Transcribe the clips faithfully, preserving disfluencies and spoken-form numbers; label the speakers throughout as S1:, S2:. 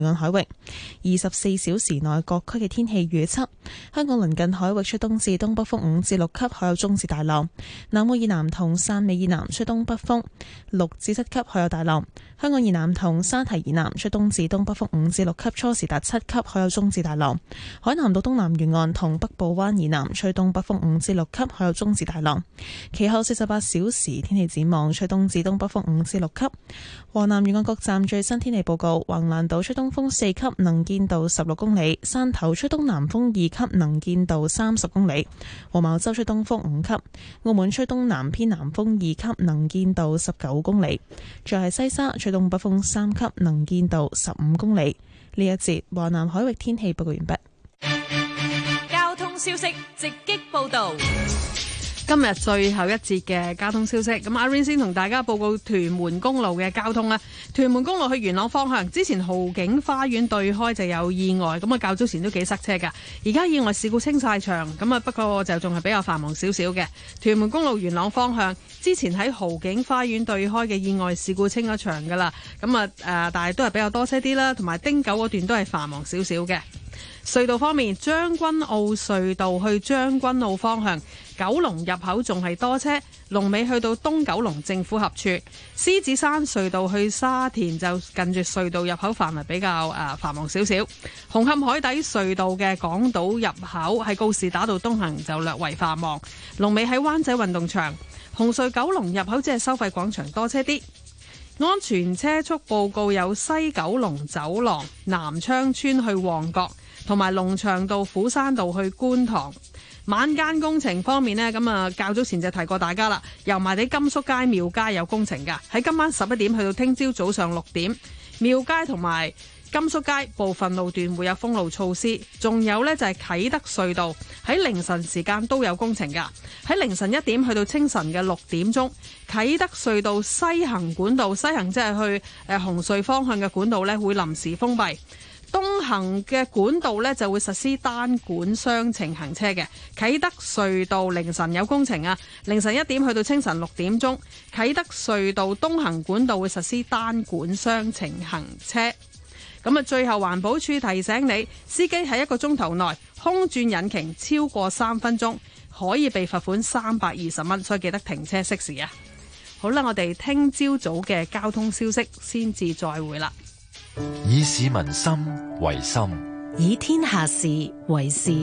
S1: 沿岸海域。二十四小時內各區嘅天氣預測：香港鄰近海域吹東至東北風五至六級，海有中至大浪；南澳以南同汕尾以南吹東北風六至七級，海有大浪；香港以南同沙堤以南吹東至東北風五至六級，初時達七級，海有中至大浪；海南島東南沿岸同北部灣以南吹東北風五至六級，海有中至大浪。其後四十八小時天氣展望，吹東至東北風五至六級。華南沿岸各站最新天氣報告：橫瀾島吹東風四級，能見度十六公里；汕頭吹東南風二級，能見度三十公里；黃茅洲吹東風五級；澳門吹東南偏南風二級，能見度十九公里；再係西沙吹東北風三級，能見度十五公里。呢一節華南海域天氣報告完畢。
S2: 交通消息直擊報道。
S3: 今日最後一節嘅交通消息，咁阿 Rain 先同大家報告屯門公路嘅交通啦。屯門公路去元朗方向，之前豪景花園對開就有意外，咁啊較早前都幾塞車噶。而家意外事故清晒場，咁啊不過就仲係比較繁忙少少嘅。屯門公路元朗方向，之前喺豪景花園對開嘅意外事故清咗場噶啦，咁啊誒，但係都係比較多車啲啦，同埋汀九嗰段都係繁忙少少嘅。隧道方面，將軍澳隧道去將軍澳方向，九龍入口仲係多車，龍尾去到東九龍政府合處。獅子山隧道去沙田就近住隧道入口範圍比較誒繁忙少少。紅磡海底隧道嘅港島入口喺告士打道東行就略為繁忙，龍尾喺灣仔運動場。紅隧九龍入口即係收費廣場多車啲。安全車速報告有西九龍走廊、南昌村去旺角，同埋龍翔道、虎山道去觀塘。晚間工程方面呢，咁啊較早前就提過大家啦，油麻地甘肅街廟街有工程㗎，喺今晚十一點去到聽朝早上六點，廟街同埋甘肅街部分路段會有封路措施，仲有呢，就係啟德隧道喺凌晨時間都有工程㗎，喺凌晨一點去到清晨嘅六點鐘，啟德隧道西行管道西行即係去誒紅隧方向嘅管道呢會臨時封閉。東行嘅管道呢就會實施單管雙程行車嘅。啟德隧道凌晨有工程啊，凌晨一點去到清晨六點鐘，啟德隧道東行管道會實施單管雙程行車。咁啊，最後環保署提醒你，司機喺一個鐘頭內空轉引擎超過三分鐘，可以被罰款三百二十蚊，所以記得停車熄匙啊！好啦，我哋聽朝早嘅交通消息先至再會啦。
S4: 以市民心為心，
S5: 以天下事為事。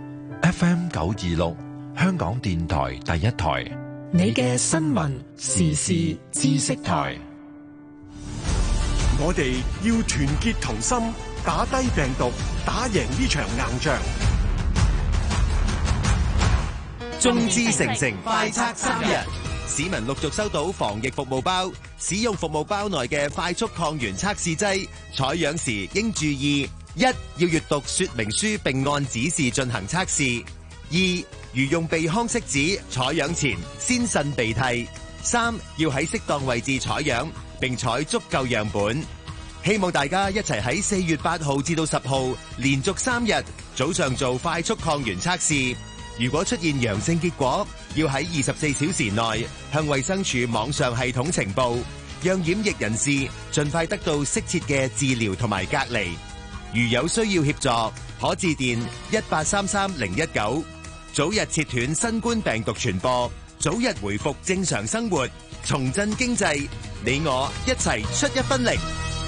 S4: F M 九二六，香港電台第一台，
S5: 你嘅新聞時事知識台。
S6: 我哋要團結同心，打低病毒，打贏呢場硬仗。
S7: 眾志成城，快測三日。市民陸續收到防疫服務包，使用服務包內嘅快速抗原測試劑，採樣時應注意：一、要閱讀說明書並按指示進行測試；二、如用鼻腔拭子，採樣前先擤鼻涕；三、要喺適當位置採樣，並採足夠樣本。希望大家一齊喺四月八號至到十號連續三日早上做快速抗原測試。如果出現陽性結果，要喺二十四小時內向衛生署網上系統呈報，讓染疫人士盡快得到適切嘅治療同埋隔離。如有需要協助，可致電一八三三零一九，早日切斷新冠病毒傳播，早日回復正常生活，重振經濟。你我一齊出一分力。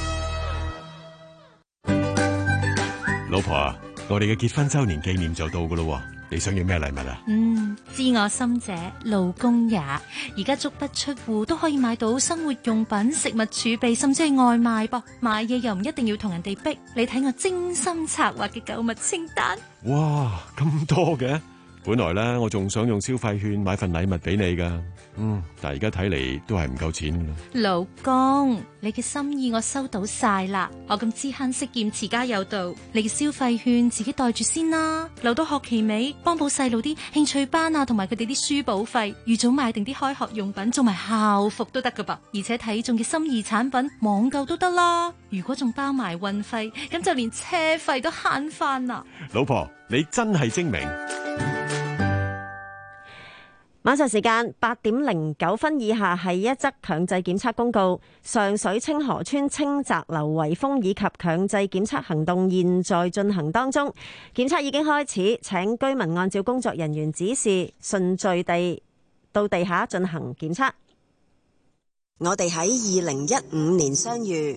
S8: 老婆啊，我哋嘅結婚周年紀念就到噶咯，你想要咩禮物啊？
S9: 嗯，知我心者，老公也。而家足不出戶都可以買到生活用品、食物儲備，甚至係外賣噃。買嘢又唔一定要同人哋逼，你睇我精心策劃嘅購物清單。
S8: 哇，咁多嘅！本來咧，我仲想用消費券買份禮物俾你噶，嗯，但係而家睇嚟都係唔夠錢噶啦。
S9: 老公，你嘅心意我收到晒啦，我咁知慳識儉，持家有道。你嘅消費券自己袋住先啦，留到學期尾幫補細路啲興趣班啊，同埋佢哋啲書簿費，預早買定啲開學用品，做埋校服都得噶噃。而且睇中嘅心意產品，網購都得啦。如果仲包埋運費，咁就連車費都慳翻啦。
S8: 老婆，你真係精明。
S10: 晚上時間八點零九分以下係一則強制檢測公告，上水清河村清澤樓圍封以及強制檢測行動現在進行當中，檢測已經開始，請居民按照工作人員指示順序地到地下進行檢測。
S11: 我哋喺二零一五年相遇。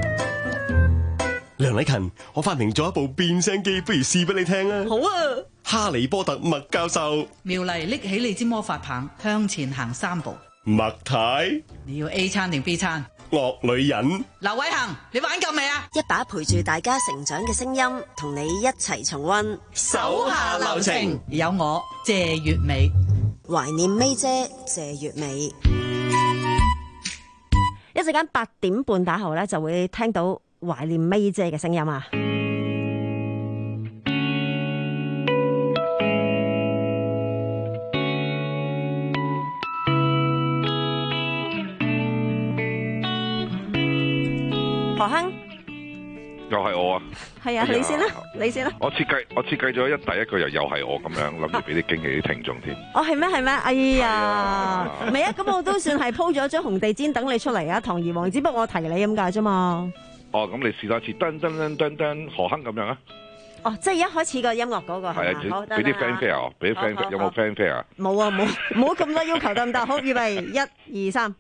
S12: 梁禮勤，我發明咗一部變聲機，不如試俾你聽啊！
S13: 好啊！
S12: 哈利波特麥教授，
S13: 妙麗拎起你支魔法棒，向前行三步。
S12: 麥太，
S13: 你要 A 餐定 B 餐？
S12: 惡女人。
S13: 劉偉恒，你玩夠未啊？
S11: 一把陪住大家成長嘅聲音，同你一齊重溫
S13: 手下留情。有我謝月美，
S11: 懷念 May 姐謝月美。
S10: 一陣間八點半打後咧，就會聽到懷念 May 姐嘅聲音啊！何亨，
S14: 又係我啊！
S10: 係啊，你先啦，你先啦。
S14: 我設計我設計咗一第一個日又係我咁樣，諗住俾啲驚喜啲聽眾添。
S10: 哦，係咩？係咩？哎呀，唔係啊，咁我都算係鋪咗張紅地毯等你出嚟啊，堂而皇之，不過我提你咁解啫嘛。
S14: 哦，咁你試多次，噔噔噔噔噔，何亨咁樣啊？
S10: 哦，即係一開始個音樂嗰個係嘛？好，
S14: 俾啲 fanfare，俾啲 fanfare，有冇 fanfare 啊？
S10: 冇啊，冇，冇咁多要求得唔得？好，預備，一、二、三。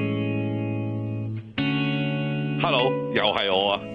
S14: Hello，又係我啊！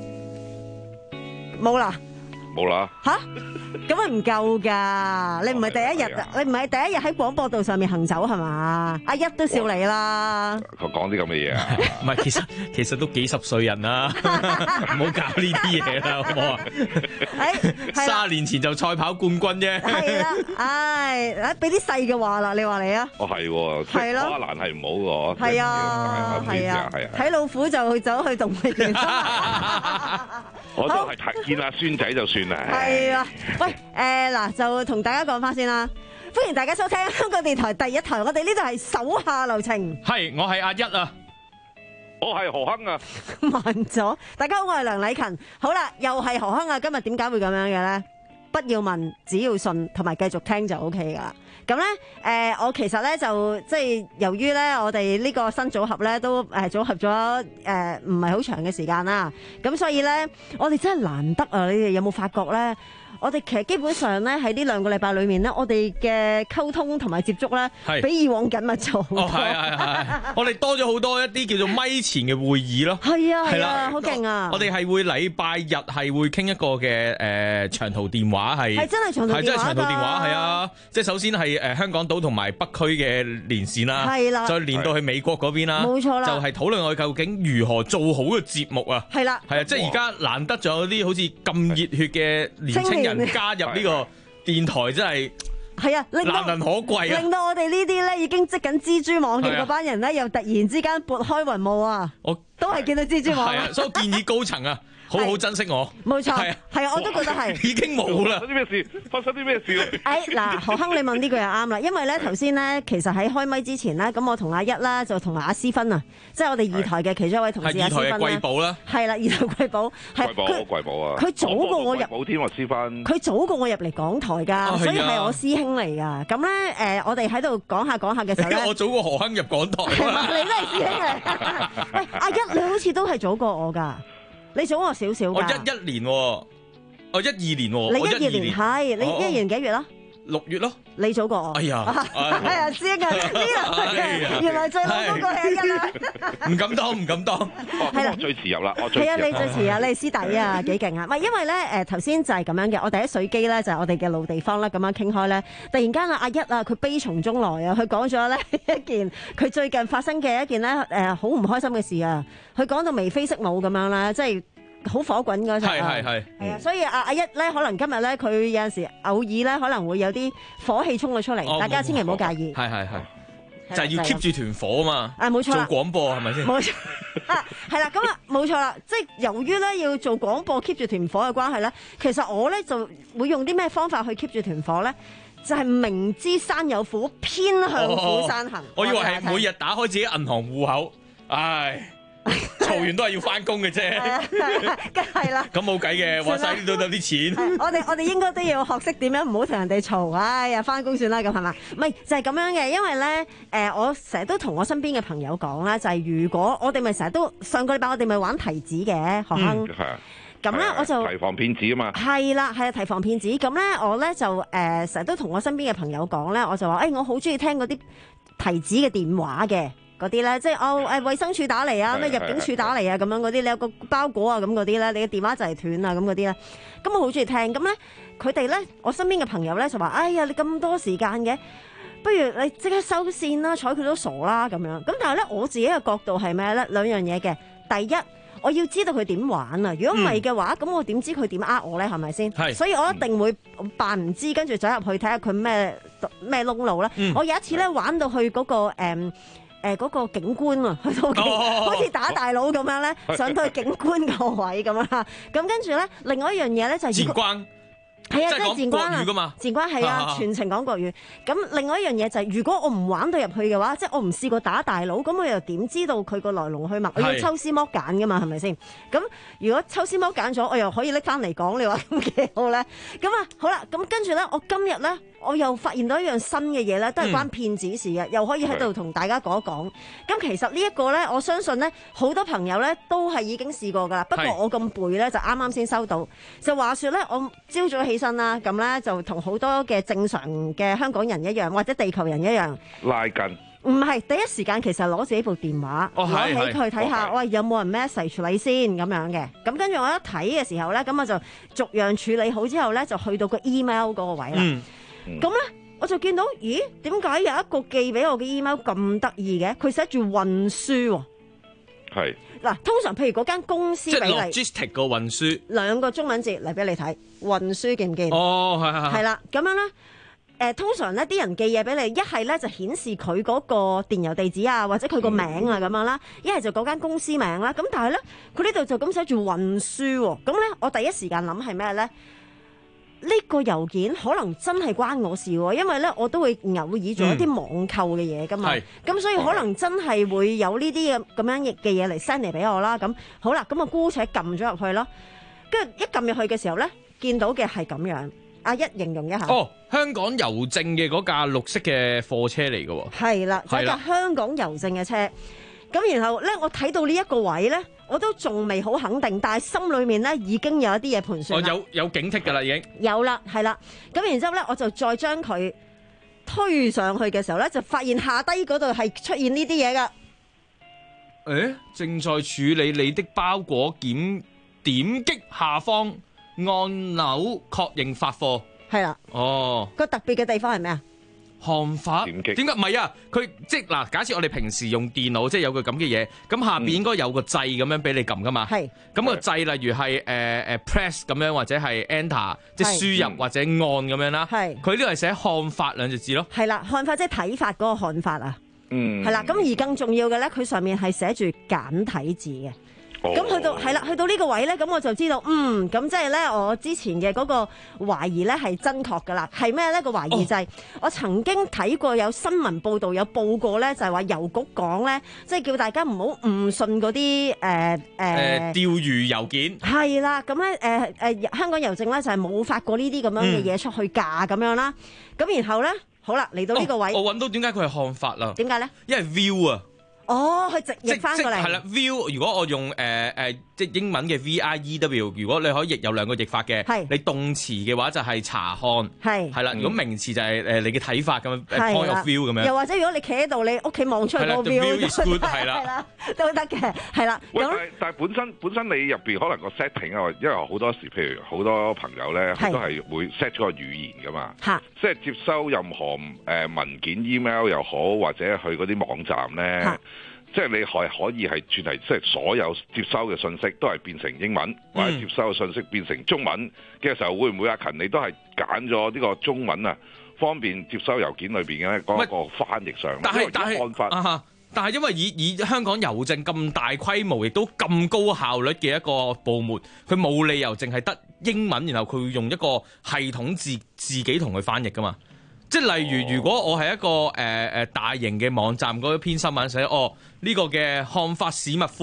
S10: 冇啦，
S14: 冇啦。
S10: 吓，咁啊唔夠噶！你唔係第一日，你唔係第一日喺廣播道上面行走係嘛？阿一都笑你啦。
S14: 佢講啲咁嘅嘢啊？
S15: 唔係，其實其實都幾十歲人啦，唔好搞呢啲嘢啦，好唔好啊？誒，卅年前就賽跑冠軍啫。係啦，
S10: 唉，俾啲細嘅話啦，你話你啊？
S14: 哦，係喎，係咯，花欄係唔好嘅。
S10: 係啊，係啊，係啊，睇老虎就去走去動物園。
S14: 我都係睇見阿孫仔就算啦。
S10: 係啊，喂，誒嗱，就同大家講翻先啦，歡迎大家收聽香港電台第一台，我哋呢度係手下留情。
S15: 係，我係阿一啊，
S14: 我係何亨啊。
S10: 慢咗，大家好，我係梁禮勤。好啦，又係何亨啊，今日點解會咁樣嘅咧？不要問，只要信，同埋繼續聽就 O K 噶啦。咁咧，誒、呃，我其實咧就即係由於咧，我哋呢個新組合咧都誒組合咗誒唔係好長嘅時間啦，咁所以咧，我哋真係難得啊！你哋有冇發覺咧？我哋其實基本上咧喺呢兩個禮拜裏面咧，我哋嘅溝通同埋接觸咧，比以往緊密咗好多。
S15: 哦，係係係，我哋多咗好多一啲叫做咪前嘅會議咯。
S10: 係啊係啊，好勁啊！
S15: 我哋係會禮拜日係會傾一個嘅誒長途電話係，
S10: 係真係長途電話㗎。
S15: 係真係長途電話係啊！即係首先係誒香港島同埋北區嘅連線啦，係啦，再連到去美國嗰邊啦，冇錯啦，就係討論我哋究竟如何做好嘅節目啊！係啦，係啊，即係而家難得仲有啲好似咁熱血嘅年青人加入呢個電台，真係
S10: 係啊，
S15: 難能可貴啊！
S10: 令到我哋呢啲咧已經織緊蜘蛛網嘅嗰班人咧，又突然之間撥開雲霧啊！我都係見到蜘蛛網。係啊，
S15: 所以我建議高層啊，好好珍惜我。
S10: 冇錯，係啊，係啊，我都覺得係。
S15: 已經冇啦。
S14: 發生啲咩事？發生啲咩事？
S10: 誒嗱，何亨，你問呢句又啱啦，因為咧頭先咧，其實喺開咪之前咧，咁我同阿一啦，就同阿思芬啊，即係我哋二台嘅其中一位同事阿思芬啦。係二台嘅貴寶啦。係啦，二台貴寶。
S14: 貴寶，貴寶啊！
S10: 佢早過我入。
S14: 冇添喎，思芬。
S10: 佢早過我入嚟港台㗎，所以係我師兄嚟㗎。咁咧誒，我哋喺度講下講下嘅時候咧，
S15: 我早過何亨入港台。
S10: 係嘛？你都係師兄嚟。喂，阿一，你好似都係早過我㗎。你早我少少㗎。
S15: 我一一年，我一二年，
S10: 你一二年係，你一二年幾月啦？
S15: 六月咯。
S10: 你早過我。
S15: 哎呀，
S10: 係啊，師兄啊，呢度原來最老嗰個係一啦。
S15: 唔敢當，唔敢當。
S10: 係啦，
S14: 最遲入啦，我最
S10: 係啊，你最遲啊，你係師弟啊，幾勁啊！唔係因為咧誒頭先就係咁樣嘅，我第一水機咧就係我哋嘅老地方啦，咁樣傾開咧，突然間啊阿一啊佢悲從中來啊，佢講咗咧一件佢最近發生嘅一件咧誒好唔開心嘅事啊，佢講到眉飛色舞咁樣啦，即係。好火滾嗰陣，係係係，係啊！所以阿阿一咧，可能今日咧，佢有陣時偶爾咧，可能會有啲火氣衝咗出嚟，
S15: 哦、
S10: 大家千祈唔好介意。
S15: 係係係，就係、是、要 keep 住團火啊嘛！
S10: 啊，冇錯啦，
S15: 做廣播係咪先？
S10: 冇錯啊，係啦，咁啊，冇錯啦，即係由於咧要做廣播 keep 住團火嘅關係咧，其實我咧就會用啲咩方法去 keep 住團火咧？就係、是、明知山有虎，偏向虎山行。
S15: 哦、我以為係每日打開自己銀行戶口，唉。儲嘈完都係要翻工嘅啫。
S10: 梗係啦。
S15: 咁冇計嘅，話晒呢度有啲錢。
S10: 我哋我哋應該都要學識點樣唔好同人哋嘈。哎呀，翻工算啦，咁係嘛？唔係就係、是、咁樣嘅，因為咧誒、呃，我成日都同我身邊嘅朋友講啦，就係、是、如果我哋咪成日都上個禮拜我哋咪玩提子嘅何鏗。
S14: 嗯
S10: 咁咧我就
S14: 提防騙子啊嘛，
S10: 係啦，係啊，提防騙子。咁咧我咧就誒成日都同我身邊嘅朋友講咧，我就話誒、欸、我好中意聽嗰啲提子嘅電話嘅嗰啲咧，即係哦誒衛生署打嚟啊，咩入境處打嚟啊，咁樣嗰啲，你有個包裹啊咁嗰啲咧，你嘅電話就係斷啊咁嗰啲咧，咁我好中意聽。咁咧佢哋咧，我身邊嘅朋友咧就話：哎呀，你咁多時間嘅，不如你即刻收線啦，睬佢都傻啦咁樣。咁但係咧我自己嘅角度係咩咧？兩樣嘢嘅，第一。我要知道佢點玩啊！如果唔係嘅話，咁、嗯、我點知佢點呃我咧？係咪先？所以我一定會扮唔知，跟住走入去睇下佢咩咩窿路啦。嗯、我有一次咧玩到去嗰、嗰個誒誒嗰個警官啊，去到、哦、好似打大佬咁樣咧，哦、上到去警官個位咁樣啦。咁跟住咧，另外一樣嘢咧就係
S15: 前關。
S10: 係啊，即係戰關啊！戰關係啊，
S15: 啊
S10: 全程講國語。咁另外一樣嘢就係、是，如果我唔玩到入去嘅話，即係我唔試過打大佬，咁我又點知道佢個來龍去脈？我要抽絲剝繭噶嘛，係咪先？咁如果抽絲剝繭咗，我又可以拎翻嚟講，你話咁幾好咧？咁啊，好啦，咁跟住咧，我今日咧，我又發現到一樣新嘅嘢咧，都係關騙子事嘅，嗯、又可以喺度同大家講一講。咁其實呢一個咧，我相信咧，好多朋友咧都係已經試過噶啦。不過我咁背咧，就啱啱先收到。就話說咧，我朝早起身啦，咁咧就同好多嘅正常嘅香港人一樣，或者地球人一樣
S14: 拉筋。
S10: 唔係第一時間，其實攞自己部電話攞、哦、起佢睇下，喂、哦、有冇人 message 處理先咁樣嘅。咁跟住我一睇嘅時候咧，咁我就逐樣處理好之後咧，就去到個 email 嗰個位啦。咁、嗯、咧、嗯、我就見到，咦？點解有一個寄俾我嘅 email 咁得意嘅？佢寫住運輸喎。
S14: 係
S10: 嗱，通常譬如嗰間公司俾你，
S15: 即係 logistic 個運輸兩
S10: 個中文字嚟俾你睇，運輸記唔記？
S15: 哦，係係係。
S10: 係啦，咁樣咧，誒、呃、通常咧啲人寄嘢俾你，一係咧就顯示佢嗰個電郵地址啊，或者佢個名啊咁、嗯、樣啦，一係就嗰間公司名啦。咁但係咧，佢呢度就咁寫住運輸喎。咁咧，我第一時間諗係咩咧？呢、這個郵件可能真係關我事喎，因為咧我都會偶爾做一啲網購嘅嘢噶嘛，咁、嗯、所以可能真係會有呢啲咁咁樣嘅嘢嚟 send 嚟俾我啦。咁好啦，咁我姑且撳咗入去咯，跟住一撳入去嘅時候咧，見到嘅係咁樣。阿一形容一下。
S15: 哦，香港郵政嘅嗰架綠色嘅貨車嚟嘅喎。
S10: 係啦，係架香港郵政嘅車。咁然後咧，我睇到呢一個位咧，我都仲未好肯定，但係心裏面咧已經有一啲嘢盤算啦。
S15: 我有有警惕㗎啦，已經
S10: 有啦，係啦。咁然之後咧，我就再將佢推上去嘅時候咧，就發現下低嗰度係出現呢啲嘢㗎。
S15: 誒，正在處理你的包裹，點點擊下方按鈕確認發貨。係啦。哦。個特別嘅地方係咩啊？看法點擊？點解唔係啊？佢即係嗱，假設我哋平時用電腦，即係有個咁嘅嘢，咁下邊應該有個掣咁樣俾你撳噶嘛？係。咁個掣例如係誒誒 press 咁樣，或者係 enter，即係輸入或者按咁樣啦。係。佢呢度係寫看法兩隻字咯。係啦，看法即係睇法嗰個看法啊。嗯。係啦，咁而更重要嘅咧，佢上面係寫住簡體字嘅。咁、哦、去到係啦，去到呢個位咧，咁我就知道，嗯，咁即係咧，我之前嘅嗰個懷疑咧係真確噶啦。係咩咧？個懷疑就係、是哦、我曾經睇過有新聞報道有報過咧，就係話郵局講咧，即係叫大家唔好誤信嗰啲誒誒誒釣魚郵件。係
S10: 啦，咁咧誒誒香港郵政咧就係冇發過呢啲咁樣嘅嘢出去㗎咁樣啦。咁、嗯、然後咧，好啦，嚟到呢個位，
S15: 哦、我揾到點解佢係看法啦？點
S10: 解咧？
S15: 因為 view 啊。
S10: 哦，佢直譯翻過嚟
S15: 係啦 view。如果我用誒誒、呃、即係英文嘅 V I E W， 如果你可以譯有兩個譯法嘅，你動詞嘅話就係查看，係係啦。如果名詞就係、是、誒、呃、你嘅睇法咁樣 point of view 咁樣。又
S10: 或者如果你企喺度，你屋企望出去個 view 係啦，都得嘅，係啦。
S14: 喂，但係但係本身本身你入邊可能個 setting 啊，因為好多時譬如好多朋友咧，佢都係會 set 咗個語言噶嘛，即係接收任何誒文件 email 又好，或者去嗰啲網站咧。即係你係可以係轉係，即係所有接收嘅信息都係變成英文，或者接收嘅信息變成中文嘅時候，會唔會阿勤你都係揀咗呢個中文啊，方便接收郵件裏邊嘅嗰個翻譯上？
S15: 但係但係啊，但係因為以以香港郵政咁大規模，亦都咁高效率嘅一個部門，佢冇理由淨係得英文，然後佢用一個系統自自己同佢翻譯噶嘛？即係例如，如果我係一個誒誒、呃、大型嘅網站嗰篇新聞寫，哦呢、這個嘅漢法史密夫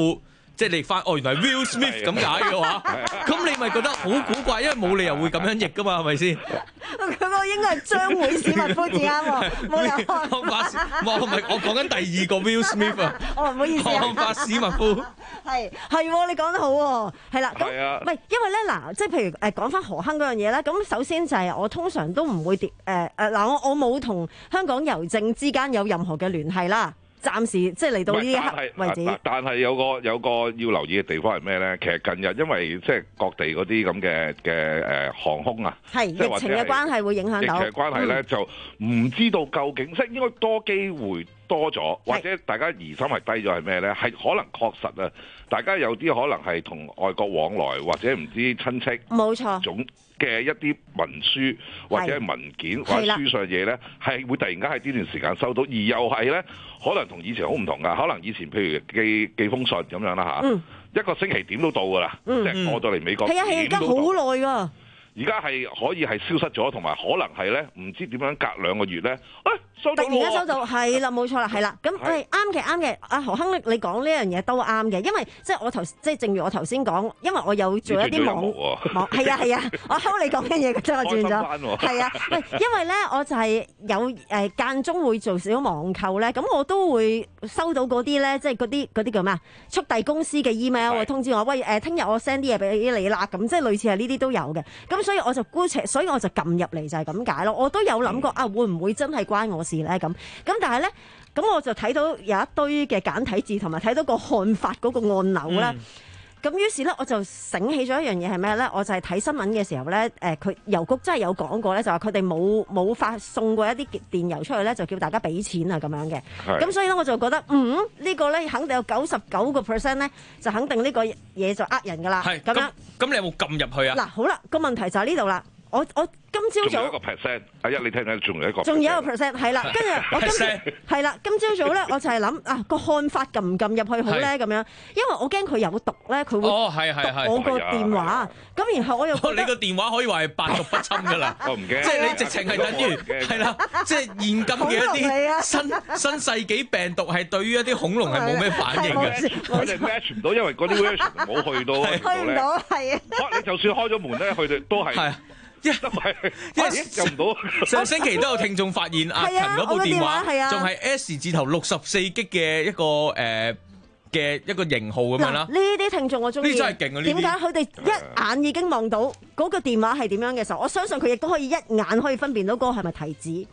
S15: 即係你翻哦，原來係 Will Smith 咁解嘅話，咁你咪覺得好古怪，因為冇理由會咁樣譯噶嘛，係咪先？
S10: 佢個應該係將會史密夫字啱喎，冇有漢法史。
S15: 我唔係我講緊第二個 Will Smith 啊。
S10: 哦，唔好意思啊。
S15: 漢法史密夫。
S10: 係係喎，你講得好喎，係啦。咁
S14: 唔
S10: 係因為咧嗱，即係譬如誒講翻河坑嗰樣嘢咧，咁首先就係我通常都唔會跌誒誒嗱，我我冇同香港郵政之間有任何嘅聯繫啦。暫時即係嚟到呢一刻為止，
S14: 但係有個有個要留意嘅地方係咩咧？其實近日因為即係各地嗰啲咁嘅嘅誒航空啊，
S10: 係疫情嘅關係會影響到。
S14: 疫情嘅關係咧，就唔知道究竟即係應該多機會多咗，或者大家疑心係低咗係咩咧？係可能確實啊，大家有啲可能係同外國往來或者唔知親戚，
S10: 冇錯
S14: 總嘅一啲文書或者係文件或者書上嘢咧，係會突然間喺呢段時間收到，而又係咧。可能同以前好唔同噶，可能以前譬如寄寄封信咁樣啦嚇，嗯、一個星期點都到噶啦，
S10: 嗯、
S14: 即係過到嚟美國
S10: 係啊係啊，而家好耐㗎。
S14: 而家係可以係消失咗，同埋可能係咧唔知點樣隔兩個月咧，哎收到喎！
S10: 突然間收到，係啦，冇錯啦，係啦。咁誒啱嘅啱嘅，阿何亨你講呢樣嘢都啱嘅，因為即係我頭即係正如我頭先講，因為我有做一啲網網係啊係啊，我聽你講嘅嘢嘅，將我轉咗係啊，喂，因為咧我就係有誒間中會做少少網購咧，咁我都會收到嗰啲咧，即係嗰啲嗰啲叫咩啊？速遞公司嘅 email 通知我，喂誒，聽日我 send 啲嘢俾你啦，咁即係類似係呢啲都有嘅，咁。所以我就姑且，所以我就撳入嚟就係咁解咯。我都有諗過啊，會唔會真係關我事咧？咁咁，但係咧，咁我就睇到有一堆嘅簡體字，同埋睇到個漢法嗰個按鈕咧。咁、嗯、於是咧，我就醒起咗一樣嘢係咩咧？我就係睇新聞嘅時候咧，誒，佢郵局真係有講過咧，就話佢哋冇冇發送過一啲電郵出去咧，就叫大家俾錢啊咁樣嘅。咁所以咧，我就覺得嗯、這個、呢個咧肯定有九十九個 percent 咧，就肯定呢個嘢就呃人噶啦。係咁樣。
S15: 咁你有冇撳入去啊？
S10: 嗱，好啦，個問題就係呢度啦。我我今朝早
S14: 仲有一個 percent，阿一你聽聽，仲有一個，
S10: 仲有一個 percent 係啦。跟住我今朝係啦，今朝早咧我就係諗啊個漢法撳唔撳入去好咧咁樣，因為我驚佢有毒咧，佢會
S15: 哦係係係
S10: 我個電話。咁然後我又覺得
S15: 你個電話可以話係百毒不侵㗎啦。
S14: 我唔驚，
S15: 即係你直情係等於係啦，即係現今嘅一啲新新世紀病毒係對於一啲恐龍係冇咩反應嘅。
S14: 我哋 match 唔到，因為嗰啲 version 冇去到，
S10: 去唔到係啊。
S14: 你就算開咗門咧，佢哋都係。一都係，一入唔到。
S15: 上星期都有聽眾發現阿勤嗰部電話仲係 S 字頭六十四 G 嘅一個誒嘅一個型號咁樣啦。
S10: 呢啲聽眾我中意。
S15: 呢真係勁啊！呢啲
S10: 點解佢哋一眼已經望到嗰個電話係點樣嘅時候，我相信佢亦都可以一眼可以分辨到嗰個係咪提子。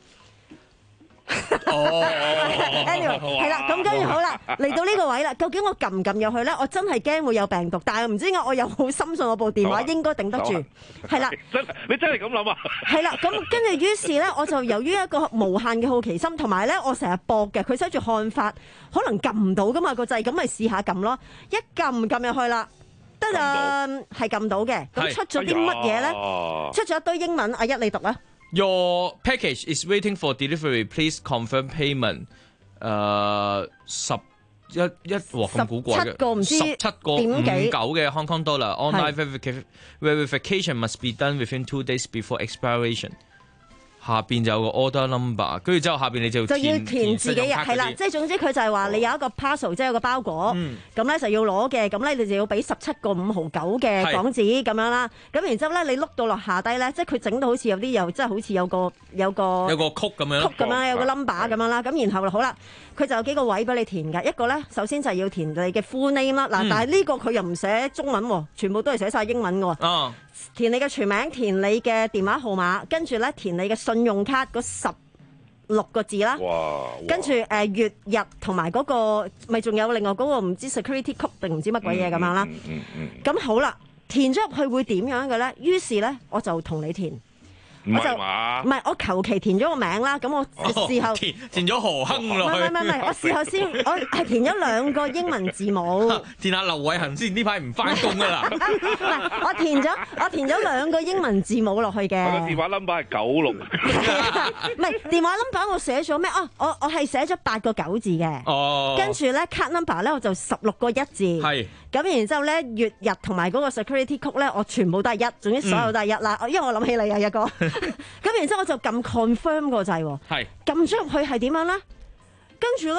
S15: 哦
S10: ，anyway 係啦，咁跟住好啦，嚟到呢個位啦，究竟我撳唔撳入去咧？我真係驚會有病毒，但係唔知點解我又好深信我部電話應該頂得住，係啦。
S14: 真係你真係咁諗啊？
S10: 係啦，咁跟住於是咧，我就由於一個無限嘅好奇心，同埋咧我成日搏嘅，佢寫住漢法，可能撳唔到噶嘛個掣，咁咪試下撳咯，一撳撳入去啦，得陣係撳到嘅，咁出咗啲乜嘢咧？出咗一堆英文，阿一你讀啊。
S15: Your package is waiting for delivery. Please confirm payment. 誒，十一一哇咁古怪嘅，
S10: 十七個唔知
S15: 十七個五九嘅 Hong Kong dollar. Online verification verification must be done within two days before expiration. 下邊就有個 order number， 跟住之後下邊你就
S10: 就要填自己嘅係啦，即係總之佢就係話你有一個 parcel，即係有個包裹，咁咧、嗯、就要攞嘅，咁咧你就要俾十七個五毫九嘅港紙咁樣啦。咁然之後咧，你碌到落下低咧，即係佢整到好似有啲又即係好似有個有個
S15: 有個曲咁樣，
S10: 曲咁樣有個 number 咁樣啦。咁然後好啦，佢就有幾個位俾你填㗎。一個咧，首先就係要填你嘅 full name 啦。嗱、嗯，但係呢個佢又唔寫中文喎，全部都係寫晒英文㗎喎。
S15: 哦
S10: 填你嘅全名，填你嘅電話號碼，跟住咧填你嘅信用卡嗰十六個字啦。跟住誒月日同埋嗰個，咪仲有另外嗰個唔知 security code 定唔知乜鬼嘢咁樣啦。咁、嗯嗯嗯、好啦，填咗入去會點樣嘅咧？於是咧我就同你填。
S14: 唔係嘛？
S10: 唔係，我求其填咗個名啦。咁我事後、哦、
S15: 填填咗何亨落去。
S10: 唔係唔係唔係，我事後先，我係填咗兩個英文字母。
S15: 填下劉偉恒先，呢排唔翻工㗎啦。
S10: 我填咗我填咗兩個英文字母落去嘅。
S14: 我個電話 number 係九六。
S10: 唔係電話 number 我寫咗咩？哦，我我係寫咗八個九字嘅。
S15: 哦。
S10: 跟住咧 card number 咧我就十六個一字。
S15: 係。
S10: 咁然之後咧月日同埋嗰個 security code 咧我全部都係一，總之所有都係一啦。嗯、因為我諗起你啊一個。咁然之後我就撳 confirm 個掣喎，撳咗入去係點樣咧？跟住咧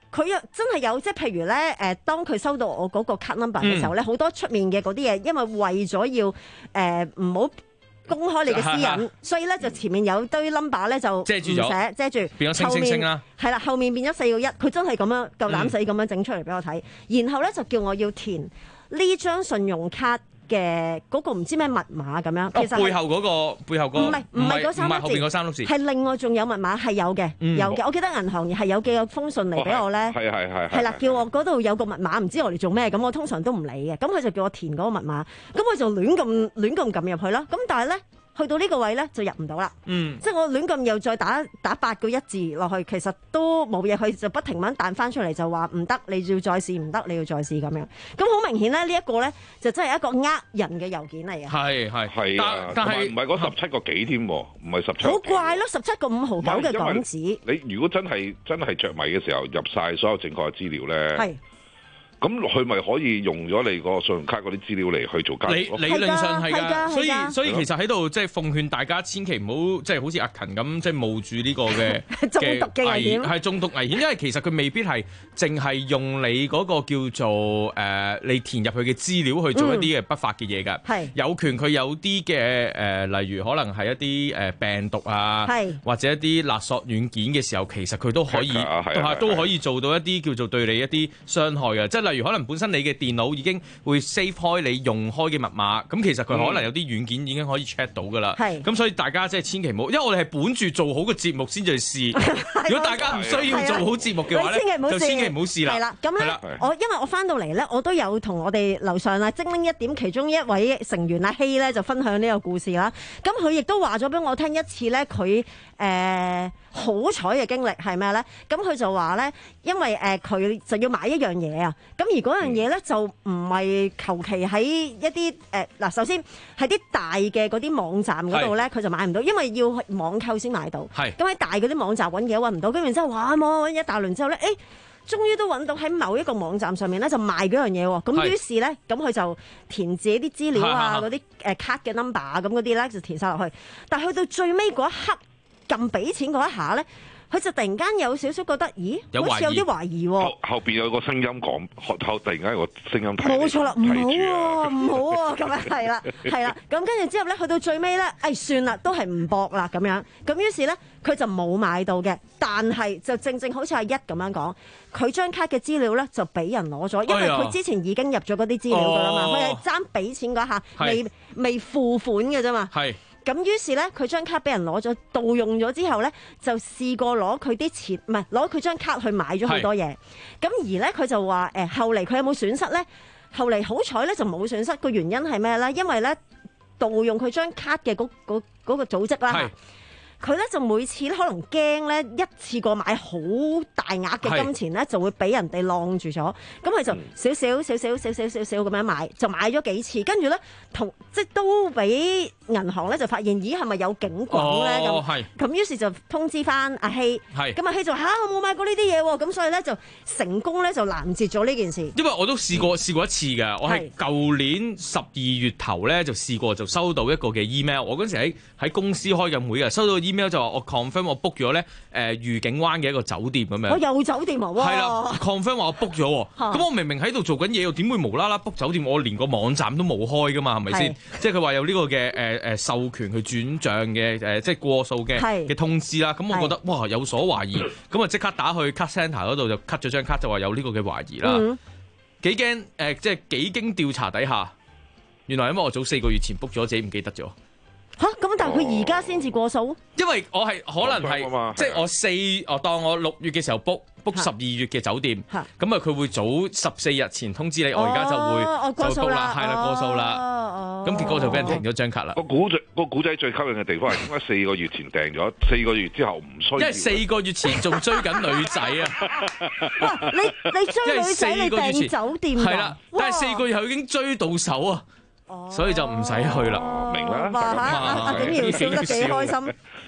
S10: 佢又真係有，即係譬如咧，誒，當佢收到我嗰個 card number 嘅時候咧，好、嗯、多出面嘅嗰啲嘢，因為為咗要誒唔好公開你嘅私隱，啊、所以咧就前面有堆 number 咧就
S15: 遮住咗，
S10: 遮住，
S15: 變咗星星星啦。
S10: 係啦，後面變咗四個一，佢真係咁樣夠膽死咁樣整出嚟俾我睇，嗯、然後咧就叫我要填呢張信用卡嘅嗰個唔知咩密碼咁樣，其實、
S15: 哦、背後嗰、嗰個背後嗰
S10: 唔係唔係嗰三粒字，
S15: 唔係後邊嗰三粒字，
S10: 係另外仲有密碼係有嘅，嗯、有嘅。我記得銀行係有寄個封信嚟俾我咧，
S14: 係係係
S10: 係啦，叫我嗰度有個密碼，唔知我嚟做咩，咁我通常都唔理嘅，咁佢就叫我填嗰個密碼，咁我就亂咁亂咁撳入去啦，咁但係咧。去到呢個位咧就入唔到啦，嗯、即係我亂咁又再打打八個一字落去，其實都冇嘢，佢就不停咁彈翻出嚟就話唔得，你要再試，唔得你要再試咁樣。咁好明顯咧，呢、這、一個咧就真係一個呃人嘅郵件嚟嘅。係
S15: 係
S14: 係啊，但係唔係嗰十七個幾添，唔係十七。
S10: 好怪咯，十七個五毫九嘅港紙。
S14: 你如果真係真係着迷嘅時候入晒所有正確嘅資料咧。係。咁佢咪可以用咗你個信用卡嗰啲資料嚟去做交易？
S15: 理理論上係㗎，所以所以其實喺度即係奉勸大家千祈唔好即係好似阿勤咁即係冒住呢個嘅
S10: 中毒嘅危險，
S15: 係中毒危險，因為其實佢未必係淨係用你嗰個叫做誒、呃、你填入去嘅資料去做一啲嘅不法嘅嘢㗎。係、嗯、有權佢有啲嘅誒，例如可能係一啲誒病毒啊，或者一啲勒索軟件嘅時候，其實佢都可以都可以做到一啲叫做對你一啲傷害嘅，即係例如可能本身你嘅電腦已經會 save 開你用開嘅密碼，咁其實佢可能有啲軟件已經可以 check 到噶啦。係、嗯，咁所以大家即係千祈唔好，因為我哋係本住做好個節目先至去試。如果大家唔需要做好節目嘅話咧，就千祈唔好試啦。係啦，咁咧我因為我翻到嚟咧，我都有同我哋樓上啊精靈一點其中一位成員阿希咧就分享呢個故事啦。咁佢亦都話咗俾我聽一次咧，佢誒好彩嘅經歷係咩咧？咁佢就話咧，因為誒佢、呃、就要買一樣嘢啊，咁而嗰樣嘢咧就唔係求其喺一啲誒嗱，首先喺啲大嘅嗰啲網站嗰度咧，佢就買唔到，因為要網購先買到。係咁喺大嗰啲網站揾嘢揾唔到，跟住之後哇，摸一大輪之後咧，誒、欸，終於都揾到喺某一個網站上面咧就賣嗰樣嘢喎。咁於是咧，咁佢就填自己啲資料啊，嗰啲誒卡嘅 number 啊，咁嗰啲咧就填晒落去。但係去到最尾嗰一刻撳俾錢嗰一下咧，佢就突然間有少少覺得，咦，好似有啲懷疑喎。後
S14: 後邊有個聲音講，後突然間有個聲音提，
S10: 冇錯啦，唔好喎，唔好喎，咁樣係啦，係啦。咁跟住之後咧，去到最尾咧，誒算啦，都係唔搏啦咁樣。咁於是咧，佢就冇買到嘅。但係就正正好似阿一咁樣講，佢張卡嘅資料咧就俾人攞咗，因為佢之前已經入咗嗰啲資料噶啦嘛，佢係爭俾錢嗰下未未付款嘅啫嘛。係。咁於是咧，佢張卡俾人攞咗，盜用咗之後咧，就試過攞佢啲錢，唔係攞佢張卡去買咗好多嘢。咁而咧，佢就話誒、呃，後嚟佢有冇損失咧？後嚟好彩咧就冇損失。個原因係咩咧？因為咧盜用佢張卡嘅嗰嗰嗰個組織啦。佢咧就每次可能驚咧一次過買好大額嘅金錢咧，就會俾人哋晾住咗。咁佢就少少少少少少少少咁樣買，就買咗幾次。跟住咧同即係都俾銀行咧就發現，咦係咪有警棍咧咁？咁於是就通知翻阿希。咁阿希就話嚇我冇買過呢啲嘢喎。咁所以咧就成功咧就攔截咗呢件事。
S15: 因為我都試過、嗯、試過一次㗎。我係舊年十二月頭咧就試過就收到一個嘅 email。我嗰陣時喺喺公司開緊會嘅，收到 email 就話我 confirm 我 book 咗咧誒愉景灣嘅一個酒店咁樣。
S10: 我有酒店啊！
S15: 係啦 confirm 話我 book 咗喎。咁我明明喺度做緊嘢，又點會無啦啦 book 酒店？我連個網站都冇開噶嘛，係咪先？即係佢話有呢個嘅誒誒授權去轉帳嘅誒，即係過數嘅嘅通知啦。咁我覺得哇有所懷疑，咁啊即刻打去 cut center 嗰度就 cut 咗張卡，就話有呢個嘅懷疑啦。嗯、幾驚誒，即係幾經調查底下，原來因為我早四個月前 book 咗，自己唔記得咗。
S10: 嚇！咁但係佢而家先至過數，
S15: 因為我係可能係即係我四，我當我六月嘅時候 book book 十二月嘅酒店，咁啊佢會早十四日前通知你，我而家就會就 book 啦，係啦過數啦，咁結果就俾人停咗張卡啦。
S14: 個古仔個古仔最吸引嘅地方係點解四個月前訂咗，四個月之後唔需要？
S15: 因為四個月前仲追緊女仔啊！
S10: 哇！你你追女仔你訂酒店㗎？
S15: 係啦，但係四個月後已經追到手啊！所以就唔使去啦，
S14: 明啦。
S10: 哇！阿阿景瑤笑得幾開心。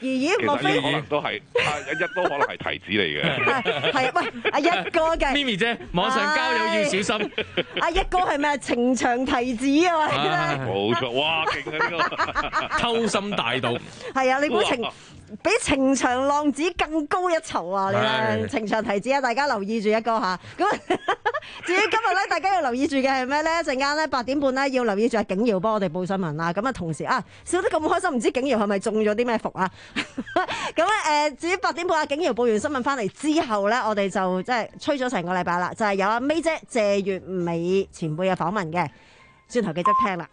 S10: 咦咦，莫非
S14: 可能都係啊一都可能係提子嚟嘅。
S10: 係喂，阿一哥嘅
S15: 咪咪姐，網上交友要小心。
S10: 阿一哥係咪情長提子啊？
S14: 冇錯，哇，勁啊呢個
S15: 偷心大盜。
S10: 係啊，你估情比情長浪子更高一籌啊！你咧情長提子啊，大家留意住一個嚇。咁至於今日咧，大家要留意住嘅係咩咧？一陣間咧八點半咧要留意住阿景瑤幫我哋報新聞啦。咁啊，同時啊笑得咁開心，唔知景瑤係咪中咗啲咩福啊？咁咧誒，至於八點半阿景瑤報完新聞翻嚟之後咧，我哋就即係吹咗成個禮拜啦，就係、是、有阿 May 姐謝月美前輩嘅訪問嘅，轉頭繼續聽啦。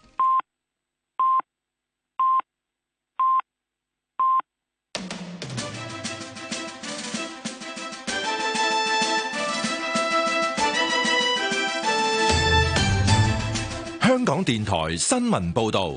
S4: 香港電台新聞報道，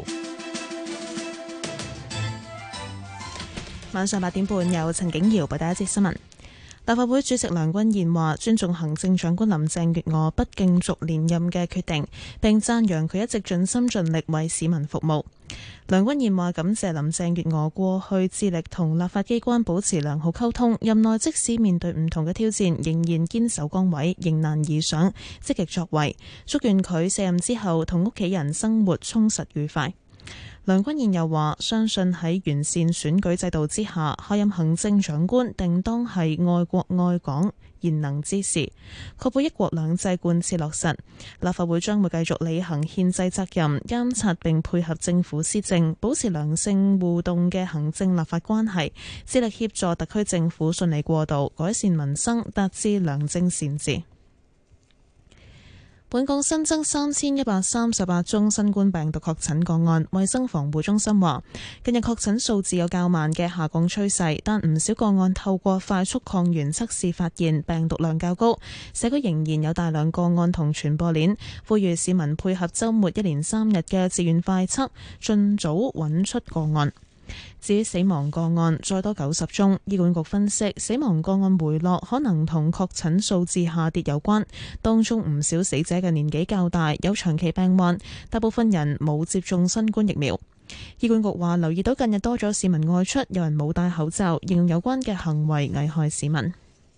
S1: 晚上八點半由陳景瑤報第一節新聞。立法會主席梁君彥話尊重行政長官林鄭月娥不競逐連任嘅決定，並讚揚佢一直盡心盡力為市民服務。梁君彥話感謝林鄭月娥過去致力同立法機關保持良好溝通，任內即使面對唔同嘅挑戰，仍然堅守崗位，迎難而上，積極作為。祝願佢卸任之後同屋企人生活充實愉快。梁君彥又話相信喺完善選舉制度之下，下任行政長官定當係愛國愛港賢能之士，確保一國兩制貫徹落實。立法會將會繼續履行憲制責任，監察並配合政府施政，保持良性互動嘅行政立法關係，致力協助特區政府順利過渡，改善民生，達至良政善治。本港新增三千一百三十八宗新冠病毒確診個案，衛生防護中心話，近日確診數字有較慢嘅下降趨勢，但唔少個案透過快速抗原測試發現病毒量較高，社區仍然有大量個案同傳播鏈，呼籲市民配合週末一連三日嘅自願快測，盡早揾出個案。至於死亡個案再多九十宗，醫管局分析死亡個案回落可能同確診數字下跌有關，當中唔少死者嘅年紀較大，有長期病患，大部分人冇接種新冠疫苗。醫管局話留意到近日多咗市民外出，有人冇戴口罩，形容有關嘅行為危害市民。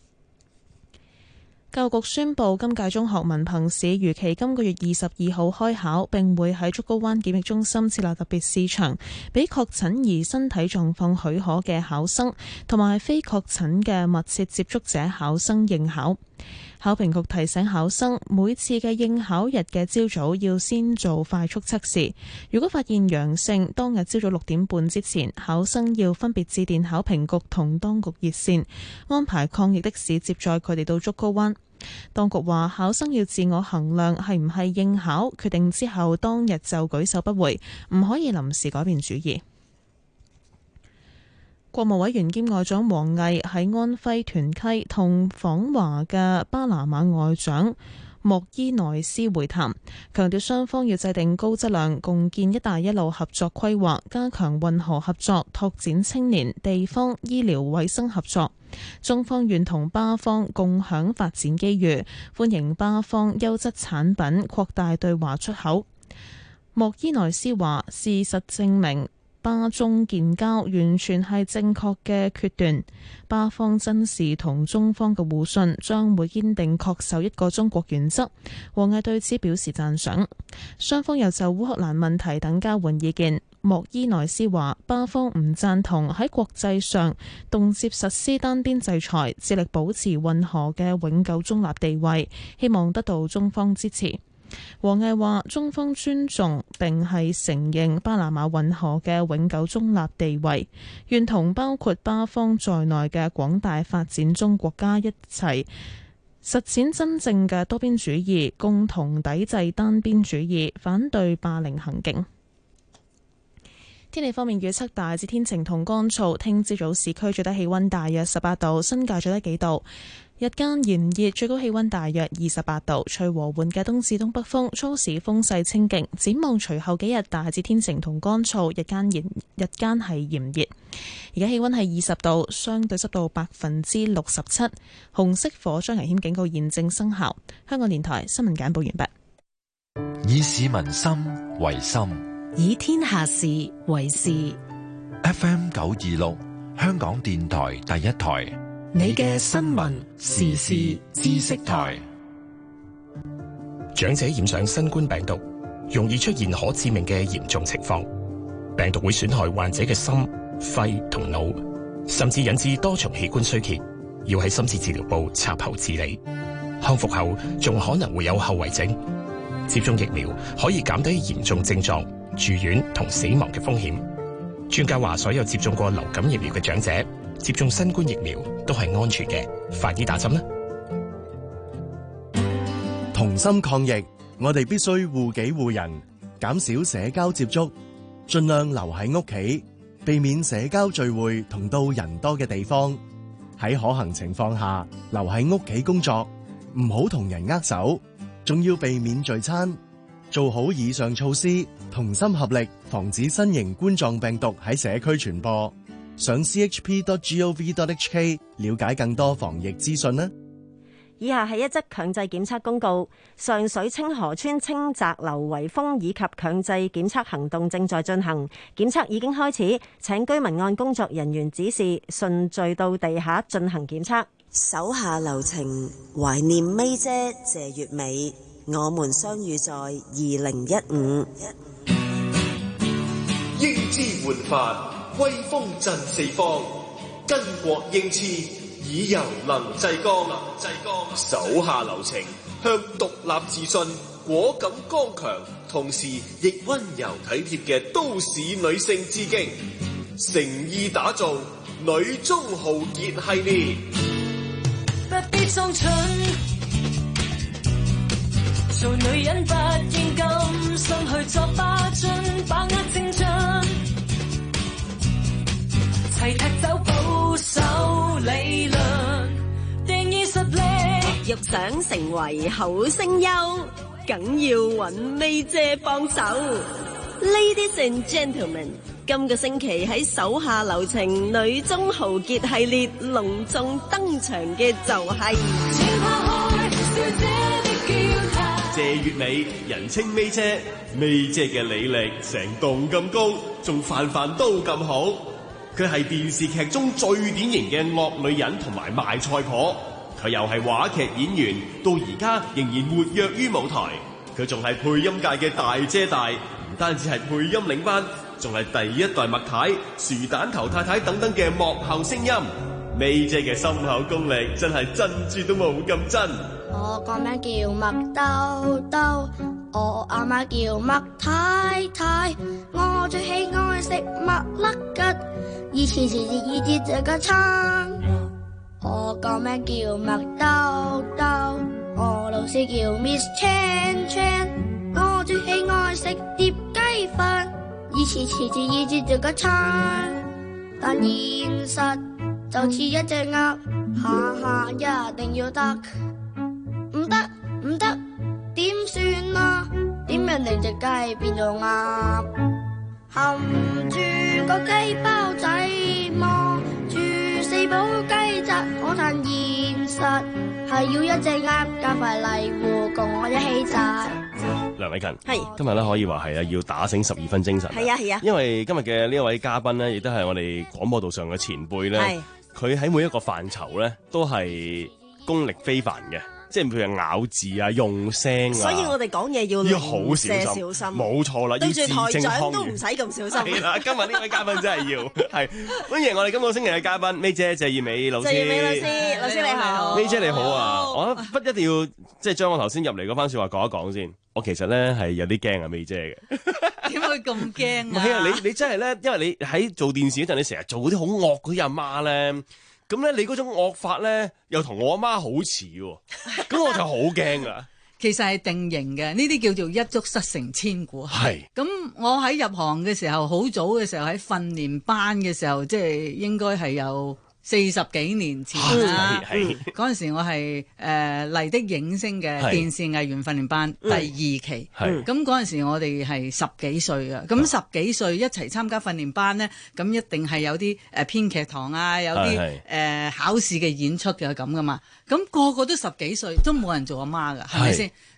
S1: 教育局宣布，今屆中學文憑試如期今個月二十二號開考，並會喺竹篙灣檢疫中心設立特別試場，俾確診而身體狀況許可嘅考生同埋非確診嘅密切接觸者考生應考。考評局提醒考生，每次嘅應考日嘅朝早要先做快速測試，如果發現陽性，當日朝早六點半之前，考生要分別致電考評局同當局熱線，安排抗疫的士接載佢哋到竹篙灣。當局話，考生要自我衡量係唔係應考，決定之後當日就舉手不回，唔可以臨時改變主意。國務委員兼外長王毅喺安徽屯溪同訪華嘅巴拿馬外長莫伊內斯會談，強調雙方要制定高質量共建“一帶一路”合作規劃，加強運河合作，拓展青年、地方、醫療衛生合作。中方願同巴方共享發展機遇，歡迎巴方優質產品擴大對華出口。莫伊內斯話：事實證明，巴中建交完全係正確嘅決斷，巴方珍視同中方嘅互信，將會堅定恪守一個中國原則。王毅對此表示讚賞。雙方又就烏克蘭問題等交換意見。莫伊內斯話，巴方唔贊同喺國際上動輒實施單邊制裁，致力保持運河嘅永久中立地位，希望得到中方支持。王毅話，中方尊重並係承認巴拿馬運河嘅永久中立地位，願同包括巴方在內嘅廣大發展中國家一齊實踐真正嘅多邊主義，共同抵制單邊主義，反對霸凌行徑。天氣方面，預測大致天晴同乾燥，聽朝早市區最低氣溫大約十八度，新界最低幾度。日間炎熱，最高氣溫大約二十八度，吹和緩嘅東至東北風，初時風勢清勁。展望隨後幾日大致天晴同乾燥，日間炎日間係炎熱。而家氣溫係二十度，相對濕度百分之六十七，紅色火災危險警告現正生效。香港電台新聞簡報完畢。
S4: 以市民心為心，
S5: 以天下事為事。
S4: F M 九二六，香港電台第一台。
S5: 你嘅新聞時事知識台。
S16: 長者染上新冠病毒，容易出現可致命嘅嚴重情況。病毒會損害患者嘅心、肺同腦，甚至引致多重器官衰竭，要喺深切治療部插喉治理。康復後仲可能會有後遺症。接種疫苗可以減低嚴重症狀、住院同死亡嘅風險。專家話，所有接種過流感疫苗嘅長者接種新冠疫苗都係安全嘅，快啲打針啦！
S17: 同心抗疫，我哋必須護己護人，減少社交接觸，盡量留喺屋企，避免社交聚會同到人多嘅地方。喺可行情況下，留喺屋企工作，唔好同人握手，仲要避免聚餐。做好以上措施，同心合力，防止新型冠狀病毒喺社區傳播。上 c h p dot gov dot h k 了解更多防疫資訊啦。
S10: 以下係一則強制檢測公告：上水清河村清澤樓圍封以及強制檢測行動正在進行，檢測已經開始，請居民按工作人員指示順序到地下進行檢測。
S11: 手下留情，懷念妹姐謝月美，我們相遇在二零一五。
S12: 英姿煥發，威風震四方，巾幗英姿，以柔能制剛。手下留情，向獨立自信、果敢剛強，同時亦溫柔體貼嘅都市女性致敬，誠意打造女中豪傑系列。
S18: 不必裝蠢，做女人不應甘心去作霸進，把握精進，齊踢走保守理論，定義實力。
S11: 欲想成為好聲優，梗要揾妹姐幫手。Ladies and gentlemen， 今個星期喺手下留情女中豪傑系列隆重登場嘅就係、是、
S12: 謝月美，人稱妹姐，妹姐嘅履歷成棟咁高，仲飯飯都咁好。佢係電視劇中最典型嘅惡女人同埋賣菜婆，佢又係話劇演員，到而家仍然活躍於舞台。佢仲係配音界嘅大姐大，唔單止係配音領班，仲係第一代麥太、薯蛋頭太太等等嘅幕後聲音。妹姐嘅心口功力真係珍珠都冇咁真。
S19: 我個名叫麥兜兜，我阿媽叫麥太太，我最喜愛食麥粒吉，以前時時以節這個餐。我個名叫麥兜兜，我老師叫 Miss Chan Chan， 我最喜愛食碟雞飯，以前時時以節這個餐。但現實就似一隻鴨，下下一定要得。唔得唔得，點算啊？點樣令隻雞變做鴨？含住個雞包仔，望住四寶雞扎，可嘆現實係要一隻鴨加塊荔芋共我一起炸。
S12: 梁禮勤
S10: 係
S12: 今日咧可以話係啊，要打醒十二分精神。
S10: 係啊係啊，
S12: 因為今日嘅呢一位嘉賓咧，亦都係我哋廣播道上嘅前輩咧。佢喺每一個範疇咧，都係功力非凡嘅。即係譬如咬字啊、用聲啊，
S10: 所以我哋講嘢要
S12: 要好小心，
S10: 小心，
S12: 冇錯啦。
S10: 對住台長都唔使咁小
S12: 心。係啦，今日呢位嘉賓真係要係歡迎我哋今個星期嘅嘉賓，妹姐謝月美老師。
S10: 謝月美老師，老師你好。
S12: 妹姐你好啊！我不一定要即係將我頭先入嚟嗰番説話講一講先。我其實咧係有啲驚啊，妹姐嘅。
S13: 點會咁驚啊？
S12: 唔係啊，你你真係咧，因為你喺做電視嗰陣，你成日做嗰啲好惡嗰啲阿媽咧。咁咧，你嗰種惡法咧，又同我阿媽好似喎，咁我就好驚啊！
S13: 其實係定型嘅，呢啲叫做一觸失成千古。
S12: 係。咁
S13: 我喺入行嘅時候，好早嘅時候喺訓練班嘅時候，即係應該係有四十幾年前啦。嗰陣時我係誒麗的影星嘅電視藝員訓練班第二期。咁嗰陣時我哋係十幾歲嘅，咁十幾歲一齊參加訓練班呢，咁一定係有啲誒編劇堂啊，有啲誒、呃、考試嘅演出嘅咁噶嘛。咁、那個個都十幾歲，都冇人做阿媽噶，係咪先？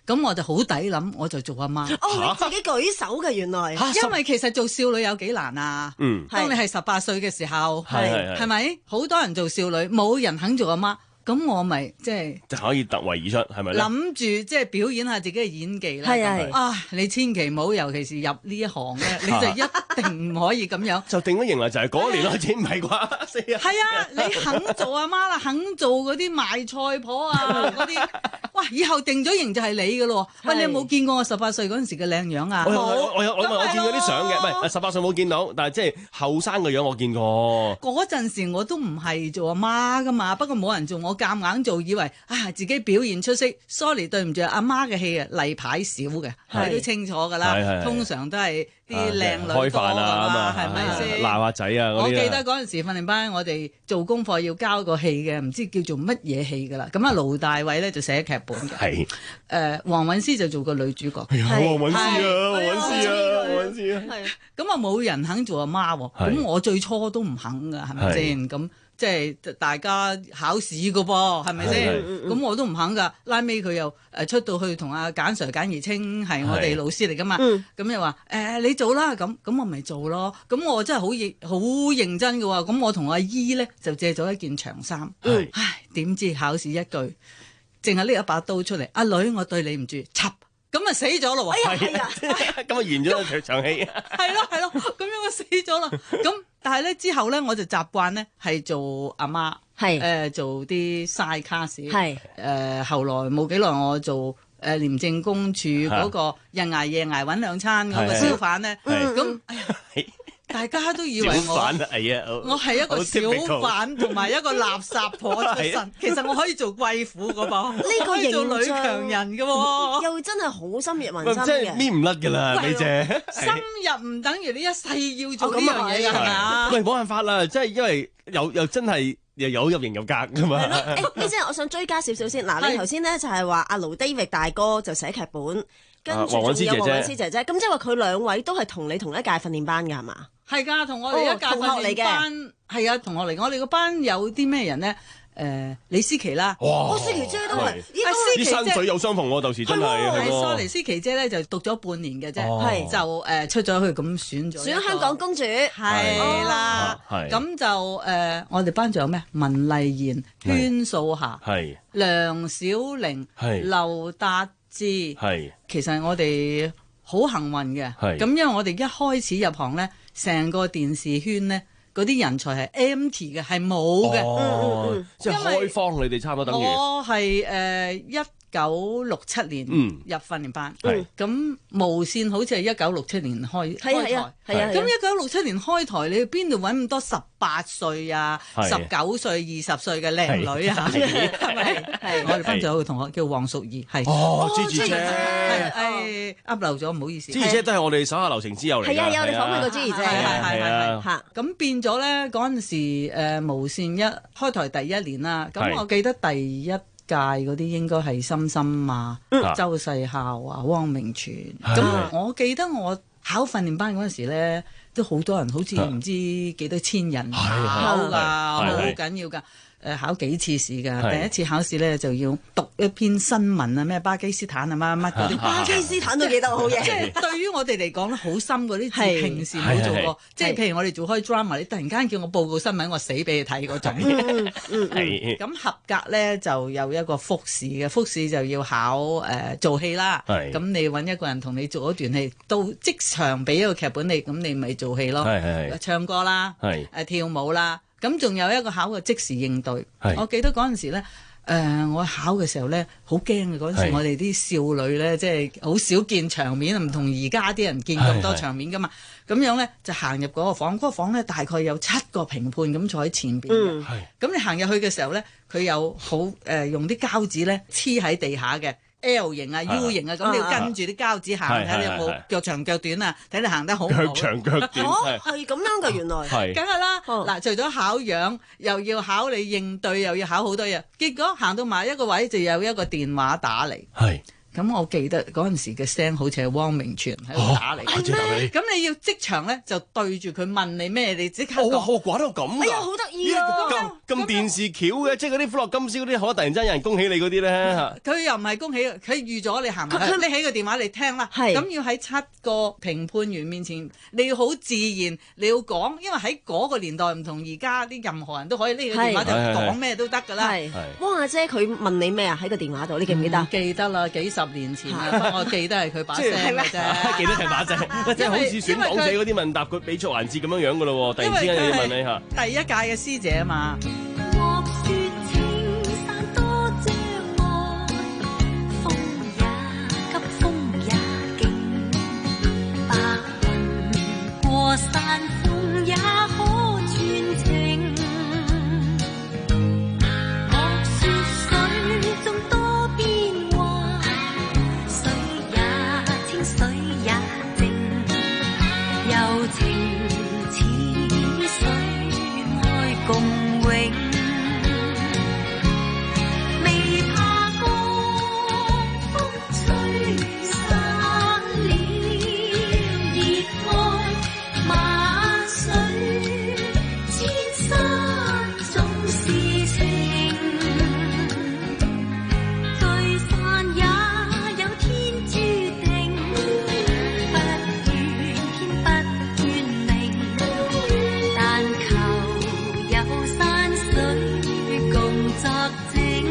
S13: 咁我就好抵諗，我就做阿媽。
S10: 哦，你自己舉手嘅原來，
S13: 因為其實做少女有幾難啊。
S8: 嗯，
S13: 當你係十八歲嘅時候，
S8: 係
S13: 係咪？好多人做少女，冇人肯做阿媽。咁我咪即係
S20: 就可以突圍而出，係咪咧？
S13: 諗住即係表演下自己嘅演技啦。
S10: 係係
S13: 啊！你千祈唔好，尤其是入呢一行咧，你就一定唔可以咁樣。
S20: 就定咗型啦，就係嗰一年開始，唔係啩？四啊！
S13: 係啊，你肯做阿媽啦，肯做嗰啲賣菜婆啊，嗰啲，哇！以後定咗型就係你噶咯。喂，你有冇見過我十八歲嗰陣時嘅靚樣啊？
S20: 我我我有我我見過啲相嘅，唔係十八歲冇見到，但係即係後生嘅樣我見過。
S13: 嗰陣時我都唔係做阿媽噶嘛，不過冇人做我。夾硬做，以為啊自己表現出色。sorry， 對唔住，阿媽嘅戲啊例牌少嘅，你都清楚噶啦。通常都係啲靚女多㗎嘛，係咪先？
S20: 鬧下仔啊！
S13: 我記得嗰陣時訓練班，我哋做功課要交個戲嘅，唔知叫做乜嘢戲㗎啦。咁啊，盧大偉咧就寫劇本嘅。係誒，黃韻詩就做個女主角。
S20: 係黃韻詩啊，黃韻詩啊，黃韻詩啊。
S13: 係咁啊，冇人肯做阿媽喎。咁我最初都唔肯㗎，係咪先？咁即係大家考試噶噃，係咪先？咁我都唔肯噶。拉尾佢又誒出到去同阿簡 Sir 簡而清係我哋老師嚟噶嘛。咁又話誒你做啦，咁咁我咪做咯。咁我真係好認好認真嘅喎。咁我同阿姨咧就借咗一件長衫。唉，點知考試一句，淨係拎一把刀出嚟。阿女，我對你唔住，插咁啊死咗咯喎！
S20: 係啊，咁啊完咗場場戲。
S13: 係咯係咯，咁樣我死咗啦。咁但係咧之後咧，我就習慣咧係做阿媽，係誒、呃、做啲 side cast，係誒後來冇幾耐我做誒、呃、廉政公署嗰個日捱夜捱揾兩餐嗰個小販咧，咁哎呀大家都以為我我係一個小販同埋一個垃圾婆出身，其實我可以做貴婦噶噃，呢個形象做女強人噶喎，
S10: 又真係好深入民心嘅，
S20: 即係搣唔甩噶啦，美姐。
S13: 深入唔等於你一世要做呢樣嘢㗎，係咪啊？
S20: 喂，冇辦法啦，即係因為又又真係又有入型有格噶嘛。
S10: 誒，美姐，我想追加少少先。嗱，你頭先咧就係話阿盧 David 大哥就寫劇本，跟住仲有黃韻詩姐姐，咁即係話佢兩位都係同你同一屆訓練班㗎，係嘛？
S13: 係㗎，同我哋一屆訓練班，係啊，同學嚟。我哋個班有啲咩人咧？誒，李思琪啦，
S10: 我思琪姐都係，
S20: 啲山水有相逢喎，到時真係。
S13: 係，sorry，思琪姐咧就讀咗半年嘅啫，係就誒出咗去咁選咗，
S10: 選香港公主，
S13: 係啦，咁就誒，我哋班仲有咩？文麗賢、禤素霞、梁小玲、劉達志，係，其實我哋好幸運嘅，咁因為我哋一開始入行咧，成個電視圈咧。嗰啲人才係 empty 嘅，係冇嘅，
S20: 哦、嗯嗯即係開荒，你哋差唔多等於。
S13: 我係誒一九六七年入訓練班，咁、嗯、無線好似係一九六七年開開台，咁一九六七年開台，你去邊度揾咁多十八歲啊、十九歲、二十歲嘅靚女啊？係咪？係我哋班仲有個同學叫黃淑儀，係
S20: 哦，Gigi 姐，
S13: 係噏漏咗，唔好意思。
S20: Gigi 姐都係我哋手下留情之友嚟㗎，
S10: 係啊，有我哋訪問過 Gigi 姐，
S13: 係係係嚇。咁變咗咧，嗰陣時誒無線一開台第一年啦，咁我記得第一屆嗰啲應該係深深啊、嗯、周世孝啊、汪明荃。咁我記得我考訓練班嗰陣時咧，都好多人，好似唔知幾多千人考㗎，好緊要㗎。誒考幾次試㗎？第一次考試咧就要讀一篇新聞啊，咩巴基斯坦啊乜乜嗰啲。
S10: 巴基斯坦都記得好嘢。
S13: 即係對於我哋嚟講咧，好深嗰啲字，平時冇做過。即係譬如我哋做開 drama，你突然間叫我報告新聞，我死俾你睇嗰種。咁合格咧就有一個複試嘅，複試就要考誒做戲啦。咁你揾一個人同你做一段戲，到即場俾一個劇本你，咁你咪做戲咯。唱歌啦，誒跳舞啦。咁仲有一個考嘅即時應對，我記得嗰陣時咧，誒、呃、我考嘅時候咧，好驚嘅嗰陣時，我哋啲少女咧，即係好少見場面，唔同而家啲人見咁多場面噶嘛。咁樣咧就行入嗰個房，嗰、嗰個房咧大概有七個評判咁坐喺前邊嘅。咁、嗯、你行入去嘅時候咧，佢有好誒、呃、用啲膠紙咧黐喺地下嘅。L 型啊 U 型啊，咁你要跟住啲膠紙行，睇你有冇腳長腳短啊，睇你行得好唔好？
S20: 腳長腳短，
S10: 哦，係咁樣嘅原來，
S13: 係梗係啦。嗱，除咗考樣，又要考你應對，又要考好多嘢。結果行到埋一個位，就有一個電話打嚟，係咁我記得嗰陣時嘅聲好似係汪明荃喺度打嚟，咁你要即場咧就對住佢問你咩，你即刻講。
S20: 哦，寡到咁㗎！
S10: 哎呀，好得意啊！
S20: 咁咁電視橋嘅，即係嗰啲歡樂今宵嗰啲，可能突然之間有人恭喜你嗰啲咧嚇。
S13: 佢又唔係恭喜，佢預咗你行埋去，拎起個電話嚟聽啦。
S10: 係
S13: 咁要喺七個評判員面前，你要好自然，你要講，因為喺嗰個年代唔同而家啲任何人都可以拎個電話就講咩都得㗎啦。
S10: 汪阿姐佢問你咩啊？喺個電話度，你記唔記得？
S13: 記得啦，幾十年前啦，我記得係佢把聲嘅啫，
S20: 記得係把聲，即係好似選港姐嗰啲問答，佢比賽環節咁樣樣㗎咯喎，突然之間又要問你嚇。
S13: 第一屆嘅師姐啊嘛。
S18: 山峰也可傳情，莫說水中多變幻，水也清水也靜，柔情似水愛共永，未怕江風吹散了熱愛。萬水千山總是情，聚散也有天注定，不怨天不怨命，但求有山水共作證。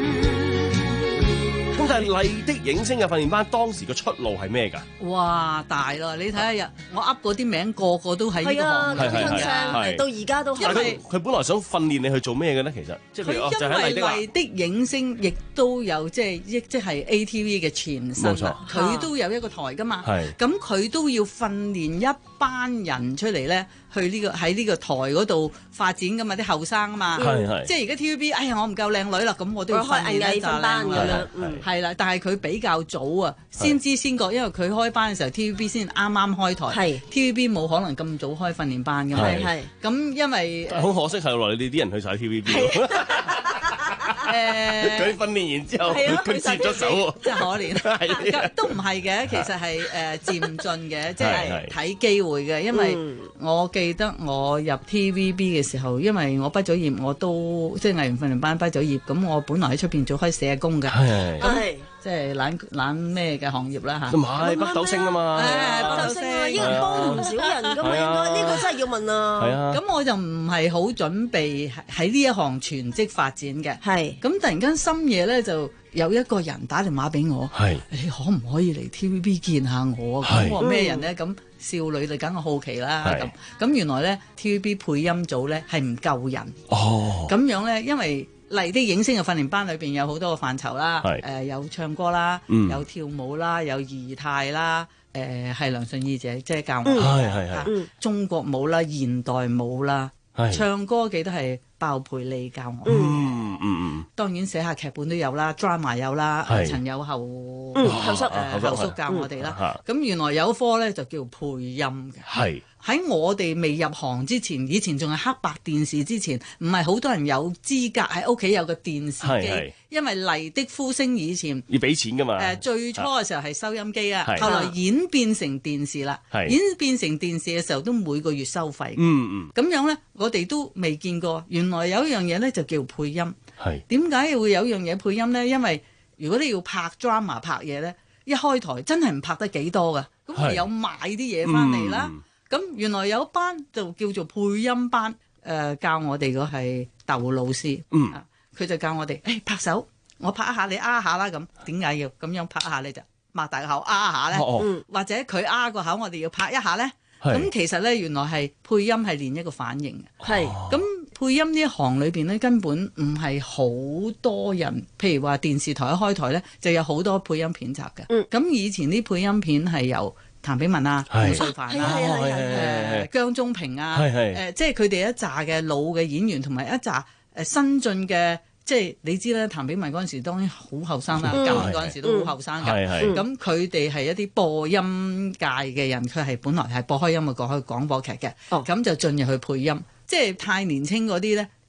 S20: 咁但係麗的映聲嘅訓練班當時嘅出路係咩㗎？
S13: 哇，大啦！你睇下日，我噏嗰啲名個個都喺呢個行
S10: 業，到而家都係。
S13: 因為
S20: 佢本來想訓練你去做咩嘅咧？其實即係佢
S13: 因為麗的映聲亦都有即係亦即係 A T V 嘅前身，佢都有一個台㗎嘛。咁佢都要訓練一班人出嚟咧，去呢個喺呢個台嗰度發展㗎嘛，啲後生啊嘛。即係而家 T V B， 哎呀我唔夠靚女啦，咁我都要訓練一紮靚女啦。係啦，但係佢比較早啊，先知先覺，因為佢開班嘅時候 T V B 先啱啱開台，T V B 冇可能咁早開訓練班㗎嘛。咁因為
S20: 好可惜係來你哋啲人去晒 T V B。誒，佢訓練完之後，佢接咗手喎，
S13: 真係可憐。都唔係嘅，其實係誒漸進嘅，即係睇機會嘅。因為我記得我入 T V B 嘅時候，因為我畢咗業，我都即係藝員訓練班畢咗業，咁我本來喺出邊做開社工嘅，係即係懶懶咩嘅行業啦嚇。
S20: 唔係北斗星啊嘛，
S10: 北斗星啊，應該幫唔少人㗎嘛，應該呢個真係要問啊。
S20: 係啊，
S13: 咁我就唔係好準備喺呢一行全職發展嘅。係，咁突然間深夜咧就有一個人打電話俾我，係你可唔可以嚟 T V B 見下我？咁我話咩人咧？咁少女就梗係好奇啦。咁咁原來咧 T V B 配音組咧係唔夠人。哦，咁樣咧，因為麗的映聲嘅訓練班裏邊有好多個範疇啦，誒、呃、有唱歌啦，嗯、有跳舞啦，有儀態啦，誒、呃、係梁順義姐即係教我，係係係中國舞啦、現代舞啦，是唱歌記得係鮑培利教我，嗯嗯嗯，當然寫下劇本都有啦 ，drama 有啦，是陳友後後叔誒後叔教我哋啦，咁、嗯、原來有一科咧就叫配音嘅，係。喺我哋未入行之前，以前仲係黑白電視之前，唔係好多人有資格喺屋企有個電視機，是是因為麗的呼聲以前
S20: 要俾錢㗎嘛。誒、
S13: 呃、最初嘅時候係收音機啊，
S20: 是
S13: 後來演變成電視啦，是演變成電視嘅時候都每個月收費。嗯嗯，咁樣咧，我哋都未見過。原來有一樣嘢咧就叫配音。係點解會有一樣嘢配音咧？因為如果你要拍 drama 拍嘢咧，一開台真係唔拍得幾多㗎，咁唯有買啲嘢翻嚟啦。嗯咁原來有一班就叫做配音班，誒、呃、教我哋個係竇老師，嗯，佢、啊、就教我哋，誒、欸、拍手，我拍一下你啊下啦，咁點解要咁樣拍一下你就擘大個口啊下咧？哦哦或者佢啊個口，我哋要拍一下咧？咁是其實咧原來係配音係練一個反應嘅，係咁是配音呢一行裏邊咧根本唔係好多人，譬如話電視台一開台咧就有好多配音片集嘅，咁、嗯、以前啲配音片係由譚炳文啊、吳瑞凡啊、誒姜中平啊，誒即係佢哋一紮嘅老嘅演員，同埋一紮誒新進嘅，即係你知啦，譚炳文嗰陣時當然好後生啦，教嗰陣時都好後生㗎。咁佢哋係一啲播音界嘅人，佢係本來係播開音樂過去廣播劇嘅，咁就進入去配音，即係太年青嗰啲咧。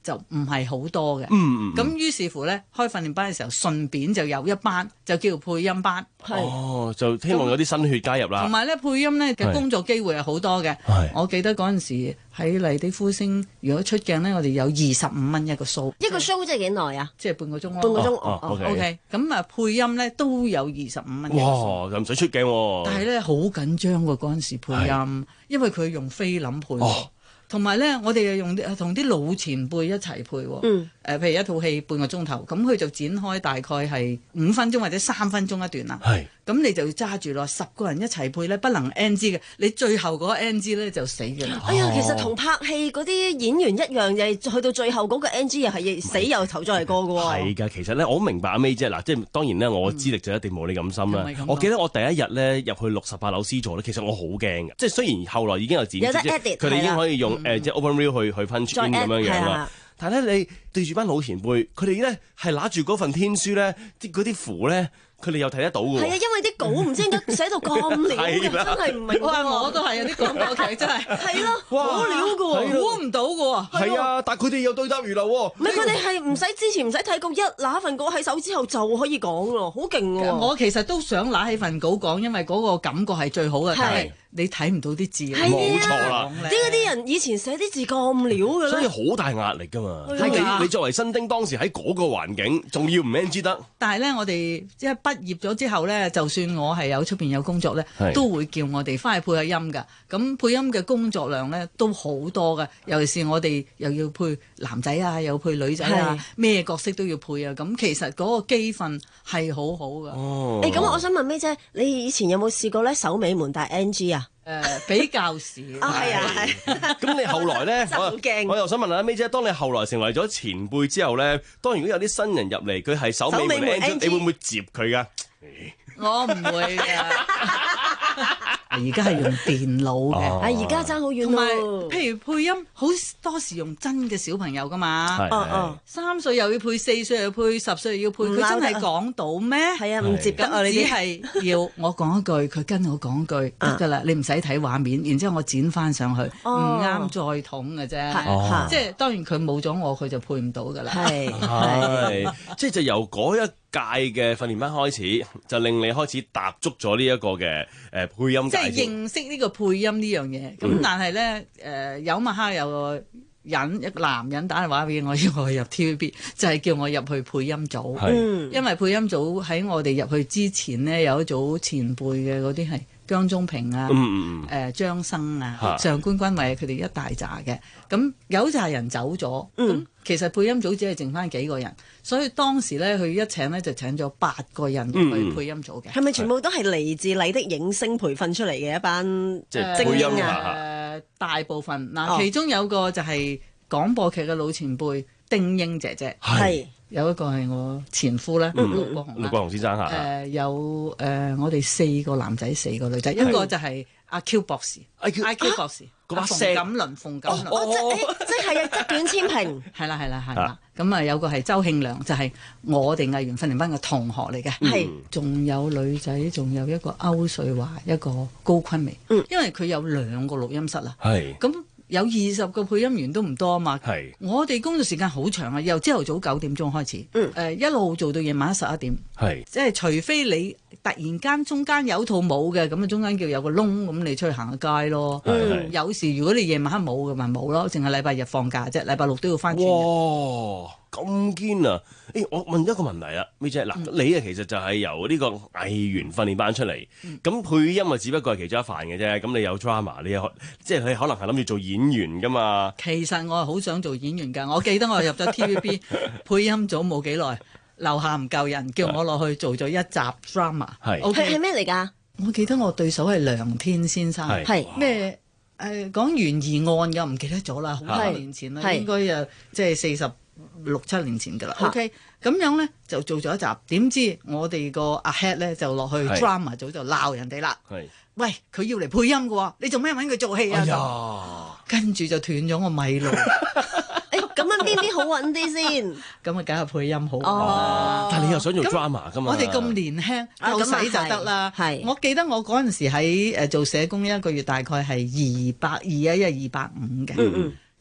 S13: 就唔係好多嘅。
S20: 嗯
S13: 咁於是乎咧，開訓練班嘅時候，順便就有一班就叫配音班。
S20: 哦，就希望有啲新血加入啦。
S13: 同埋咧，配音咧嘅工作機會係好多嘅。我記得嗰陣時喺麗的呼聲，如果出鏡咧，我哋有二十五蚊一個 show。
S10: 一個 show 即係幾耐啊？
S13: 即係半個鐘咯。
S10: 半個鐘。
S20: 哦，OK。
S13: OK。咁啊，配音咧都有二十五蚊一個 show。
S20: 哇，又唔使出鏡喎。
S13: 但係咧好緊張喎，嗰陣時配音，因為佢用菲林配。同埋咧，我哋又用同啲老前輩一齊配喎。嗯。誒，譬如一套戲半個鐘頭，咁佢就展開大概係五分鐘或者三分鐘一段啦。係。咁你就要揸住咯，十個人一齊配咧，不能 N G 嘅。你最後嗰個 N G 咧就死嘅啦。
S10: 哎呀，其實同拍戲嗰啲演員一樣，又係去到最後嗰個 N G 又係死又頭再嚟過嘅喎。
S20: 係㗎，其實咧我好明白阿 May 姐嗱，即係當然咧，我資歷就一定冇你咁深啦。我記得我第一日咧入去六十八樓 C 座咧，其實我好驚嘅。即係雖然後來已經有剪，
S10: 有得 edit，
S20: 佢哋已經可以用誒即係 open reel 去去 punch in 咁樣樣啦。但係咧，你對住班老前輩，佢哋咧係揦住嗰份天書咧，啲嗰啲符咧。佢哋又睇得到㗎喎。係啊，因為啲稿唔知點解寫到咁潦嘅，真係唔明。
S13: 哇！我都係啊，啲廣播劇真係。
S10: 係咯，好潦嘅喎，
S13: 估唔到嘅喎。
S20: 係啊，但係佢哋又對答如流喎。
S10: 唔係，佢哋係唔使之前唔使睇稿，一拿份稿喺手之後就可以講咯，好勁喎。
S13: 我其實都想拿起份稿講，因為嗰個感覺係最好嘅。係。你睇唔到啲字，
S20: 冇錯啦。
S10: 點解啲人以前寫啲字咁潦嘅咧？
S20: 所以好大壓力㗎嘛。你你作為新丁，當時喺嗰個環境，仲要唔 N G 得？
S13: 但係咧，我哋即係畢業咗之後咧，就算我係有出邊有工作咧，都會叫我哋翻去配下音㗎。咁配音嘅工作量咧都好多㗎，尤其是我哋又要配男仔啊，又配女仔啊，咩角色都要配啊。咁其實嗰個機份係好好㗎。
S20: 哦。
S10: 誒，咁我想問咩啫？你以前有冇試過咧首尾門帶 N G 啊？
S13: 誒比較少
S10: 啊，係啊，係。
S20: 咁你後來咧，
S10: 真係好驚。
S20: 我又想問下 May 姐，當你後來成為咗前輩之後咧，當如果有啲新人入嚟，佢係首尾門 N G，你會唔會接佢㗎？
S13: 我唔會㗎。而家係用電腦嘅，
S10: 啊而家爭好遠咯。
S13: 譬如配音，好多時用真嘅小朋友㗎嘛。
S10: 哦哦，
S13: 三歲又要配，四歲又要配，十歲又要配，佢真係講到咩？係
S10: 啊，唔接得啊！
S13: 你只係要我講一句，佢跟我講一句得㗎啦。你唔使睇畫面，然之後我剪翻上去，唔啱再統嘅啫。即係當然佢冇咗我，佢就配唔到㗎啦。係
S20: 係，即係就由嗰一屆嘅訓練班開始，就令你開始踏足咗呢一個嘅誒配音界。
S13: 即係認識呢個配音呢樣嘢。咁、嗯、但係咧誒有晚黑有個人一個男人打電話俾我，要我入 T V B， 就係叫我入去配音組。嗯，因為配音組喺我哋入去之前咧，有一組前輩嘅嗰啲係姜中平啊，誒、嗯呃、張生啊，上官君偉佢哋一大扎嘅。咁有紮人走咗，咁、嗯、其實配音組只係剩翻幾個人，所以當時咧佢一請咧就請咗八個人入去配音組嘅。係咪、嗯、
S10: 全部都係嚟自麗的影聲培訓出嚟嘅一班精英啊？
S13: 誒、呃、大部分嗱，呃哦、其中有個就係廣播劇嘅老前輩丁英姐姐，係有一個係我前夫咧，陸國雄，
S20: 陸國雄先生嚇。誒、
S13: 呃、有誒、呃、我哋四個男仔，四個女仔，一個就係阿 Q 博士 ，I Q, I Q 博士，
S20: 嗰把
S13: 聲，馮錦麟，馮錦麟，
S10: 哦，即即係側卷千平，
S13: 係啦係啦係啦。咁啊有個係周慶良，就係、是、我哋藝員訓練班嘅同學嚟嘅，係、嗯。仲有女仔，仲有一個歐瑞華，一個高坤美，嗯、因為佢有兩個錄音室啦，係。咁有二十個配音員都唔多啊嘛，係。我哋工作時間好長啊，由朝頭早九點鐘開始，嗯，誒一路做到夜晚十一點，係。即係除非你突然間中間有套冇嘅，咁啊中間叫有個窿，咁你出去行下街咯。嗯，有時如果你夜晚黑冇嘅咪冇咯，淨係禮拜日放假啫，禮拜六都要翻轉。
S20: 哇，咁堅啊！誒、欸，我問一個問題啊，May 姐，嗱，你啊其實就係由呢個藝員訓練班出嚟，咁、嗯、配音啊只不過係其中一範嘅啫。咁你有 drama， 你有即係你可能係諗住做演員噶嘛？
S13: 其實我係好想做演員㗎。我記得我入咗 T V B 配音組冇幾耐，樓下唔夠人，叫我落去做咗一集 drama。係，
S10: 係係咩嚟㗎？
S13: 我記得我對手係梁天先生，係咩誒講懸疑案㗎？唔記得咗啦，好多年前啦，應該又即係四十六七年前㗎啦。OK，咁樣咧就做咗一集，點知我哋個阿 head 咧就落去 drama 組就鬧人哋啦。係，喂，佢要嚟配音嘅喎，你做咩揾佢做戲啊？哎呀，跟住就斷咗個米路。
S10: 咁樣邊啲好揾啲先？
S13: 咁啊，梗係配音好。
S10: 哦，
S20: 但係你又想做 drama 㗎嘛？
S13: 我哋咁年輕，夠使就得啦。係，我記得我嗰陣時喺誒做社工一個月大概係二百二啊，一係二百五嘅。嗯嗯。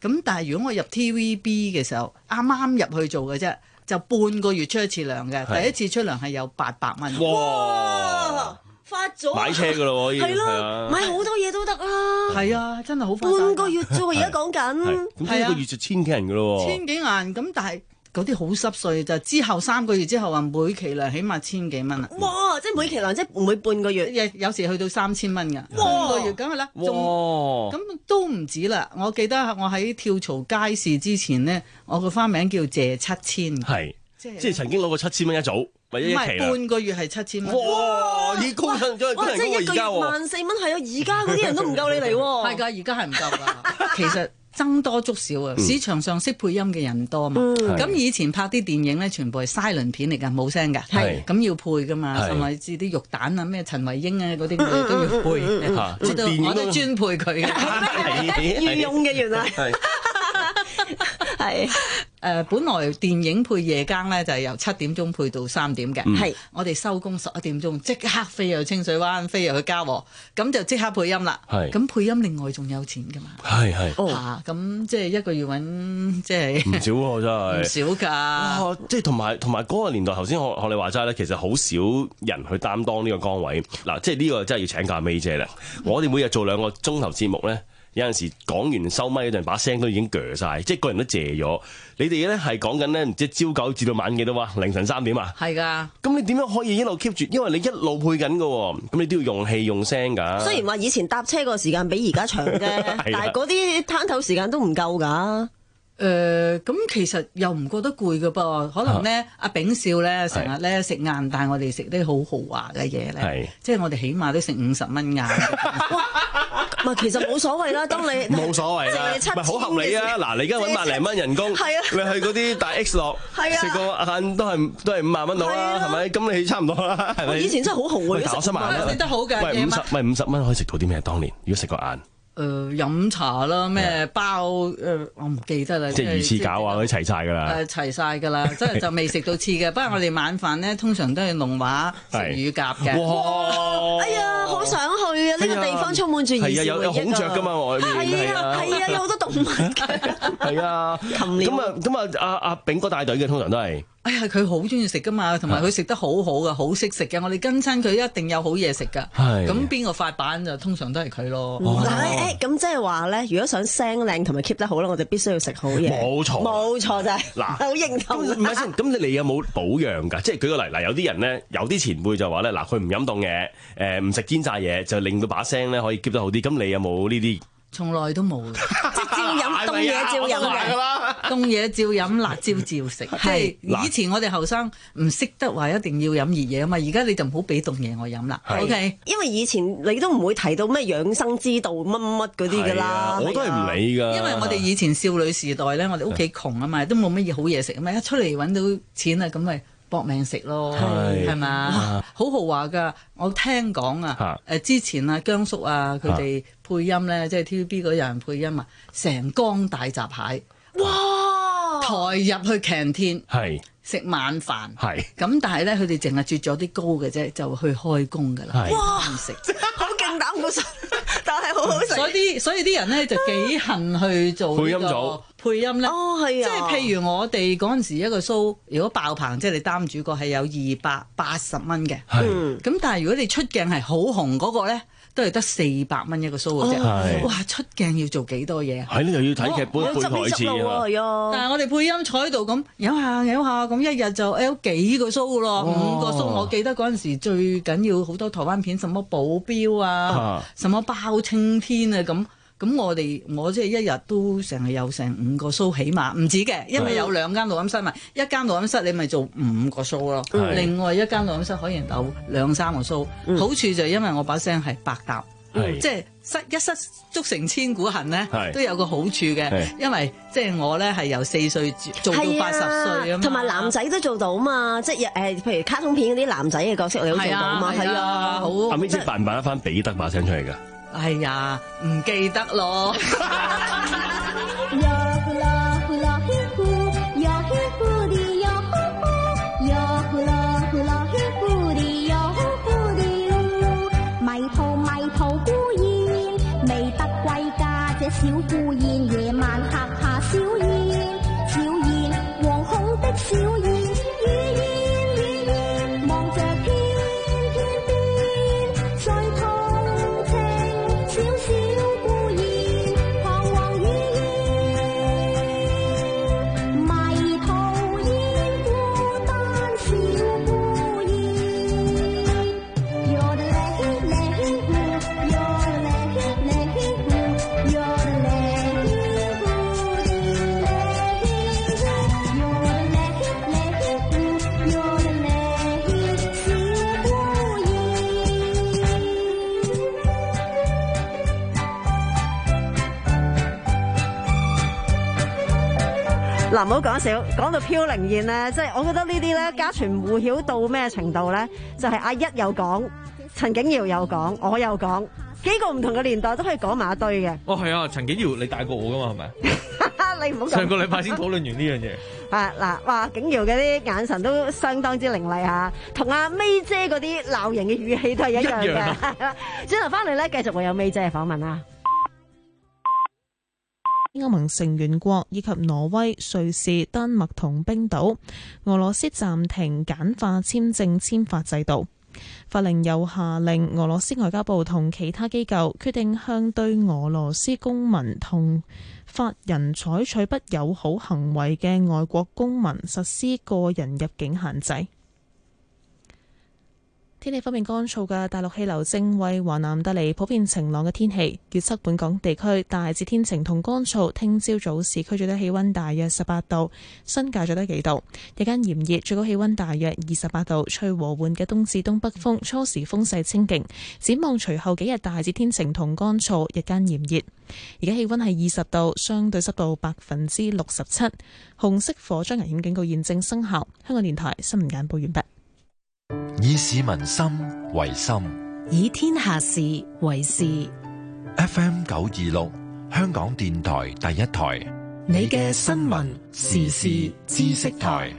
S13: 咁但係如果我入 T V B 嘅時候，啱啱入去做嘅啫，就半個月出一次糧嘅，第一次出糧係有八百蚊。
S10: 哇！發咗
S20: 買車㗎咯喎，
S10: 係咯，買好多嘢都得啊。
S13: 係啊，真係好
S10: 半個月啫喎，而家講緊。
S20: 咁一個月就千幾人㗎咯喎。
S13: 千幾銀咁，但係嗰啲好濕碎就之後三個月之後話每期糧起碼千幾蚊啊！
S10: 哇！即係每期糧即係每半個月，
S13: 有有時去到三千蚊㗎。
S10: 哇！
S13: 半個月梗係啦，仲咁都唔止啦。我記得我喺跳槽街市之前呢，我個花名叫謝七千。
S20: 係，即係曾經攞過七千蚊一組。唔
S13: 係半個月係七千蚊。
S20: 哇！已高薪咗，
S10: 哇！即係一個月萬四蚊，係啊！而家嗰啲人都唔夠你嚟喎。
S13: 係㗎，而家係唔夠㗎。其實僧多粥少啊，市場上識配音嘅人多嘛。咁以前拍啲電影咧，全部係 silent 片嚟㗎，冇聲㗎。係。咁要配㗎嘛，甚至啲肉蛋啊、咩陳慧英啊嗰啲都要配。知道我都專配佢嘅。
S10: 御用嘅原來。係。
S13: 誒，本來電影配夜更咧，就係由七點鐘配到三點嘅。係，我哋收工十一點鐘，即刻飛入清水灣，飛入去嘉禾，咁就即刻配音啦。係，咁配音另外仲有錢㗎嘛？係係。嚇，咁即係一個月揾即係
S20: 唔少喎，真係
S13: 唔少㗎。
S20: 即係同埋同埋嗰個年代，頭先學學你話齋咧，其實好少人去擔當呢個崗位。嗱，即係呢個真係要請教 May 姐啦。我哋每日做兩個鐘頭節目咧。有陣時講完收咪嗰陣，把聲都已經鋸晒，即係個人都謝咗。你哋咧係講緊咧，唔知朝九至到晚幾多啊？凌晨三點啊？
S13: 係㗎。咁
S20: 你點樣可以一路 keep 住？因為你一路配緊㗎喎，咁你都要用氣用聲㗎。
S10: 雖然話以前搭車個時間比而家長啫，但係嗰啲攤頭時間都唔夠㗎。
S13: 誒咁、呃、其實又唔覺得攰㗎噃，可能咧阿、啊、炳少咧成日咧食晏，但係我哋食啲好豪華嘅嘢咧，即係我哋起碼都食五十蚊晏。
S10: 唔係，其實冇所謂啦，當你
S20: 冇所謂啦，咪好合理啊！嗱，你而家揾萬零蚊人工，
S10: 係啊，
S20: 你去嗰啲大 X 樂，食個晏都係都係五萬蚊到啦，係咪？咁你差唔多啦，係咪？
S10: 以前真係好豪喎，
S20: 搞十萬
S13: 食得好㗎，
S20: 喂五十，喂五十蚊可以食到啲咩？當年如果食個晏。
S13: 誒、呃、飲茶啦，咩包誒、呃，我唔記得啦。
S20: 即係魚翅餃啊，嗰啲齊晒㗎啦。
S13: 誒齊晒㗎啦，即係就未食到翅嘅。不過我哋晚飯咧，通常都係龍華食乳鴿嘅。
S10: 哇！哎呀，好想去啊！呢、呢個地方充滿住兒時回憶。係啊，有
S20: 有孔雀㗎嘛，外面
S10: 係啊，係啊，有好多動物嘅。
S20: 係啊，咁啊，咁啊，阿阿炳哥帶隊嘅，通常都係。
S13: 哎呀，佢好中意食噶嘛，同埋佢食得好好噶，好識食嘅。我哋跟親佢一定有好嘢食噶。係。咁邊個發版就通常都係佢咯。
S10: 嗱誒，咁即係話咧，如果想聲靚同埋 keep 得好咧，我哋必須要食好嘢。
S20: 冇錯。
S10: 冇錯就係。嗱，好認同。
S20: 唔係先，咁你你有冇保養㗎？即係舉個例，嗱，有啲人咧，有啲前輩就話咧，嗱，佢唔飲凍嘢，誒唔食煎炸嘢，就令到把聲咧可以 keep 得好啲。咁你有冇呢啲？
S13: 從來都冇，
S10: 即係照飲凍嘢照飲嘅，
S13: 凍嘢照飲，辣椒照食。即係以前我哋後生唔識得話一定要飲熱嘢啊嘛，而家你就唔好俾凍嘢我飲啦。OK，
S10: 因為以前你都唔會提到咩養生之道乜乜嗰啲㗎啦。
S20: 我都係唔理㗎。
S13: 因為我哋以前少女時代咧，我哋屋企窮啊嘛，都冇乜嘢好嘢食啊嘛，一出嚟揾到錢啊，咁咪搏命食咯，係嘛？好豪華㗎！我聽講啊，誒之前啊姜叔啊佢哋配音咧，即係 T V B 嗰有人配音啊，成缸大閘蟹，哇！抬入去 canteen，係食晚飯，係咁，但係咧佢哋淨係啜咗啲膏嘅啫，就去開工㗎啦，哇！唔食，
S10: 好勁膽估數，但係好好食。
S13: 所以啲所以啲人咧就幾恨去做
S20: 配音組。
S13: 配音咧，
S10: 哦係啊，
S13: 即係譬如我哋嗰陣時一個 show，如果爆棚，即係你擔主角係有二百八十蚊嘅，嗯，咁但係如果你出鏡係好紅嗰個咧，都係得四百蚊一個 show 嘅啫，係，哇，出鏡要做幾多嘢啊？係
S20: 呢，又要睇劇本、背台詞
S10: 啊，
S13: 但係我哋配音坐喺度咁，有下有下咁，一日就 L 幾個 show 咯，五個 show。我記得嗰陣時最緊要好多台灣片，什麼保鏢啊，什麼包青天啊咁。咁我哋我即係一日都成日有成五個 show 起碼唔止嘅，因為有兩間錄音室嘛，一間錄音室你咪做五個 show 咯，另外一間錄音室可以有兩三個 show。嗯、好處就係因為我把聲係百搭，嗯、即係失一失足成千古恨咧，都有個好處嘅，因為即係我咧係由四歲做到八十歲啊嘛，
S10: 同埋男仔都做到嘛，即係誒譬如卡通片嗰啲男仔嘅角色你都做到嘛，係啊，好。
S20: 阿 May 姐扮唔扮得翻彼得把聲出嚟㗎？
S13: 哎呀，唔記得咯。
S18: 迷途迷途孤燕，未得歸家這小
S19: 孤燕，夜晚嚇下小燕，小燕惶恐的小燕，雨燕雨燕望着天天邊，最同情小小孤燕，彷徨雨燕，迷途燕孤單小孤燕，喲嘞嘞呼，喲嘞嘞呼，喲嘞呼
S10: 嗱，唔好講笑，講到飄零燕咧，即係我覺得呢啲咧家傳戶曉到咩程度咧？就係、是、阿一有講，陳景瑤有講，我有講，幾個唔同嘅年代都可以講埋一堆嘅。
S15: 哦，係啊，陳景瑤你帶過我噶嘛，係咪？
S10: 你唔好
S15: 上個禮拜先討論完呢樣嘢。
S10: 啊嗱，哇！景瑤嘅啲眼神都相當之凌厲嚇，同阿 May 姐嗰啲鬧人嘅語氣都係一樣嘅。轉頭翻嚟咧，繼續會有 May 姐嘅訪問啦。
S1: 歐盟成員國以及挪威、瑞士、丹麥同冰島，俄羅斯暫停簡化簽證簽發制度。法令又下令俄羅斯外交部同其他機構決定向對俄羅斯公民同法人採取不友好行為嘅外國公民實施個人入境限制。天氣方面，乾燥嘅大陸氣流正為華南帶嚟普遍晴朗嘅天氣。預測本港地區大致天晴同乾燥。聽朝早市區最低氣溫大約十八度，新界最低幾度。日間炎熱，最高氣溫大約二十八度，吹和緩嘅東至東北風，初時風勢清勁。展望隨後幾日大致天晴同乾燥，日間炎熱。而家氣溫係二十度，相對濕度百分之六十七。紅色火災危險警告現正生效。香港電台新聞簡報完畢。
S4: 以市民心為心，
S5: 以天下事為事。
S4: F M 九二六，香港電台第一台，
S5: 你嘅新聞時事知識台。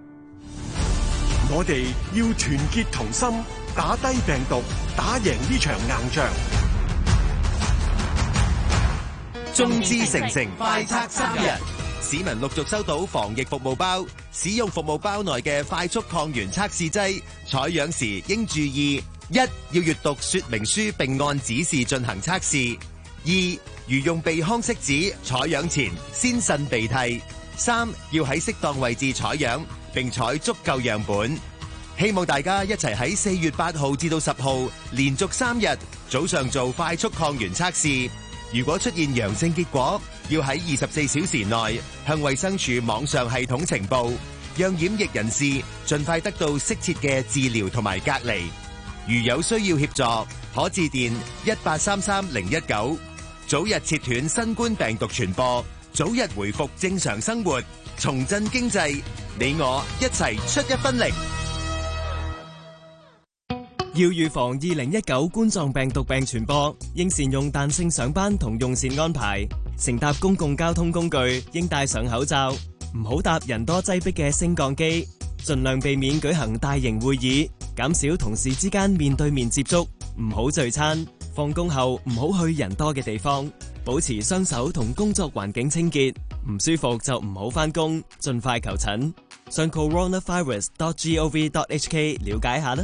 S6: 我哋要團結同心，打低病毒，打贏呢場硬仗。
S7: 眾志成城，快測三日。市民陸續收到防疫服務包，使用服務包內嘅快速抗原測試劑，採樣時應注意：一、要閱讀說明書並按指示進行測試；二、如用鼻腔拭子，採樣前先擤鼻涕；三、要喺適當位置採樣並採足夠樣本。希望大家一齊喺四月八號至到十號連續三日早上做快速抗原測試。如果出現陽性結果，要喺二十四小時內向衛生署網上系統呈報，讓染疫人士盡快得到適切嘅治療同埋隔離。如有需要協助，可致電一八三三零一九，早日切斷新冠病毒傳播，早日回復正常生活，重振經濟。你我一齊出一分力。
S21: 要預防二零一九冠狀病毒病傳播，應善用彈性上班同用膳安排。乘搭公共交通工具應戴上口罩，唔好搭人多擠迫嘅升降機。盡量避免舉行大型會議，減少同事之間面對面接觸。唔好聚餐，放工後唔好去人多嘅地方。保持雙手同工作環境清潔。唔舒服就唔好返工，盡快求診。上 coronavirus dot gov dot hk 了解下啦。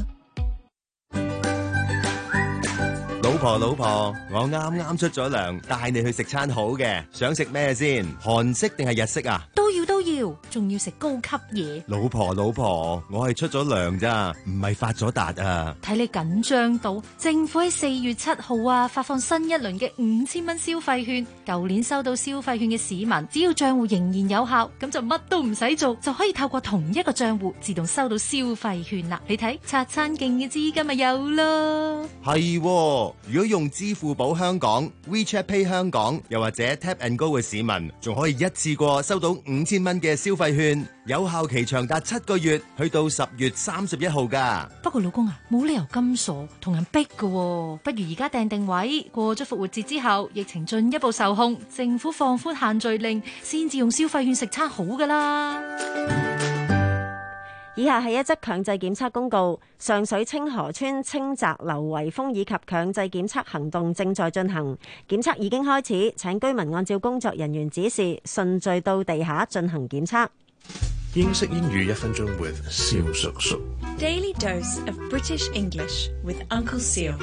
S7: 老婆老婆，我啱啱出咗糧，帶你去食餐好嘅，想食咩先？韓式定係日式啊？
S9: 都要都要，仲要食高級嘢。
S7: 老婆老婆，我係出咗糧咋，唔係發咗達啊！
S9: 睇你緊張到，政府喺四月七號啊發放新一輪嘅五千蚊消費券。舊年收到消費券嘅市民，只要賬戶仍然有效，咁就乜都唔使做，就可以透過同一個賬戶自動收到消費券啦。你睇，刷餐勁嘅資金咪有咯。
S7: 係喎。如果用支付寶香港、WeChat Pay 香港，又或者 Tap and Go 嘅市民，仲可以一次過收到五千蚊嘅消費券，有效期長達七個月，去到十月三十一號噶。
S9: 不過老公啊，冇理由咁傻同人逼噶，不如而家訂定位，過咗復活節之後，疫情進一步受控，政府放寬限聚令，先至用消費券食餐好噶啦。
S10: 以下係一則強制檢測公告，上水清河村清澤樓圍封以及強制檢測行動正在進行，檢測已經開始，請居民按照工作人員指示順序到地下進行檢測。
S2: 英式英語一分鐘 with 蕭叔叔。
S5: Daily dose of British English with Uncle Seal。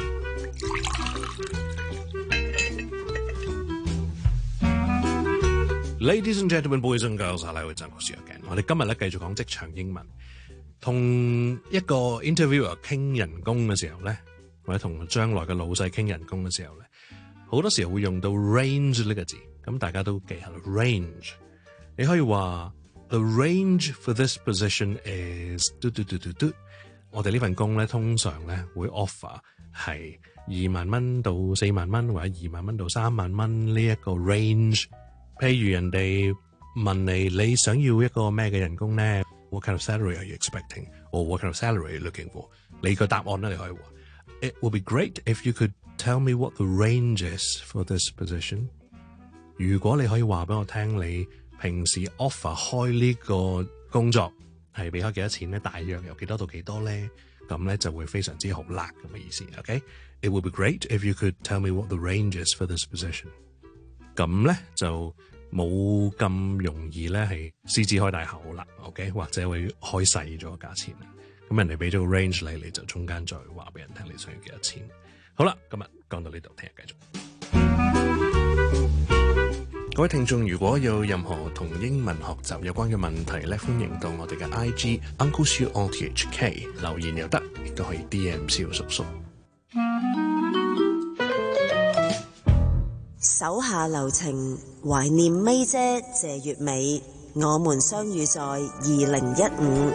S2: Ladies and gentlemen, boys and girls， hello， it's Uncle Seal again。我哋今日咧繼續講職場英文。同一個 interviewer 傾人工嘅時候咧，或者同將來嘅老細傾人工嘅時候咧，好多時候會用到 range 呢個字，咁大家都記下啦。range 你可以話 the range for this position is 嘟嘟嘟嘟嘟。我哋呢份工咧通常咧會 offer 係二萬蚊到四萬蚊，或者二萬蚊到三萬蚊呢一個 range。譬如人哋問你你想要一個咩嘅人工咧？ What kind of salary are you expecting? Or what kind of salary are you looking for? 你個答案咧，你可以話 It would be great if you could tell me what the range is for this position. 如果你可以話俾我聽，你平時 offer 開呢個工作係俾開幾多錢咧？大約由幾多到幾多咧？咁咧就會非常之好辣咁嘅意思。OK? It would be great if you could tell me what the range is for this position. 咁咧就冇咁容易咧，係獅子開大口啦 ，OK， 或者會開細咗個價錢。咁人哋俾咗個 range 你，你就中間再話俾人聽你想要幾多錢。好啦，今日講到呢度，聽日繼續。各位聽眾，如果有任何同英文學習有關嘅問題咧，歡迎到我哋嘅 I G Uncle Siu O T H K 留言又得，亦都可以 D M 蕭叔叔。
S22: 手下留情，懷念 May 姐謝月美，我們相遇在二零一五。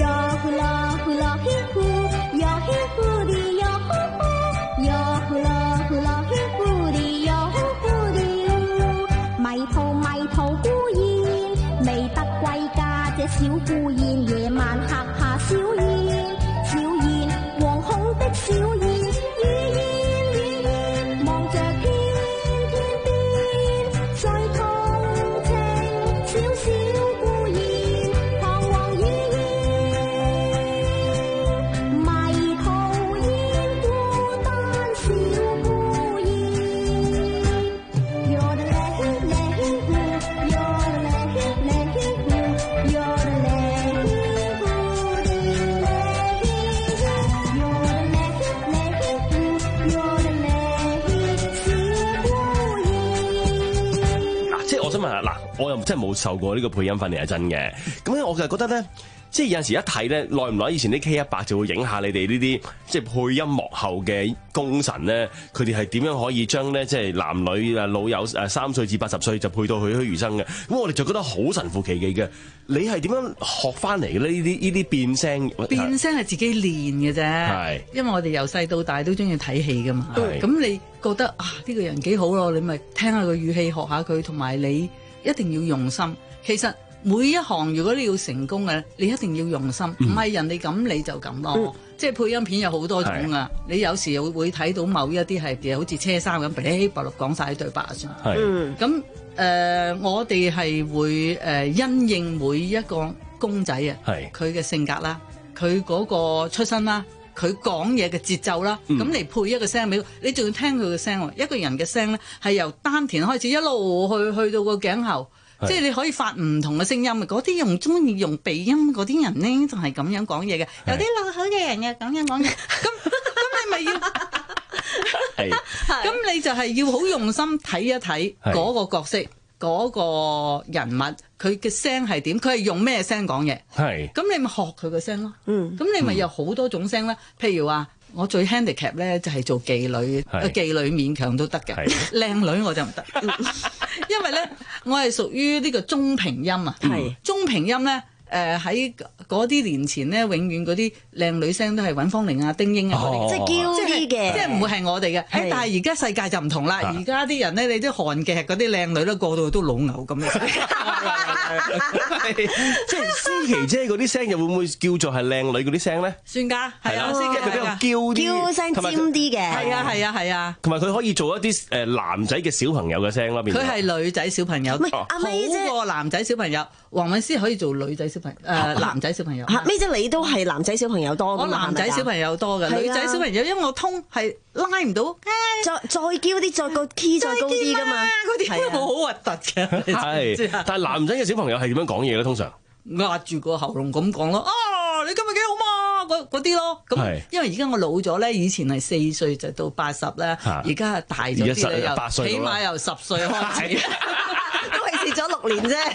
S18: 迷途迷途孤燕，未得歸家這小孤燕，夜晚嚇下小燕，小燕惶恐的小燕，雨燕雨燕望着天。
S20: 我又真係冇受過呢個配音訓練係真嘅，咁咧我就覺得咧，即係有陣時一睇咧，耐唔耐以前啲 K 一百就會影下你哋呢啲即係配音幕後嘅功臣咧，佢哋係點樣可以將咧即係男女啊老友誒三歲至八十歲就配到栩栩如生嘅，咁我哋就覺得好神乎其技嘅。你係點樣學翻嚟嘅呢？呢啲呢啲變聲
S13: 變聲係自己練嘅啫，係因為我哋由細到大都中意睇戲噶嘛，咁你覺得啊呢個人幾好咯，你咪聽下個語氣學下佢，同埋你一定要用心。其實每一行如果你要成功嘅，你一定要用心，唔係、嗯、人哋咁你就咁咯。嗯、即係配音片有好多種噶，你有時會會睇到某一啲係好似車衫咁，噼哩啪啦講晒對白先。係咁誒，呃、我哋係會誒、呃、因應每一個公仔啊，佢嘅性格啦，佢嗰個出身啦，佢講嘢嘅節奏啦，咁嚟、嗯、配一個聲俾佢，你仲要聽佢嘅聲喎。一個人嘅聲咧係由丹田開始一路去去到個頸後。即係你可以發唔同嘅聲音嘅，嗰啲用中意用鼻音嗰啲人咧，就係咁樣講嘢嘅。有啲落口嘅人嘅咁樣講嘢，咁咁你咪要，咁你就係要好用心睇一睇嗰個角色、嗰個人物，佢嘅聲係點，佢係用咩聲講嘢。係，咁你咪學佢嘅聲咯。嗯，咁你咪有好多種聲啦。譬如話，我最 handicap 咧就係做妓女，妓女勉強都得嘅，靚女我就唔得。因為咧，我係屬於呢個中平音啊，係中平音咧，誒喺嗰啲年前咧，永遠嗰啲靚女聲都係尹芳玲啊、丁英啊嗰啲，即係嬌啲嘅，即係唔會係我哋嘅。但係而家世界就唔同啦，而家啲人咧，你啲韓劇嗰啲靚女咧，過到都老牛咁樣。
S20: 即係思琪姐嗰啲聲，又會唔會叫做係靚女嗰啲聲咧？
S13: 算㗎，係啊，思琪
S20: 佢比較嬌啲，
S10: 嬌聲尖啲嘅，
S13: 係啊，係啊，係啊。
S20: 同埋佢可以做一啲誒男仔嘅小朋友嘅聲啦，變咗。
S13: 佢係女仔小朋友，好過男仔小朋友。黃韻詩可以做女仔小朋友。 朋友，誒男仔小朋友。
S3: 嚇，咩啫？你都係男仔小朋友多㗎嘛？
S13: 我男仔小朋友多嘅，女仔小朋友因為我通係拉唔到，
S3: 再再嬌啲，再個 key 再高啲㗎嘛？
S13: 嗰啲好好核突嘅。
S20: 係，但係男仔嘅小朋友係點樣講嘢咧？通常
S13: 壓住個喉嚨咁講咯。啊，你今日幾好嘛？嗰嗰啲咯。咁因為而家我老咗咧，以前係四歲就到八十咧，而家係大咗啲咧，又起碼由十歲開始。
S3: 都係蝕咗六年啫。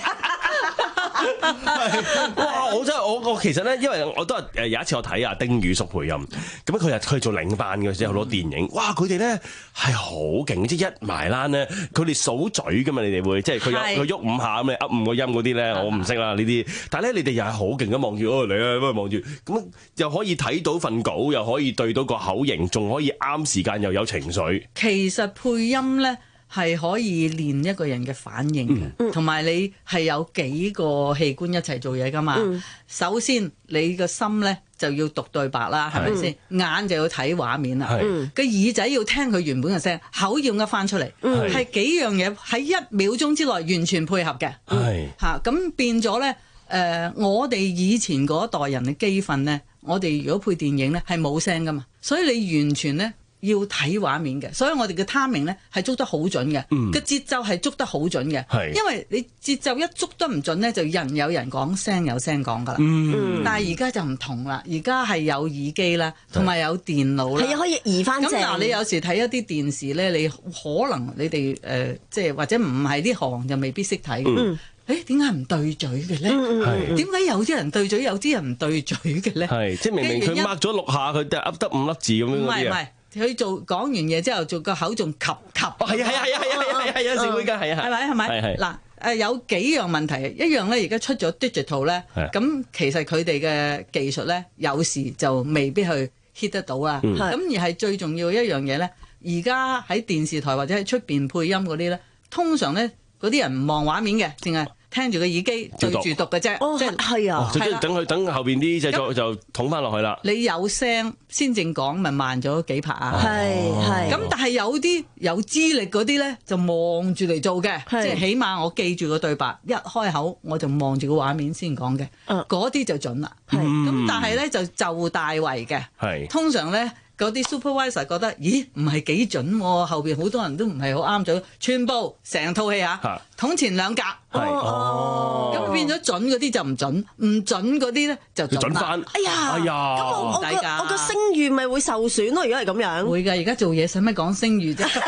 S20: 哇！我真係我我其實咧，因為我都係誒有一次我睇阿丁宇淑配音，咁佢又佢做領班嘅，之後攞電影，哇！佢哋咧係好勁，即係一埋欄咧，佢哋數嘴㗎嘛，你哋會即係佢有佢喐五下咁，你噏五個音嗰啲咧，我唔識啦呢啲。但係咧，你哋又係好勁咁望住哦你啊，咁啊望住，咁又可以睇到份稿，又可以對到個口型，仲可以啱時間又有情緒。
S13: 其實配音咧，係可以練一個人嘅反應嘅，同埋、嗯、你係有幾個器官一齊做嘢噶嘛。嗯、首先你個心咧就要讀對白啦，係咪先？眼就要睇畫面啦，個是耳仔要聽佢原本嘅聲，口要噏翻出嚟，係是幾樣嘢喺一秒鐘之內完全配合嘅。嚇咁是、啊、變咗咧，誒、呃、我哋以前嗰一代人嘅機訓咧，我哋如果配電影咧係冇聲噶嘛，所以你完全咧。要睇畫面嘅，所以我哋嘅 timing 咧係捉得好準嘅，個、嗯、節奏係捉得好準嘅。是因為你節奏一捉得唔準咧，就人有人講，聲有聲講噶啦。嗯、但係而家就唔同啦，而家係有耳機啦，同埋有電腦啦，係啊，可以移翻正。咁嗱，你有時睇一啲電視咧，你可能你哋誒、呃、即係或者唔係啲行就未必識睇。嗯誒點解唔對嘴嘅咧？點解有啲人對嘴，有啲人唔對嘴嘅咧？係
S20: 即係明明佢擘咗六下，佢就噏得五粒字咁樣嗰啲啊！唔係唔係，
S13: 佢做講完嘢之後，做個口仲及及。
S20: 哦，係啊係啊係啊係啊係啊，有時會㗎，係啊係。
S13: 係咪係咪？係係。嗱誒，有幾樣問題，一樣咧，而家出咗 digital 咧，咁其實佢哋嘅技術咧，有時就未必去 hit 得到啦。咁而係最重要一樣嘢咧，而家喺電視台或者喺出邊配音嗰啲咧，通常咧嗰啲人唔望畫面嘅，淨係聽住個耳機對住讀嘅啫，
S3: 哦，即係係啊，
S20: 即係等佢等後邊啲製作就捅翻落去啦。
S13: 你有聲先正講，咪慢咗幾拍啊？
S3: 係係。咁
S13: 但係有啲有資歷嗰啲咧，就望住嚟做嘅，即係起碼我記住個對白，一開口我就望住個畫面先講嘅，嗰啲就準啦。係。咁但係咧就就大圍嘅，係通常咧。嗰啲 supervisor 覺得，咦唔係幾準喎，後邊好多人都唔係好啱咗，全部成套戲啊，統前兩格，哦，咁變咗準嗰啲就唔準，唔準嗰啲咧就準翻。哎呀，
S3: 哎呀，咁我我個我個聲譽咪會受損咯？如果係咁樣，
S13: 會㗎，而家做嘢使乜講聲譽啫？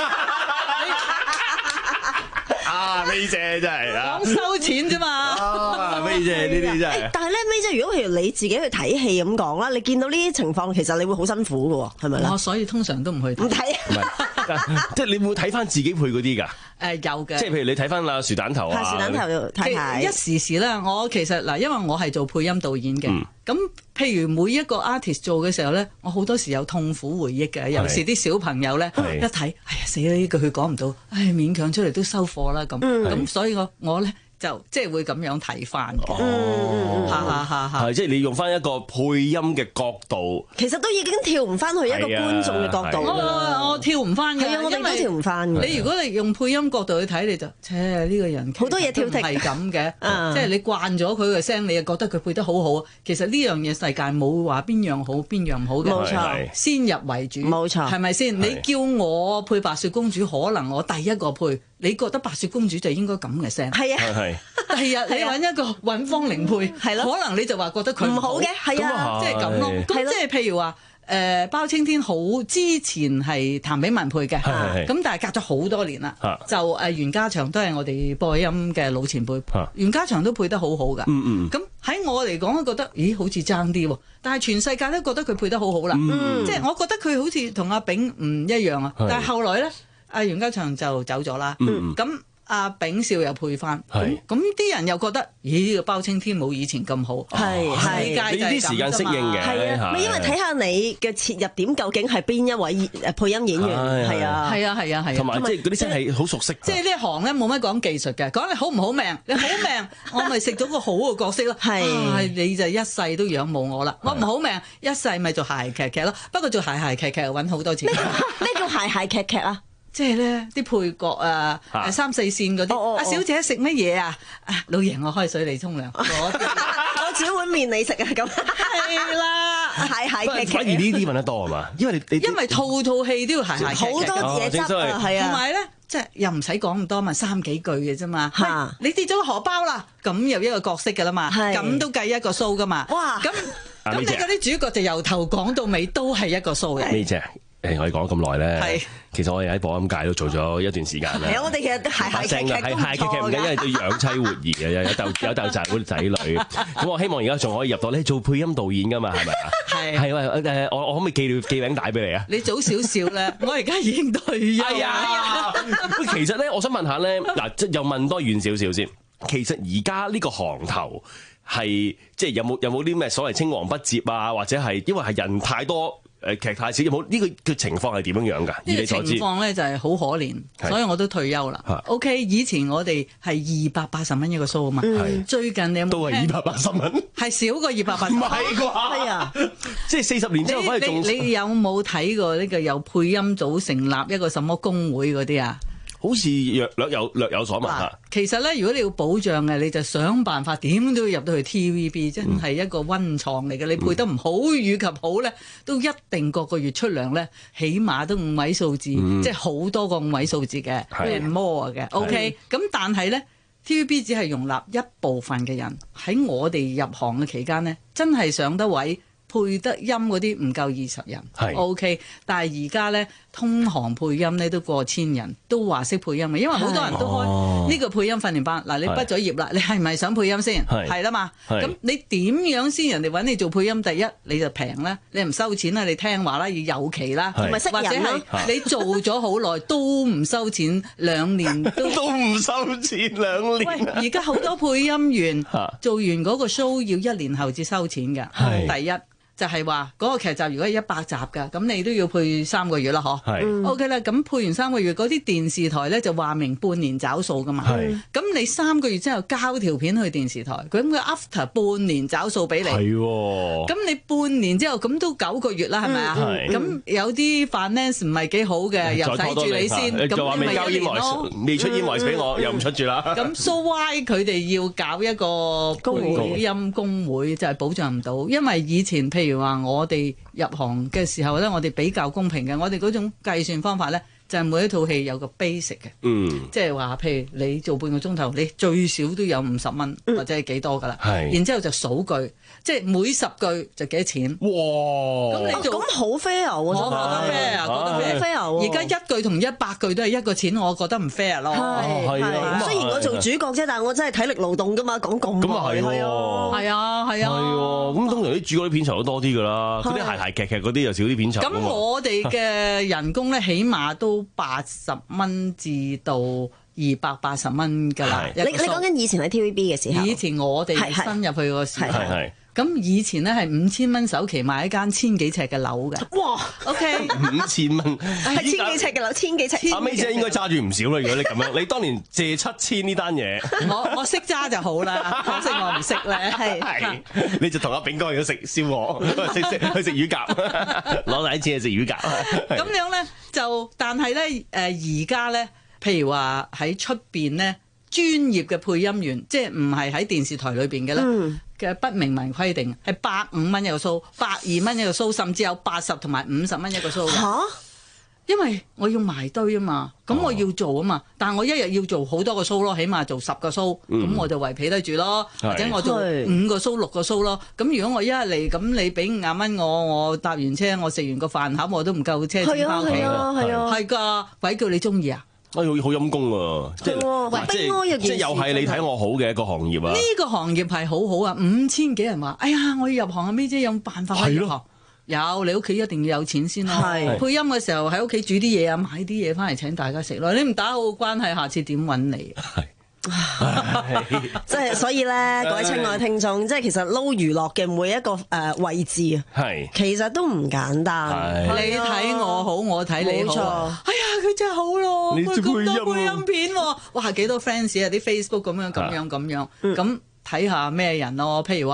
S20: 啊，May姐真係啊，
S13: 講收錢啫嘛。
S20: 啊，May姐呢啲真係。
S3: 但係咧，May姐如果譬如你自己去睇戲咁講啦，你見到呢啲情況，其實你會好辛苦嘅喎，係咪咧？
S13: 我所以通常都唔去睇。
S3: 唔睇。
S20: 即係你會睇翻自己配嗰啲㗎？
S13: 誒有嘅。
S20: 即係譬如你睇翻阿薯蛋頭啊。
S3: 薯蛋頭睇睇。
S13: 一時時咧，我其實嗱，因為我係做配音導演嘅，咁譬如每一個 artist 做嘅時候咧，我好多時有痛苦回憶嘅，尤其是啲小朋友咧一睇，哎呀死啦！呢句佢講唔到，唉勉強出嚟都收貨啦咁，咁所以我我咧。就即係會咁樣睇翻嘅，嚇嚇嚇嚇，
S20: 係即係你用翻一個配音嘅角度，
S3: 其實都已經跳唔翻去一個觀眾嘅角度。
S13: 我我跳唔翻嘅，
S3: 係啊，我哋都跳唔翻嘅。
S13: 你如果你用配音角度去睇，你就，切呢個人
S3: 好多嘢挑剔，
S13: 係咁嘅，即係你慣咗佢嘅聲，你又覺得佢配得好好。其實呢樣嘢世界冇話邊樣好邊樣唔好嘅，
S3: 冇錯，
S13: 先入為主，
S3: 冇錯，
S13: 係咪先？你叫我配白雪公主，可能我第一個配。你覺得白雪公主就應該咁嘅聲？
S3: 係啊，
S20: 係。
S13: 第日你揾一個尹芳玲配，係咯，可能你就話覺得佢
S3: 唔好嘅，係啊，
S13: 即係咁咯。咁即係譬如話，誒包青天好之前係譚炳文配嘅，咁但係隔咗好多年啦，就誒袁家祥都係我哋播音嘅老前輩，袁家祥都配得好好㗎。嗯嗯。咁喺我嚟講，覺得咦好似爭啲喎，但係全世界都覺得佢配得好好啦。即係我覺得佢好似同阿炳唔一樣啊。但係後來咧。阿袁家祥就走咗啦，咁阿炳少又配翻，咁啲人又覺得，咦呢個包青天冇以前咁好，
S3: 係係，
S20: 你啲時間適應嘅，
S3: 係啊，咪因為睇下你嘅切入點究竟係邊一位誒配音演員，係啊，
S13: 係啊係啊係啊，
S20: 同埋即係嗰啲真係好熟悉，
S13: 即係呢行咧冇乜講技術嘅，講你好唔好命，你好命，我咪食咗個好嘅角色咯，係，你就一世都仰慕我啦，我唔好命，一世咪做諧諧劇劇咯，不過做諧諧劇劇揾好多錢，
S3: 咩叫諧諧劇劇啊？
S13: 即係咧啲配角啊，啊三四線嗰啲，阿小姐食乜嘢啊？啊老爺我開水嚟沖涼，我我
S3: 煮碗麵你食啊咁。
S10: 係啦，係係劇
S20: 反而呢啲問得多係嘛？因為你
S13: 因為套套戲都要係係
S10: 好多嘢執啊，係啊，
S13: 同埋咧。即係又唔使講咁多嘛，三幾句嘅啫嘛。你跌咗個荷包啦，咁又一個角色㗎啦嘛，咁都計一個 show 㗎嘛。哇！咁咁你嗰啲主角就由頭講到尾都係一個 show 嘅。
S20: 咩啫？誒，我哋講咗咁耐咧，其實我哋喺播音界都做咗一段時間啦。
S3: 係啊，我哋其實係係劇劇都唔錯嘅。係劇劇唔緊，因為要養妻活兒嘅，有有竇有竇仔嗰啲仔女。咁我希望而家仲可以入到咧做配音導演㗎嘛，係咪啊？係係誒，我我可唔可以寄寄餅帶俾你啊？
S13: 你早少少咧，我而家已經退休。係啊，
S20: 喂，其實咧，我想問下咧，嗱，即又問多遠少少先。其實而家呢個行頭係即係有冇有冇啲咩所謂青黃不接啊，或者係因為係人太多？誒劇太少，有冇呢個嘅情況係點樣樣㗎？
S13: 呢個情況咧就係好可憐，所以我都退休啦。OK， 以前我哋係二百八十蚊一個 show 啊嘛，最近你有冇
S20: 都係二百八十蚊，
S13: 係少過二百八十蚊。
S20: 唔係啩？係啊，即係四十年之後反而仲。
S13: 你你有冇睇過呢個有配音組成立一個什麼工會嗰啲啊？
S20: 好似略略有略有所聞啊！
S13: 其實咧，如果你要保障嘅，你就想辦法點都要入到去 T V B， 真係一個溫床嚟嘅。你配得唔好與及好咧，都一定個個月出糧咧，起碼都五位數字，嗯、即係好多個五位數字嘅，係 more 嘅。OK，咁但係咧 T V B 只係容納一部分嘅人喺我哋入行嘅期間咧，真係上得位。配得音嗰啲唔夠二十人，OK，但係而家咧通行配音咧都過千人，都話識配音嘅，因為好多人都開呢個配音訓練班。嗱，你畢咗業啦，你係咪想配音先？係啦嘛，咁你點樣先人哋揾你做配音？第一你就平啦，你唔收錢啦，你聽話啦，要有期啦，同埋識人啦，或者係你做咗好耐都唔收錢，兩年都
S20: 都唔收錢兩年。
S13: 喂，而家好多配音員做完嗰個 show 要一年後至收錢㗎，第一。就係話嗰個劇集如果係一百集㗎，咁你都要配三個月啦，嗬。係。O K 啦，咁配完三個月，嗰啲電視台咧就話明半年找數㗎嘛。係。咁你三個月之後交條片去電視台，咁佢 after 半年找數俾你。係喎。咁你半年之後，咁都九個月啦，係咪啊？係。咁有啲 finance 唔係幾好嘅，又使住你先，咁你咪一年咯。
S20: 未出 invoice 俾我，又唔出住啦。
S13: 咁 so why 佢哋要搞一個配音工會，就係保障唔到，因為以前譬如。譬如話我哋入行嘅時候咧，我哋比較公平嘅，我哋嗰種計算方法咧，就係每一套戲有個 basic 嘅，嗯，即係話譬如你做半個鐘頭，你最少都有五十蚊或者係幾多噶啦，係，然之後就數句，即係每十句就幾多錢，哇！
S3: 咁你做咁好 fair 喎，
S13: 我覺得 fair，覺得 fair 喎。而家一句同一百句都係一個錢，我覺得唔 fair 咯。
S3: 係係，雖然我做主角啫，但係我真係體力勞動噶嘛，講咁
S20: 咁啊係喎，
S13: 係啊係啊，
S20: 係喎。咁通常啲主角啲片酬都多啲噶啦，嗰啲鞋鞋劇劇嗰啲又少啲片酬。
S13: 咁我哋嘅人工咧，起碼都八十蚊至到二百八十蚊㗎啦。
S3: 你你講緊以前喺 T V B 嘅時候，
S13: 以前我哋新入去個時候，咁以前咧係五千蚊首期買一間千幾尺嘅樓嘅。哇 ！OK，
S20: 五千蚊
S3: 係千幾尺嘅樓，千幾尺。阿
S20: May 姐應該揸住唔少啦。如果你咁樣，你當年借七千呢單嘢，
S13: 我我識揸就好啦。可惜我唔識咧，係
S20: 係。你就同阿炳哥去食燒鵝，食食去食乳鴿，攞第一次去食乳鴿。
S13: 咁樣咧就，但係咧誒而家咧，譬如話喺出邊咧，專業嘅配音員，即係唔係喺電視台裏邊嘅咧。嗯嘅不明文規定係百五蚊一個 show， 百二蚊一個 show， 甚至有八十同埋五十蚊一個 show。嚇！因為我要埋堆啊嘛，咁我要做啊嘛，但係我一日要做好多個 show 咯，起碼做十個 show，咁、嗯、我就圍皮得住咯，或者我做五個 show 六個 show 咯。咁如果我一日嚟，咁你俾五廿蚊我，我搭完車，我食完個飯盒我都唔夠車錢翻屋企。係啊係啊，係㗎，鬼叫你中意啊！
S20: 哎，好好陰功啊！即係即係即係又係你睇我好嘅一個行業啊！
S13: 呢個行業係好好啊！五千幾人話，哎呀，我要入行啊！咩姐有冇辦法可以入行？有，你屋企一定要有錢先咯。係配音嘅時候喺屋企煮啲嘢啊，買啲嘢翻嚟請大家食咯。你唔打好關係，下次點揾你？係。
S3: 即係所以咧，各位親愛嘅聽眾，即係其實撈娛樂嘅每一個誒位置啊，係其實都唔簡單。
S13: 你睇我好，我睇你好。冇錯。哎呀，佢真係好咯，佢咁多配音片喎，哇幾多 fans 啊，啲 Facebook 咁樣咁樣咁樣，咁睇下咩人咯？譬如話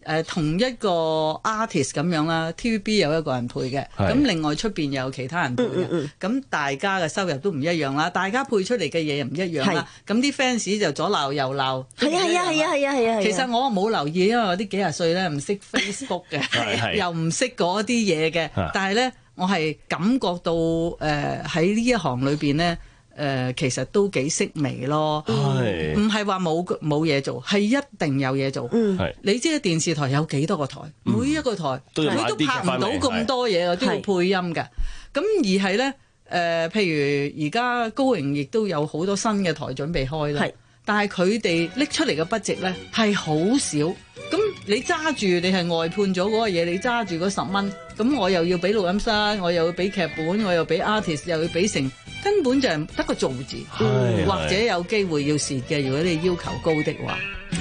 S13: 誒同一個 artist 咁樣啦 ，T V B 有一個人配嘅，咁另外出邊有其他人配嘅，咁、嗯嗯、大家嘅收入都唔一樣啦，大家配出嚟嘅嘢又唔一樣啦，咁啲 fans 就左鬧右鬧。
S10: 係啊係啊係啊係啊係啊！
S13: 其實我冇留意，因為我啲幾廿歲咧唔識 Facebook 嘅，又唔識嗰啲嘢嘅，但係咧我係感覺到誒喺呢一行裏邊咧。誒、呃、其實都幾識微咯，唔係話冇冇嘢做，係一定有嘢做。嗯、你知電視台有幾多個台，嗯、每一個台佢都，都拍唔到咁多嘢嘅，都要配音嘅。咁而係咧誒，譬如而家高榮亦都有好多新嘅台準備開啦，但係佢哋拎出嚟嘅budget咧係好少。咁你揸住你係外判咗嗰個嘢，你揸住嗰十蚊，咁我又要俾錄音室，我又要俾劇本，我又俾 artist， 又要俾成。根本就係得個做字，嗯、或者有機會要蝕嘅。如果你要求高的話。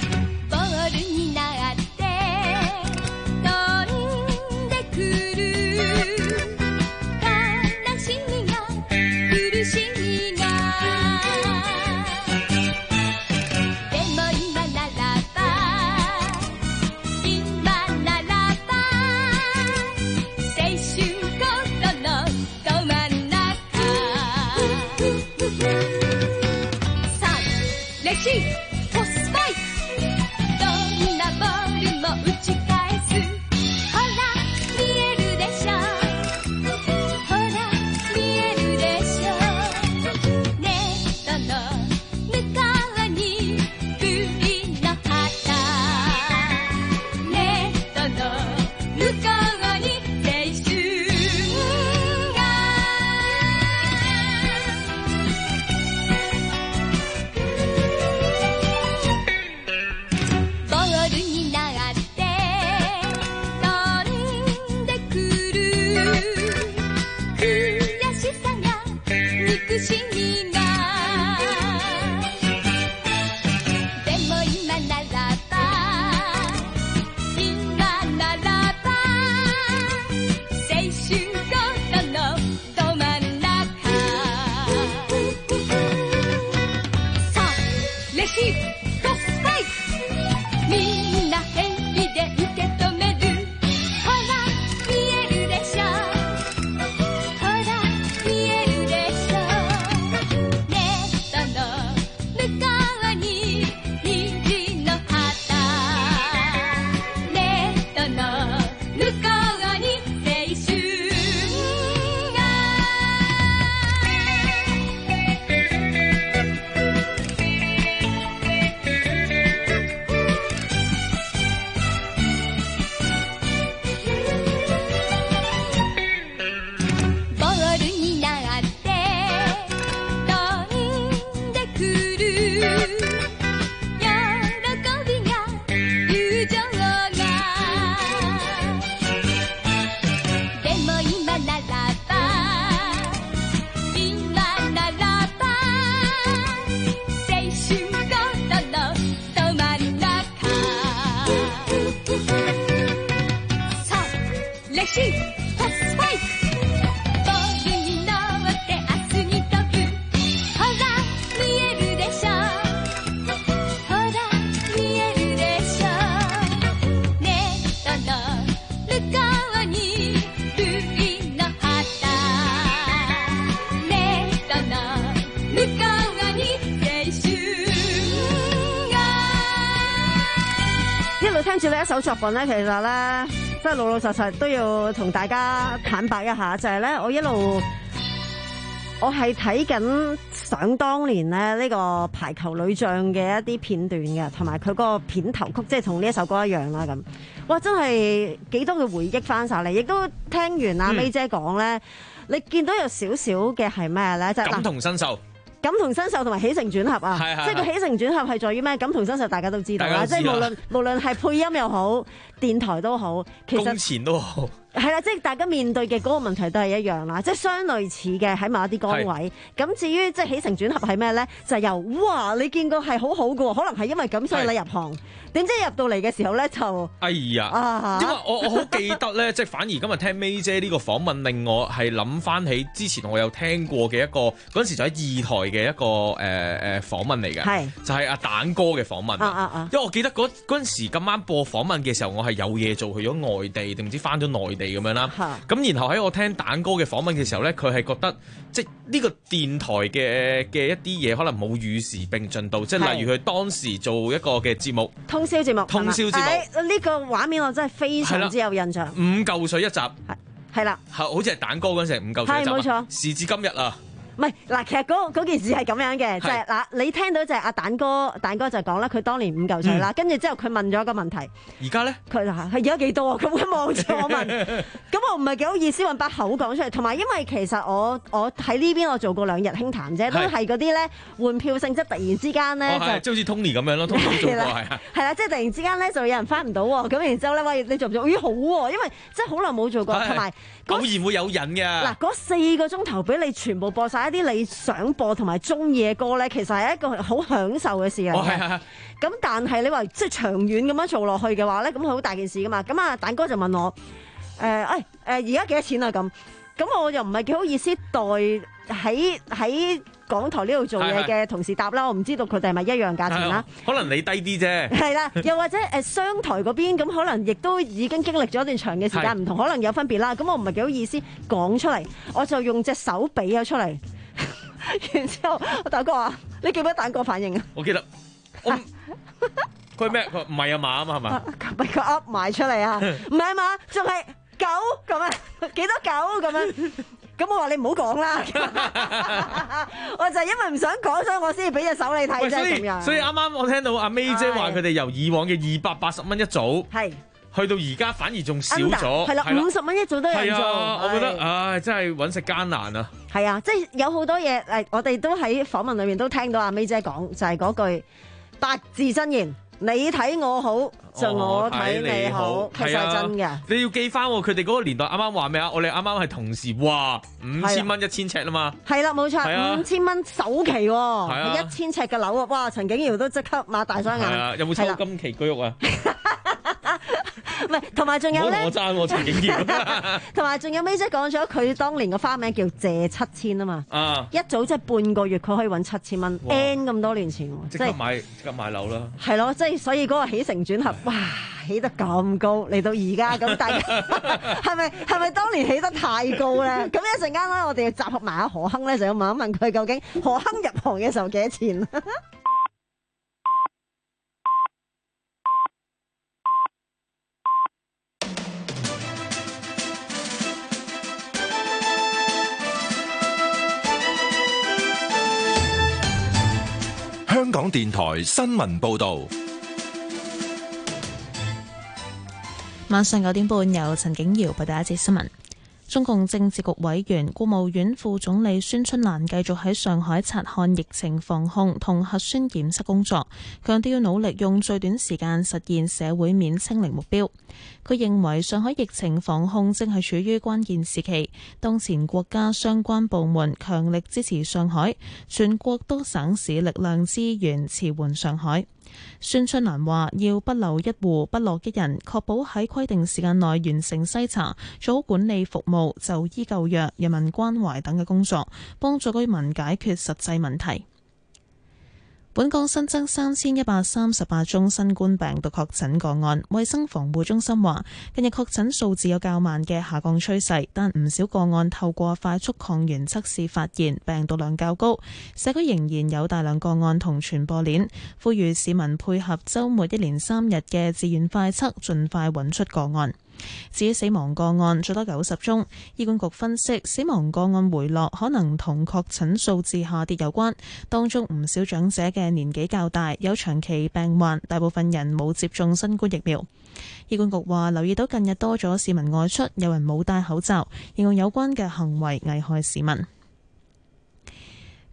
S10: 聽住呢一首作品咧，其實咧，即係老老實實都要同大家坦白一下，就係咧，我一路我係睇緊想當年咧呢個排球女將嘅一啲片段嘅，同埋佢嗰個片頭曲，即係同呢一首歌一樣啦咁。哇，真係幾多嘅回憶翻晒嚟，亦都聽完阿 May 姐講咧，你見到有少少嘅係咩咧？就係
S15: 感同身受。
S10: 感同身受同埋起承轉合啊，即係個起承轉合係在於咩？感同身受大家都知道啦，即係無論無論係配音又好，電台都好，其實
S15: 工錢都好，
S10: 係啦，即係大家面對嘅嗰個問題都係一樣啦，即係相類似嘅喺某一啲崗位。咁至於即係起承轉合係咩咧？就係由哇，你見過係好好嘅，可能係因為咁所以你入行，點知入到嚟嘅時候咧就
S15: 哎呀，
S10: 啊、
S15: 因為我我好記得咧，即係反而今日聽 May 姐呢個訪問，令我係諗翻起之前我有聽過嘅一個嗰陣時就喺二台嘅一個誒誒、呃、訪問嚟嘅，
S10: 係
S15: 就係阿蛋哥嘅訪問。
S10: 啊啊啊
S15: 因為我記得嗰嗰陣時咁啱播訪問嘅時候，我係有嘢做，去咗外地定唔知翻咗內地咁樣啦。咁然後喺我聽蛋哥嘅訪問嘅時候咧，佢係覺得即係呢個電台嘅嘅一啲嘢可能冇與時並進到，即係例如佢當時做一個嘅節目，
S10: 通宵節目，
S15: 通宵節目
S10: 呢、哎呢個畫面我真係非常之有印象。
S15: 五嚿水一集，
S10: 係啦，
S15: 好似係蛋哥嗰陣時五嚿水一集，
S10: 係冇錯，
S15: 時至今日啊。
S10: 唔係嗱，其實嗰嗰件事係咁樣嘅，就係嗱，你聽到就係阿蛋哥，蛋哥就講啦，佢當年五嚿水啦，跟住之後佢問咗一個問題，
S15: 而家咧
S10: 佢就係佢而家幾多啊？咁佢望住我問，咁我唔係幾好意思揾把口講出嚟，同埋因為其實我我喺呢邊我做過兩日輕談啫，都係嗰啲咧換票性質，突然之間咧就
S15: 即係好似 Tony 咁樣咯，Tony 做過係啊，
S10: 係啦，即係突然之間咧就有人翻唔到喎，咁然之後咧喂你做唔做？咦好喎，因為真係好耐冇做過，同埋
S15: 偶然會有癮嘅。
S10: 嗱嗰四個鐘頭俾你全部播晒一啲你想播同埋中意嘅歌咧，其實係一個好享受嘅事嚟嘅。
S15: 哦，係係係。
S10: 咁但係你話即係長遠咁樣做落去嘅話咧，咁好大件事噶嘛。咁啊，蛋哥就問我誒，誒誒而家幾多錢啊？咁咁我又唔係幾好意思代喺喺港台呢度做嘢嘅同事答啦。我唔知道佢哋係咪一樣價錢啦。
S15: 可能你低啲啫。係
S10: 啦，又或者誒商台嗰邊咁，可能亦都已經經歷咗一段長嘅時間，唔同可能有分別啦。咁我唔係幾好意思講出嚟，我就用隻手比咗出嚟。然之後，我大哥話：你記唔記得蛋哥反應啊？
S15: 我記得，我佢咩？佢唔係啊嘛啊嘛係嘛？
S10: 咪佢噏埋出嚟啊！唔係啊嘛，仲係九咁啊？幾多九咁樣？咁我話你唔好講啦，我就係因為唔想講，所以我先至俾隻手你睇啫咁樣。
S15: 所以啱啱我聽到阿 May 姐話佢哋由以往嘅二百八十蚊一組，係去到而家反而仲少咗，
S10: 係啦，五十蚊一組都有人做。
S15: 我覺得唉，真係揾食艱難啊！
S10: 係啊，即係有好多嘢誒，我哋都喺訪問裏面都聽到阿 May 姐講，就係嗰句八字真言：你睇我好，就我睇你好，其實係真嘅。
S15: 你要記翻佢哋嗰個年代，啱啱話咩啊？我哋啱啱係同時，哇，五千蚊一千尺啦嘛。
S10: 係啦，冇錯，五千蚊首期，係一千尺嘅樓啊！哇，陳景瑤都即刻擘大雙眼。
S15: 係啊，有冇抽金期居屋啊？
S10: 唔係，同埋仲有咧，
S15: 我爭我陳景瑤。
S10: 同埋仲有 May 姐講咗，佢當年個花名叫謝七千啊嘛。啊！一早即係半個月，佢可以揾七千蚊 ，N 咁多年前，
S15: 即刻買即刻買樓啦。係
S10: 咯，即係所以嗰個起承轉合，哇，起得咁高，嚟到而家咁，大家係咪係咪當年起得太高咧？咁一陣間咧，我哋集合埋阿何鏗咧，就要問一問佢究竟何鏗入行嘅時候幾多錢？
S4: 香港電台新聞報道，
S1: 晚上九點半由陳景瑤報道一節新聞。中共政治局委員、國務院副總理孫春蘭繼續喺上海察看疫情防控同核酸檢測工作，強調要努力用最短時間實現社會面清零目標。佢認為上海疫情防控正係處於關鍵時期，當前國家相關部門強力支持上海，全國多省市力量資源馳援上海。孫春蘭話：要不留一戶、不落一人，確保喺規定時間內完成篩查，做好管理服務、就醫救藥、人民關懷等嘅工作，幫助居民解決實際問題。本港新增三千一百三十八宗新冠病毒確診個案，衛生防護中心話，近日確診數字有較慢嘅下降趨勢，但唔少個案透過快速抗原測試發現病毒量較高，社區仍然有大量個案同傳播鏈，呼籲市民配合週末一連三日嘅自願快測，盡快揾出個案。至於死亡個案最多九十宗，醫管局分析死亡個案回落可能同確診數字下跌有關，當中唔少長者嘅年紀較大，有長期病患，大部分人冇接種新冠疫苗。醫管局話留意到近日多咗市民外出，有人冇戴口罩，形容有關嘅行為危害市民。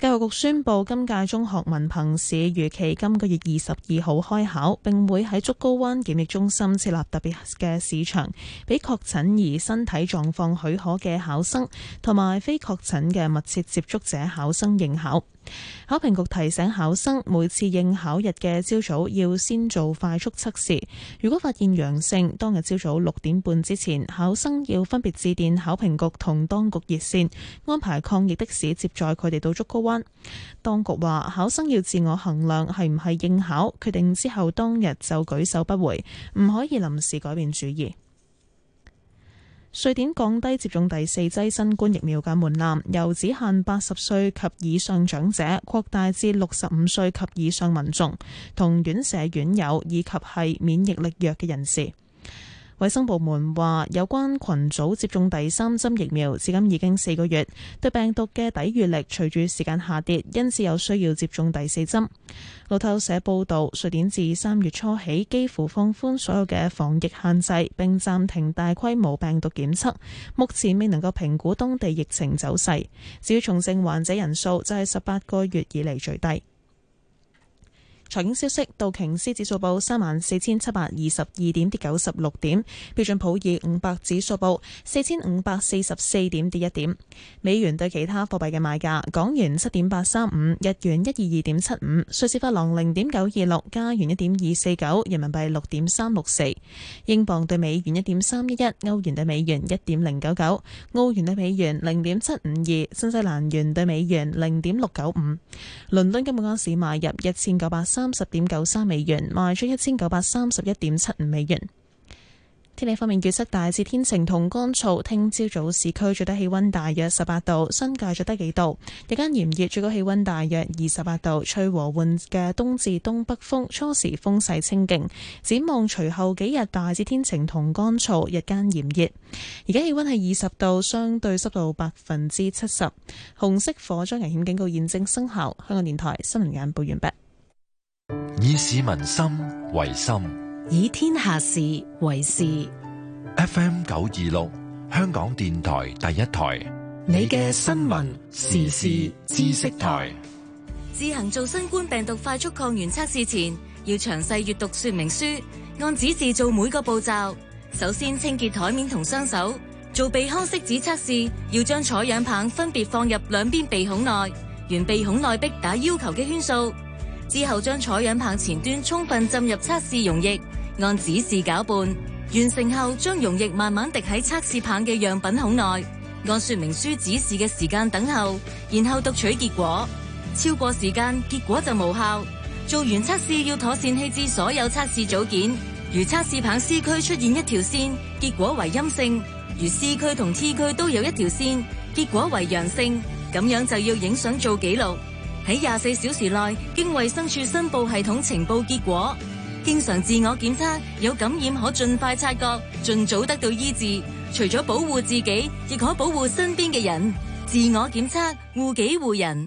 S1: 教育局宣布，今屆中學文憑試預期今個月二十二號開考，並會喺竹篙灣檢疫中心設立特別嘅試場，俾確診而身體狀況許可嘅考生同埋非確診嘅密切接觸者考生應考。考評局提醒考生，每次應考日嘅朝早要先做快速測試，如果發現陽性，當日朝早六點半之前，考生要分別致電考評局同當局熱線，安排抗疫的士接載佢哋到竹篙灣。當局話，考生要自我衡量係唔係應考，決定之後當日就舉手不回，唔可以臨時改變主意。瑞典降低接種第四劑新冠疫苗嘅門檻，由只限八十歲及以上長者擴大至六十五歲及以上民眾，同院舍院友以及係免疫力弱嘅人士。衛生部門話，有關群組接種第三針疫苗至今已經四個月，對病毒嘅抵禦力隨住時間下跌，因此有需要接種第四針。路透社報道，瑞典自三月初起幾乎放寬所有嘅防疫限制，並暫停大規模病毒檢測，目前未能夠評估當地疫情走勢。至於重症患者人數就係十八個月以嚟最低。財經消息，道瓊斯指數報三萬四千七百二十二點，跌九十六點；標準普爾五百指數報四千五百四十四點，跌一點。美元對其他貨幣嘅賣價：港元七點八三五，日元一二二點七五，瑞士法郎零點九二六，加元一點二四九，人民幣六點三六四，英鎊對美元一點三一一，歐元對美元一點零九九，澳元對美元零點七五二，新西蘭元對美元零點六九五。倫敦金每盎司買入一千九百三十點九三美元，賣出一千九百三十一點七五美元。天氣方面預測大致天晴同乾燥，聽朝早市區最低氣溫大約十八度，新界最低幾度。日間炎熱，最高氣溫大約二十八度，吹和緩嘅東至東北風，初時風勢清勁。展望隨後幾日大致天晴同乾燥，日間炎熱。而家氣溫係二十度，相對濕度百分之七十。紅色火災危險警告現正生效。香港電台新聞眼報完畢。
S4: 以市民心為心，
S5: 以天下事為事。
S4: F M 九二六，香港電台第一台，
S5: 你嘅新聞時事知識台。
S9: 自行做新冠病毒快速抗原測試前，要詳細閱讀說明書，按指示做每個步驟。首先清潔台面同雙手。做鼻腔拭子測試，要將採樣棒分別放入兩邊鼻孔內，沿鼻孔內壁打要求嘅圈數。之後將採樣棒前端充分浸入測試溶液，按指示攪拌。完成後，將溶液慢慢滴喺測試棒嘅樣品孔內，按說明書指示嘅時間等候，然後讀取結果。超過時間，結果就無效。做完測試要妥善棄置所有測試組件。如測試棒 C 區出現一條線，結果為陰性；如 C 區同 T 區都有一條線，結果為陽性。咁樣就要影相做記錄。喺廿四小時內經衛生署申報系統呈報結果。經常自我檢測，有感染可盡快察覺，盡早得到醫治。除咗保護自己，亦可保護身邊嘅人。自我檢測，護己護人。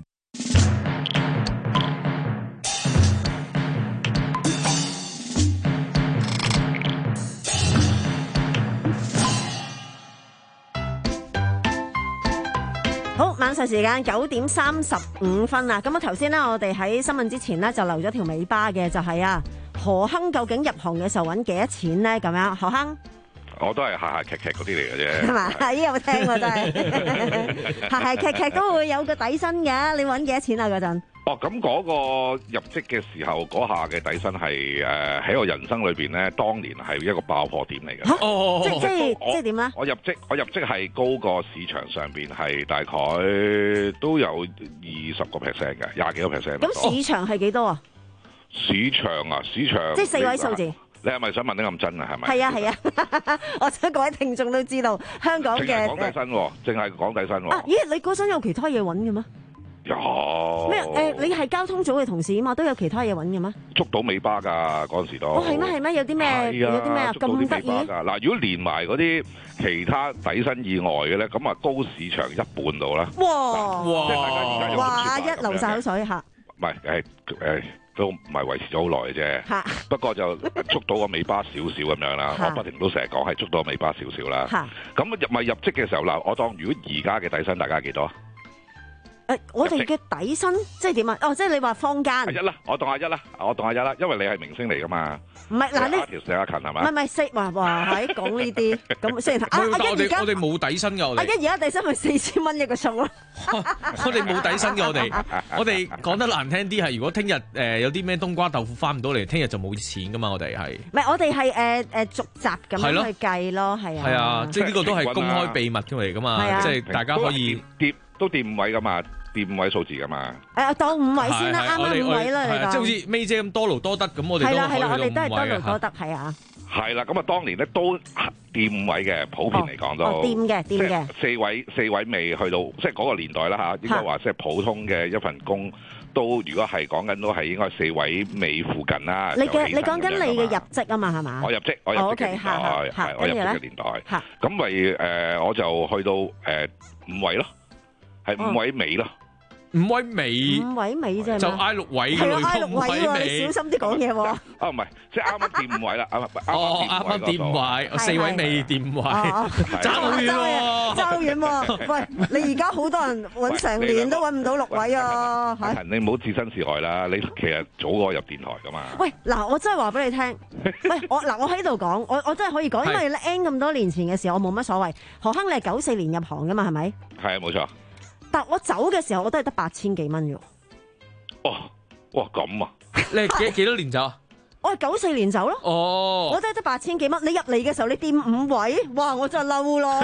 S10: 好，晚上時間九點三十五分啦。咁啊，頭先呢，我哋喺新聞之前呢，就留咗條尾巴嘅，就係啊何鏗究竟入行嘅時候揾幾多錢呢？咁樣，何鏗，
S14: 我都係下下劇劇嗰啲嚟嘅啫，
S10: 係嘛？咦，有冇聽過真係？下下劇劇都會有個底薪嘅，你揾幾多錢啊？嗰陣？
S14: 哦，咁嗰個入職嘅時候嗰下嘅底薪係誒喺我人生裏邊咧，當年係一個爆破點嚟嘅。
S10: 嚇！哦，即即係即係點咧？
S14: 我入職我入職係高過市場上邊係大概都有二十個 percent 嘅，廿幾個 percent。
S10: 咁市場係幾多啊？
S14: 市場啊，市場
S10: 即係四位數字。
S14: 你係咪想問得咁真啊？係咪？
S10: 係啊係啊！我想各位聽眾都知道香港嘅。
S14: 淨係講底薪喎，淨係講底薪喎。
S10: 啊！咦？你嗰陣有其他嘢揾嘅咩？
S14: 有
S10: 咩？誒、呃，你係交通組嘅同事啊嘛，都有其他嘢揾嘅咩？
S14: 捉到尾巴㗎嗰陣時都。哦，
S10: 係咩？係咩？有啲咩？啊、有啲咩啊？咁得意
S14: 嗱，如果連埋嗰啲其他底薪以外嘅咧，咁啊高市場一半度啦。
S10: 哇！哇！
S14: 即係大家而家有
S10: 哇！一流晒口水嚇。
S14: 唔係誒誒，都唔係維持咗好耐嘅啫。嚇！不過就捉到個尾巴少少咁樣啦。我不停都成日講係捉到個尾巴少少啦。嚇！咁入咪入職嘅時候嗱，我當如果而家嘅底薪大家幾多？
S10: 誒，我哋嘅底薪即係點啊？哦，即係你話坊間
S14: 阿一啦，我當阿一啦，我當阿一啦，因為你係明星嚟噶嘛。
S10: 唔係嗱，呢
S14: 條石阿勤係嘛？
S10: 唔係唔係四話話喺講呢啲咁雖然阿阿一而家
S15: 我哋冇底薪㗎，我哋
S10: 阿一而家底薪咪四千蚊一個鐘咯。
S15: 我哋冇底薪嘅，我哋我哋講得難聽啲係，如果聽日誒有啲咩冬瓜豆腐翻唔到嚟，聽日就冇錢噶嘛，我哋係。
S10: 唔係我哋係誒誒逐集咁樣去計咯，係啊。
S15: 係啊，即係呢個都係公開秘密嘅嚟噶嘛，即係大家可以
S14: 跌都跌五位噶嘛。跌五位數字噶嘛？
S10: 誒，當五位先啦，啱啱五位啦，你講。
S15: 即係好似 May 姐咁多勞多得咁，我哋
S10: 係啦係啦，我哋都係多勞多得，係啊。
S14: 係啦，咁啊，當年咧都跌五位嘅，普遍嚟講都。
S10: 哦，掂嘅，掂嘅。
S14: 四位四位未去到，即係嗰個年代啦嚇，應該話即係普通嘅一份工都，如果係講緊都係應該四位尾附近啦。
S10: 你嘅你講緊你嘅入職啊嘛係嘛？
S14: 我入職，我入職嘅年代係我入職嘅年代。咁咪誒，我就去到誒五位咯，係五位尾咯。
S15: 五位尾，
S10: 五位尾啫，
S15: 就挨六位嘅類，
S10: 挨六位喎，你小心啲講嘢喎。
S14: 啊，唔係，即係啱啱掂五位啦，啱啱
S15: 哦，啱啱掂五位，四位尾掂五位，爭好遠喎，
S10: 爭好遠喎。喂，你而家好多人揾成年都揾唔到六位啊！
S14: 係，你唔好置身事外啦，你其實早過入電台噶嘛。
S10: 喂，嗱，我真係話俾你聽，喂，我嗱，我喺度講，我我真係可以講，因為咧 N 咁多年前嘅時候，我冇乜所謂。何亨，你係九四年入行噶嘛？係咪？
S14: 係啊，冇錯。
S10: 但我走嘅時候，我都係得八千幾蚊啫。
S14: 哦，哇咁啊！
S15: 你係幾幾多年走啊？
S10: 我係九四年走咯。
S15: 哦，
S10: 我都係得八千幾蚊。你入嚟嘅時候，你掂五位，哇！我真係嬲咯。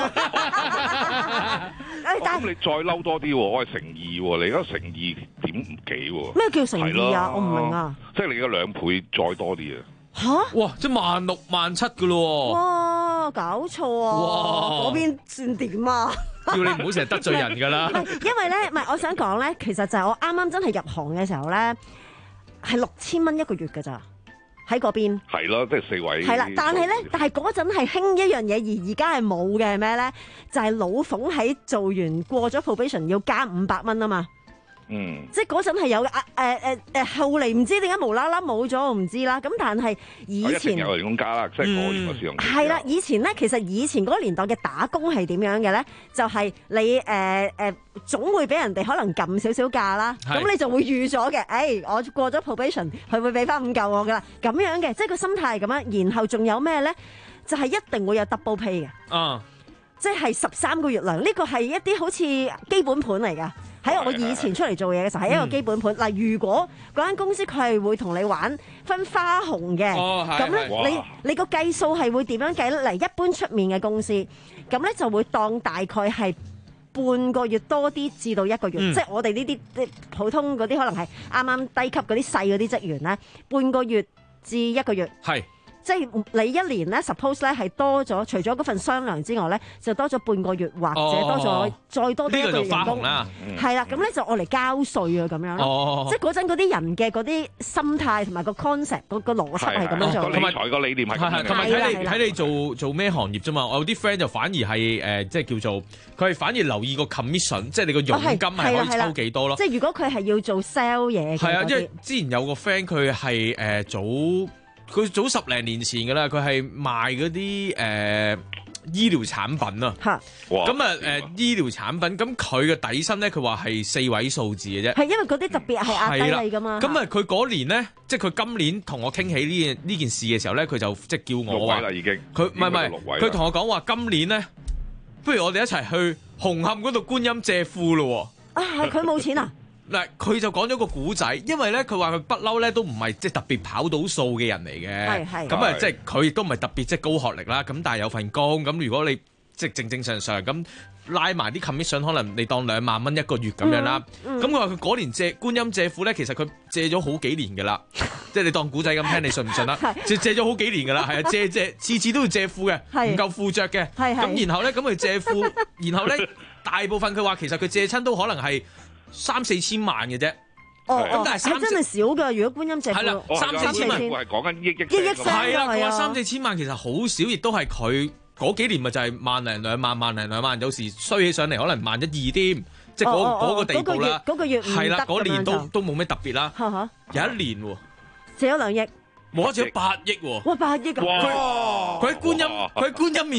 S14: 咁你再嬲多啲喎，我係乘二喎，你而家乘二點幾喎？
S10: 咩叫乘二啊？我唔明啊。
S14: 即係你而家兩倍再多啲啊！
S10: 吓！
S15: 哇！即係萬六萬七噶咯。
S10: 哇！搞錯啊！嗰邊算點啊？
S15: 叫你唔好成日得罪人㗎啦。
S10: 因為咧，唔係我想講咧，其實就係我啱啱真係入行嘅時候咧，係六千蚊一個月㗎咋，喺嗰邊。
S14: 係咯，即係四位。
S10: 係啦，但係咧，但係嗰陣係興一樣嘢，而而家係冇嘅係咩咧？就係、是、老馮喺做完過咗 probation 要加五百蚊啊嘛。
S14: 嗯，
S10: 即係嗰陣係有嘅，誒誒誒，後嚟唔知點解無啦啦冇咗，我唔知啦。咁但係以前
S14: 有人工加啦，即係過完個試用期。
S10: 係啦，以前咧，其實以前嗰個年代嘅打工係點樣嘅咧？就係、是、你誒誒、呃呃，總會俾人哋可能撳少少價啦，咁你就會預咗嘅。誒、哎，我過咗 probation，佢會俾翻五嚿我噶啦，咁樣嘅，即係個心態係咁樣。然後仲有咩咧？就係、是、一定會有 double pay 嘅。
S15: 啊，
S10: 即係十三個月糧，呢個係一啲好似基本盤嚟㗎。喺我以前出嚟做嘢嘅時候，係一個基本盤。嗱、嗯，如果嗰間公司佢係會同你玩分花紅嘅，咁咧、哦、你你個計數係會點樣計咧？嚟一般出面嘅公司，咁咧就會當大概係半個月多啲至到一個月，嗯、即係我哋呢啲普通嗰啲可能係啱啱低級嗰啲細嗰啲職員咧，半個月至一個月。係。即係你一年咧 ，suppose 咧係多咗，除咗嗰份雙糧之外咧，就多咗半個月或者多咗、哦、再多啲一個月人工。係啦，咁咧、嗯、就我嚟交稅啊，咁樣咯。哦、即係嗰陣嗰啲人嘅嗰啲心態同埋個 concept 嗰個邏輯係咁樣做。
S14: 同埋財個理念係咁樣。
S15: 同埋睇你睇你做做咩行業啫嘛？我有啲 friend 就反而係誒、呃，即係叫做佢係反而留意個 commission， 即係你個佣金係可以抽幾多咯。
S10: 即係如果佢係要做 sell 嘢嘅。係啊，
S15: 因為之前有個 friend 佢係誒早。佢早十零年前㗎啦，佢係賣嗰啲誒醫療產品啊。嚇！咁啊誒醫療產品，咁佢嘅底薪咧，佢話係四位數字嘅啫。係因為
S10: 嗰啲特別係壓低你㗎嘛。
S15: 咁啊，佢嗰年咧，即係佢今年同我傾起呢件呢件事嘅時候咧，佢就即係叫我話
S14: 六位啦已經。
S15: 佢唔係唔係，佢同我講話今年咧，不如我哋一齊去紅磡嗰度觀音借庫咯。
S10: 啊，係佢冇錢啊！
S15: 嗱，佢就講咗個古仔，因為咧佢話佢不嬲咧都唔係即係特別跑到數嘅人嚟嘅，咁啊即係佢亦都唔係特別即係高學歷啦。咁但係有份工，咁如果你即係正正常常咁拉埋啲 commission， 可能你當兩萬蚊一個月咁樣啦。咁佢話佢嗰年借觀音借庫咧，其實佢借咗好幾年㗎啦，即係你當古仔咁聽，你信唔信啦？借借咗好幾年㗎啦，係啊，借借次次都要借庫嘅，唔夠庫著嘅。咁然後咧，咁佢借庫，然後咧大部分佢話其實佢借親都可能係三四千萬嘅啫，
S10: 哦，咁但係三真係少噶。如果觀音借
S15: 係啦，三四千萬
S14: 係講緊億億
S10: 億億聲
S15: 係啦。佢話三四千萬其實好少，亦都係佢嗰幾年咪就係萬零兩萬，萬零兩萬，有時衰起上嚟可能萬一二添，即係嗰嗰個地步啦。
S10: 嗰個月
S15: 係啦，嗰年都都冇咩特別啦。有一年喎，
S10: 借咗兩億，
S15: 冇借咗八億喎。
S10: 哇，八億啊！
S15: 佢喺觀音佢喺觀音面前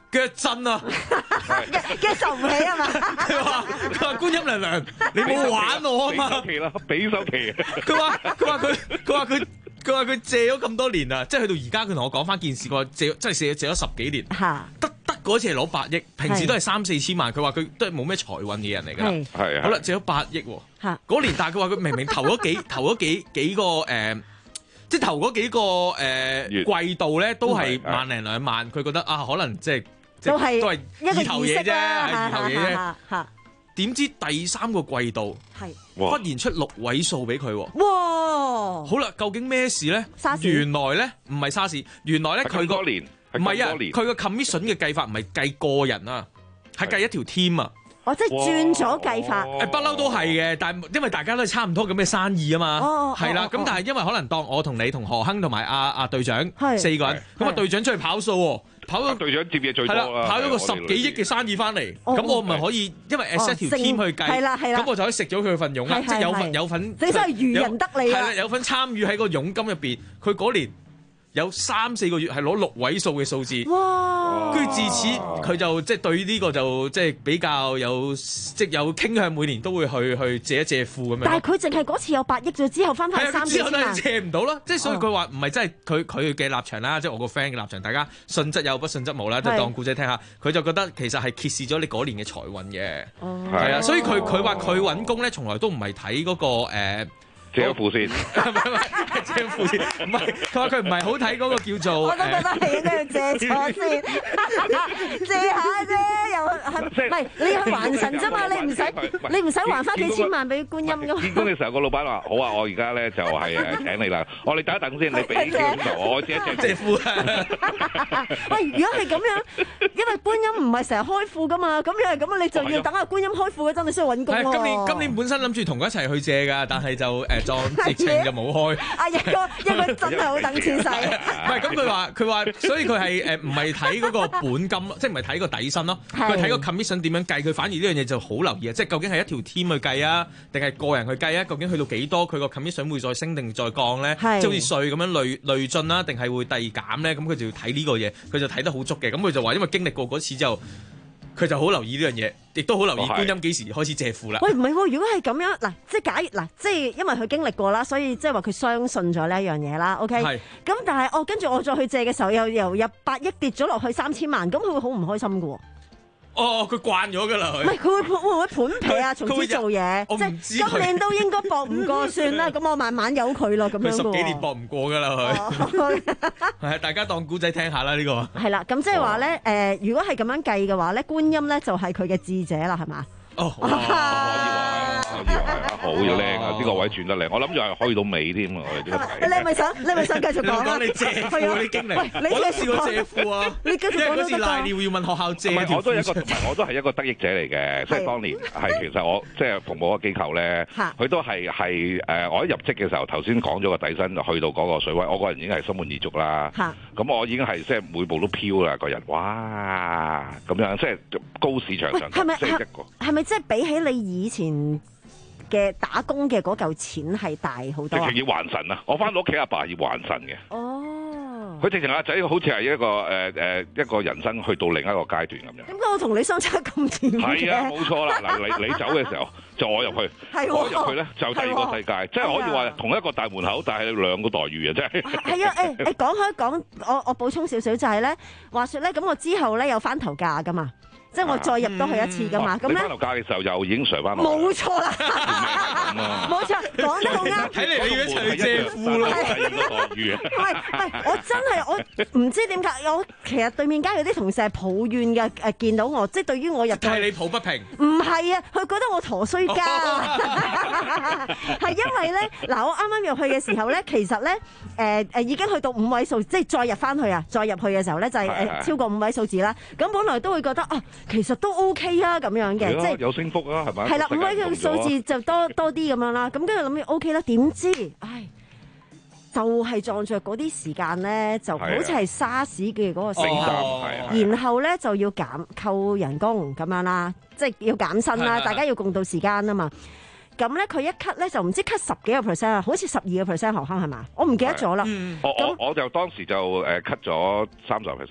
S15: 腳震啊，
S10: 腳受唔起啊嘛。
S15: 佢話佢話觀音娘娘，你冇玩我啊嘛。
S14: 俾首期啦，俾首期。
S15: 佢話佢話佢佢話佢佢話佢借咗咁多年啊，即係去到而家佢同我講翻件事，佢話借真係借借咗十幾年，得得嗰次係攞八億，平時都係三四千萬。佢話佢都係冇咩財運嘅人嚟㗎啦。
S14: 係啊。
S15: 好啦，借咗八億喎。嗰年但係佢話佢明明投咗幾投咗幾幾個誒。即係頭嗰幾個誒、呃、季度咧，都係萬零兩萬，佢覺得啊，可能即係
S10: 都係
S15: 都係意頭嘢啫，係意頭嘢啫。
S10: 嚇！
S15: 點知第三個季度
S10: 係
S15: 忽然出六位數俾佢喎。
S10: 哇！
S15: 好啦，究竟咩事咧？
S10: 沙士
S15: 原來咧唔係沙士，原來咧佢個
S14: 年
S15: 唔係啊，佢個 commission 嘅計法唔係計個人啊，係計一條 team 啊。
S10: 我即係轉咗計法，
S15: 誒不嬲都係嘅，但係因為大家都係差唔多咁嘅生意啊嘛，係啦，咁但係因為可能當我同你同何亨同埋阿阿隊長四個人，咁啊隊長出去跑數喎，跑咗
S14: 隊長接嘢最多啦，
S15: 跑咗個十幾億嘅生意翻嚟，咁我咪可以因為 set 條 team 去計，咁我就可以食咗佢份佣啦，即係有份有份，
S10: 你真係漁人得利啊，
S15: 係啦，有份參與喺個佣金入邊，佢嗰年有三四個月係攞六位數嘅數字，
S10: 哇！
S15: 跟住自此佢就即係對呢個就即係比較有即係有傾向，每年都會去去借一借庫咁樣。
S10: 但係佢淨係嗰次有八億咗之後翻返三千萬，
S15: 之後都係借唔到啦。即係所以佢話唔係真係佢佢嘅立場啦，即係我個 friend 嘅立場，大家信則有，不信則無啦，就當故仔聽下。佢就覺得其實係揭示咗你嗰年嘅財運嘅，係啊。所以佢佢話佢揾工咧，從來都唔係睇嗰個誒。
S14: 借咗庫先，
S15: 唔係唔係借庫先，唔係佢話佢唔係好睇嗰個叫做，
S10: 我都覺得係應該要借咗先，借下啫，又係唔係你去還神啫嘛？你唔使你唔使還翻幾千萬俾觀音噶嘛？
S14: 見工嘅時候個老闆話：好啊，我而家咧就係誒請你啦，我你等一等先，你俾幾多度，我借一借
S15: 借庫。
S10: 喂，如果係咁樣，因為觀音唔係成日開庫噶嘛，咁樣係咁啊，你就要等下觀音開庫嘅真係需要揾工喎。
S15: 今年今年本身諗住同佢一齊去借㗎，但係就誒。撞直情就冇開。
S10: 阿一哥一個真係好等錢使。
S15: 唔係咁佢話佢話，所以佢係誒唔係睇嗰個本金，即係唔係睇個底薪咯。佢睇個 commission 點樣計，佢反而呢樣嘢就好留意啊！即係究竟係一條 team 去計啊，定係個人去計啊？究竟去到幾多，佢個 commission 會再升定再降咧？即係好似稅咁樣累累進啦，定係會遞減咧？咁佢就要睇呢個嘢，佢就睇得好足嘅。咁佢就話因為經歷過嗰次之後。佢就好留意呢樣嘢，亦都好留意觀音幾時開始借庫啦。
S10: 喂，唔係喎，如果係咁樣嗱，即係假嗱，即係因為佢經歷過啦，所以即係話佢相信咗呢一樣嘢啦。OK，咁但係哦，跟住我再去借嘅時候，又由入八億跌咗落去三千萬，咁佢會好唔開心㗎喎。
S15: 哦，佢慣咗㗎啦，佢。
S10: 唔係佢會會唔會盤皮啊？從此做嘢，即係今年都應該搏唔過算啦。咁我慢慢由佢咯，咁樣。
S15: 佢十幾年搏唔過㗎啦，佢。係大家當古仔聽下啦，呢個。
S10: 係啦，咁即係話咧，誒，如果係咁樣計嘅話咧，觀音咧就係佢嘅智者啦，係嘛？
S14: 哦，可以話，可以話，好靚啊！呢個位轉得靚，我諗住係開到尾添啊！我哋呢個題。
S10: 你係咪想？你係咪想繼續講啊？
S15: 你借庫嗰啲經歷，我都試過借庫啊！
S10: 你繼續講都得。
S15: 因為嗰時賴尿要問學校借。
S14: 唔係，我都係一個，同埋我都係一個得益者嚟嘅。即係當年係其實我即係服務個機構咧，佢都係係誒，我一入職嘅時候，頭先講咗個底薪，去到嗰個水位，我個人已經係心滿意足啦。咁我已經係即係每步都飄啦，個人哇咁樣，即係高市場上即係一個。
S10: 係咪即係比起你以前嘅打工嘅嗰嚿錢係大好多？
S14: 直情要還神啊！我翻到屋企阿爸要還神嘅。
S10: 哦，
S14: 佢直情阿仔好似係一個誒誒一個人生去到另一個階段咁樣。
S10: 點解我同你相差咁遠嘅？
S14: 係啊，冇錯啦！嗱，你你走嘅時候就我入去，我入去咧就第二個世界，即係可以話同一個大門口，但係兩個待遇啊！真係。係啊，誒誒，講開講，我我補充少少就係咧，話説咧，咁我之後咧有翻頭假噶嘛。即係我再入多去一次噶嘛，咁咧翻頭假嘅時候又已經上翻落。冇錯啦，冇錯，講得好啱。睇嚟你要一齊去借庫咯。唔係唔係，我真係我唔知點解，我其實對面街有啲同事係抱怨嘅，誒見到我，即係對於我入去。係你抱不平。唔係啊，佢覺得我陀衰家啊。係因為咧，嗱我啱啱入去嘅時候咧，其實咧誒誒已經去到五位數，即係再入翻去啊，再入去嘅時候咧就係誒超過五位數字啦。咁本來都會覺得啊。其實都 OK 啊，咁樣嘅，即係有升幅啊，係咪？係啦，五位嘅數字就多多啲咁樣啦。咁跟住諗住 OK 啦，點知，唉，就係撞着嗰啲時間咧，就好似係沙士嘅嗰個時候，然後咧就要減扣人工咁樣啦，即係要減薪啦，大家要共度時間啊嘛。咁咧佢一 cut 咧就唔知 cut 十幾個 percent 啊，好似十二個 percent 學生係嘛？我唔記得咗啦。我我我就當時就誒 cut 咗三十 percent。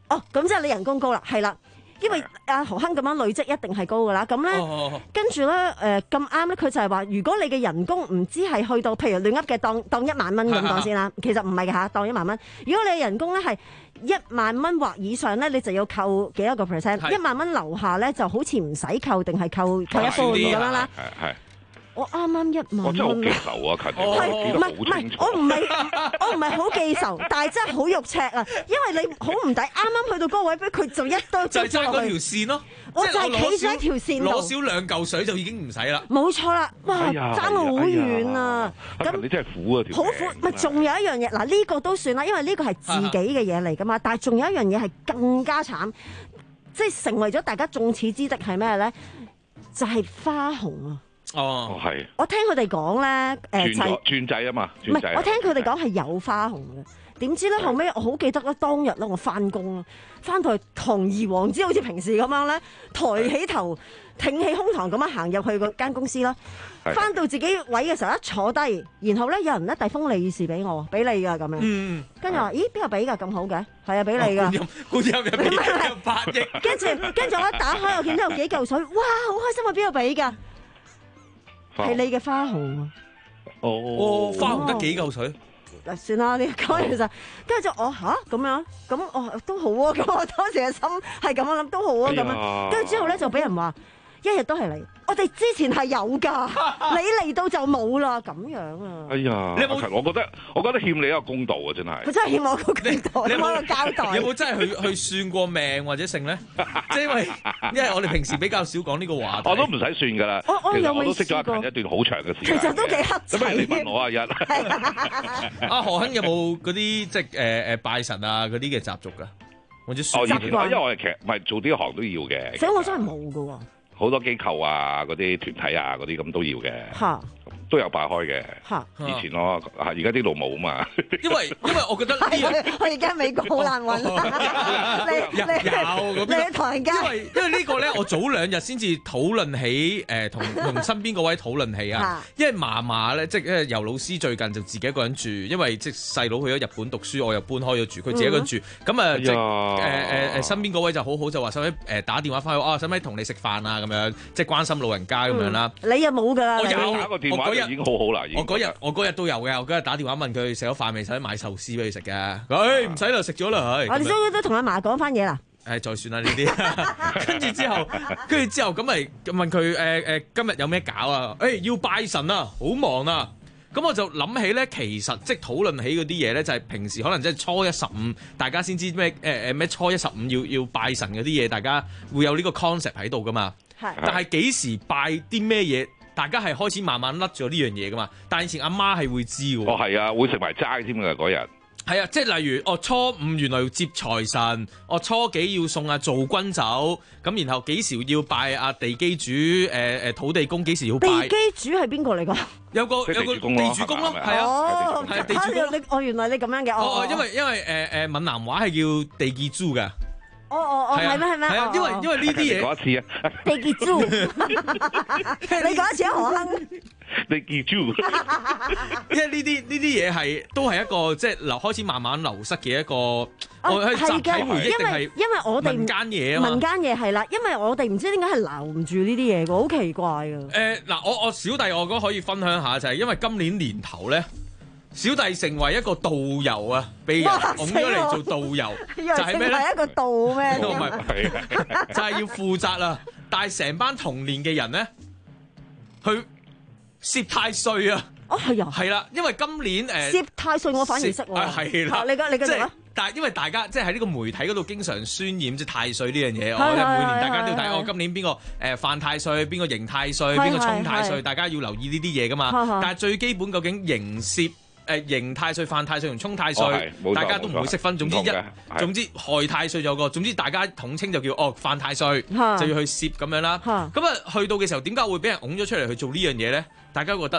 S10: 哦，咁即係你人工高啦，係啦。因為阿何亨咁樣累積一定係高噶啦，咁咧、哦、跟住咧誒咁啱咧，佢、呃、就係話，如果你嘅人工唔知係去到，譬如亂噏嘅當當一萬蚊咁講先啦，其實唔係嘅嚇，當一萬蚊。如果你嘅人工咧係一萬蚊或以上咧，你就要扣幾多個 percent？ 一萬蚊樓下咧就好似唔使扣，定係扣扣一半咁樣啦。係係。我啱啱一萬蚊，
S14: 我真係好記仇啊！近
S10: 係唔係唔係？我唔係我唔係好記仇，但係真係好肉赤啊！因為你好唔抵，啱啱去到嗰個位，俾佢就一堆
S15: 就係爭嗰條線咯。
S10: 我就係企咗一條線度，
S15: 攞少兩嚿水就已經唔使啦。
S10: 冇錯啦，哇，爭好遠啊！
S14: 咁你真係苦啊！
S10: 好苦，咪仲有一樣嘢嗱？呢個都算啦，因為呢個係自己嘅嘢嚟噶嘛。但係仲有一樣嘢係更加慘，即係成為咗大家眾矢之的係咩咧？就係花紅啊！
S14: 哦，係。
S10: 我聽佢哋講咧，誒，
S14: 轉轉制啊嘛，
S10: 唔係，我聽佢哋講係有花紅嘅。點知咧後尾我好記得咧，當日咧我翻工啦，翻到去堂而皇之，好似平時咁樣咧，抬起頭、挺起胸膛咁樣行入去嗰間公司啦。翻到自己位嘅時候一坐低，然後咧有人咧遞封利是俾我，俾你噶咁樣。嗯。跟住話，咦，邊個俾㗎咁好嘅？係啊，俾你㗎。
S15: 觀音入邊有八億。
S10: 跟住跟住我一打開，我見到有幾嚿水，哇，好開心啊！邊個俾㗎？係你嘅花紅啊！
S15: 哦，花紅得幾嚿水？
S10: 嗱，算啦，呢個其實跟住就我吓咁樣，咁我都好啊！咁我當時嘅心係咁樣諗，都好啊咁樣。跟住之後咧就俾人話，一日都係你。我哋之前係有㗎，你嚟到就冇啦，咁樣啊！
S14: 哎呀，你有冇？我覺得我覺得欠你一個公道啊，真係。
S10: 佢真係欠我個公道，你冇個交代。
S15: 有冇真係去去算過命或者剩咧？即係因為因為我哋平時比較少講呢個話題。
S14: 我都唔使算㗎啦。
S10: 我我有
S14: 我都識咗阿勤一段好長嘅時間。
S10: 其實都幾黑仔。
S14: 咁你問我啊一。
S15: 阿何亨有冇嗰啲即係誒誒拜神啊嗰啲嘅習俗㗎？或者算？
S14: 哦，以前因為我哋其實唔係做呢行都要嘅。
S10: 所以我真係冇㗎喎。
S14: 好多機構啊，嗰啲團體啊，嗰啲咁都要嘅，都有拜開嘅。以前咯，而家啲路冇啊嘛。
S15: 因為因為我覺得呢樣，
S10: 我而家美國好難揾。你
S15: 有咁樣，
S10: 你唐人街。
S15: 因為因為呢個咧，我早兩日先至討論起，誒同同身邊嗰位討論起啊。因為嫲嫲咧，即係因為尤老師最近就自己一個人住，因為即係細佬去咗日本讀書，我又搬開咗住，佢自己一個人住。咁啊，即係誒誒誒，身邊嗰位就好好，就話使唔使誒打電話翻去啊？使唔使同你食飯啊？咁樣即係關心老人家咁樣啦。
S10: 你又冇㗎啦。
S15: 我有
S14: 打個電話已經好好啦。
S15: 我嗰日我嗰日都有嘅，我嗰日打電話問佢食咗飯未，使買壽司俾佢食嘅。誒唔使啦，食咗啦。
S10: 我哋都都同阿嫲講翻嘢啦。
S15: 誒，再算啦呢啲。跟住之後，跟住之後咁咪問佢誒誒今日有咩搞啊？誒要拜神啊，好忙啊。咁我就諗起咧，其實即係討論起嗰啲嘢咧，就係平時可能即係初一十五，大家先知咩誒誒咩初一十五要要拜神嗰啲嘢，大家會有呢個 concept 喺度噶嘛。係。但係幾時拜啲咩嘢？大家係開始慢慢甩咗呢樣嘢噶嘛，但係以前阿媽係會知喎。
S14: 哦，係啊，會食埋齋添㗎嗰日。
S15: 係啊，即係例如，哦初五原來要接財神，哦初幾要送阿灶君走，咁然後幾時要拜阿地基主，誒、呃、誒土地公幾時要拜？
S10: 地基主係邊個嚟㗎？
S15: 有個有個地主公咯，係啊，係地主公。
S10: 哦，原來你咁樣嘅。
S15: 哦，因為因為誒誒閩南話係叫地基主㗎。
S10: 哦哦哦，係咩係咩？
S15: 係啊，因為因為呢啲嘢。
S14: 講一次啊！
S10: 地基豬，你講一次啊，何亨。
S14: 地基豬，
S15: 因為呢啲呢啲嘢係都係一個即係流開始慢慢流失嘅一個，我係集體回憶定係
S10: 因為我哋
S15: 民間嘢啊嘛。
S10: 民間嘢係啦，因為我哋唔知點解係留唔住呢啲嘢嘅，好奇怪㗎。
S15: 誒嗱，我我小弟我覺得可以分享下，就係因為今年年頭咧。小弟成為一個導遊啊，被人拱咗嚟做導遊，就係咩咧？
S10: 係一個導咩？
S15: 唔係，就係要負責啦，帶成班同年嘅人咧去攝太歲啊！
S10: 哦，係啊，
S15: 係啦，因為今年誒
S10: 攝太歲我反而識喎，
S15: 係啦，
S10: 你講你繼續啊！
S15: 但係因為大家即係喺呢個媒體嗰度經常渲染即係太歲呢樣嘢，我哋每年大家都要睇哦，今年邊個誒犯太歲，邊個刑太歲，邊個沖太歲，大家要留意呢啲嘢噶嘛。但係最基本究竟刑攝誒刑太歲、犯太歲同沖太歲，大家都唔會識分。總之一總之害太歲有個，總之大家統稱就叫哦犯太歲，就要去攝咁樣啦。咁啊去到嘅時候，點解會俾人拱咗出嚟去做呢樣嘢咧？大家覺得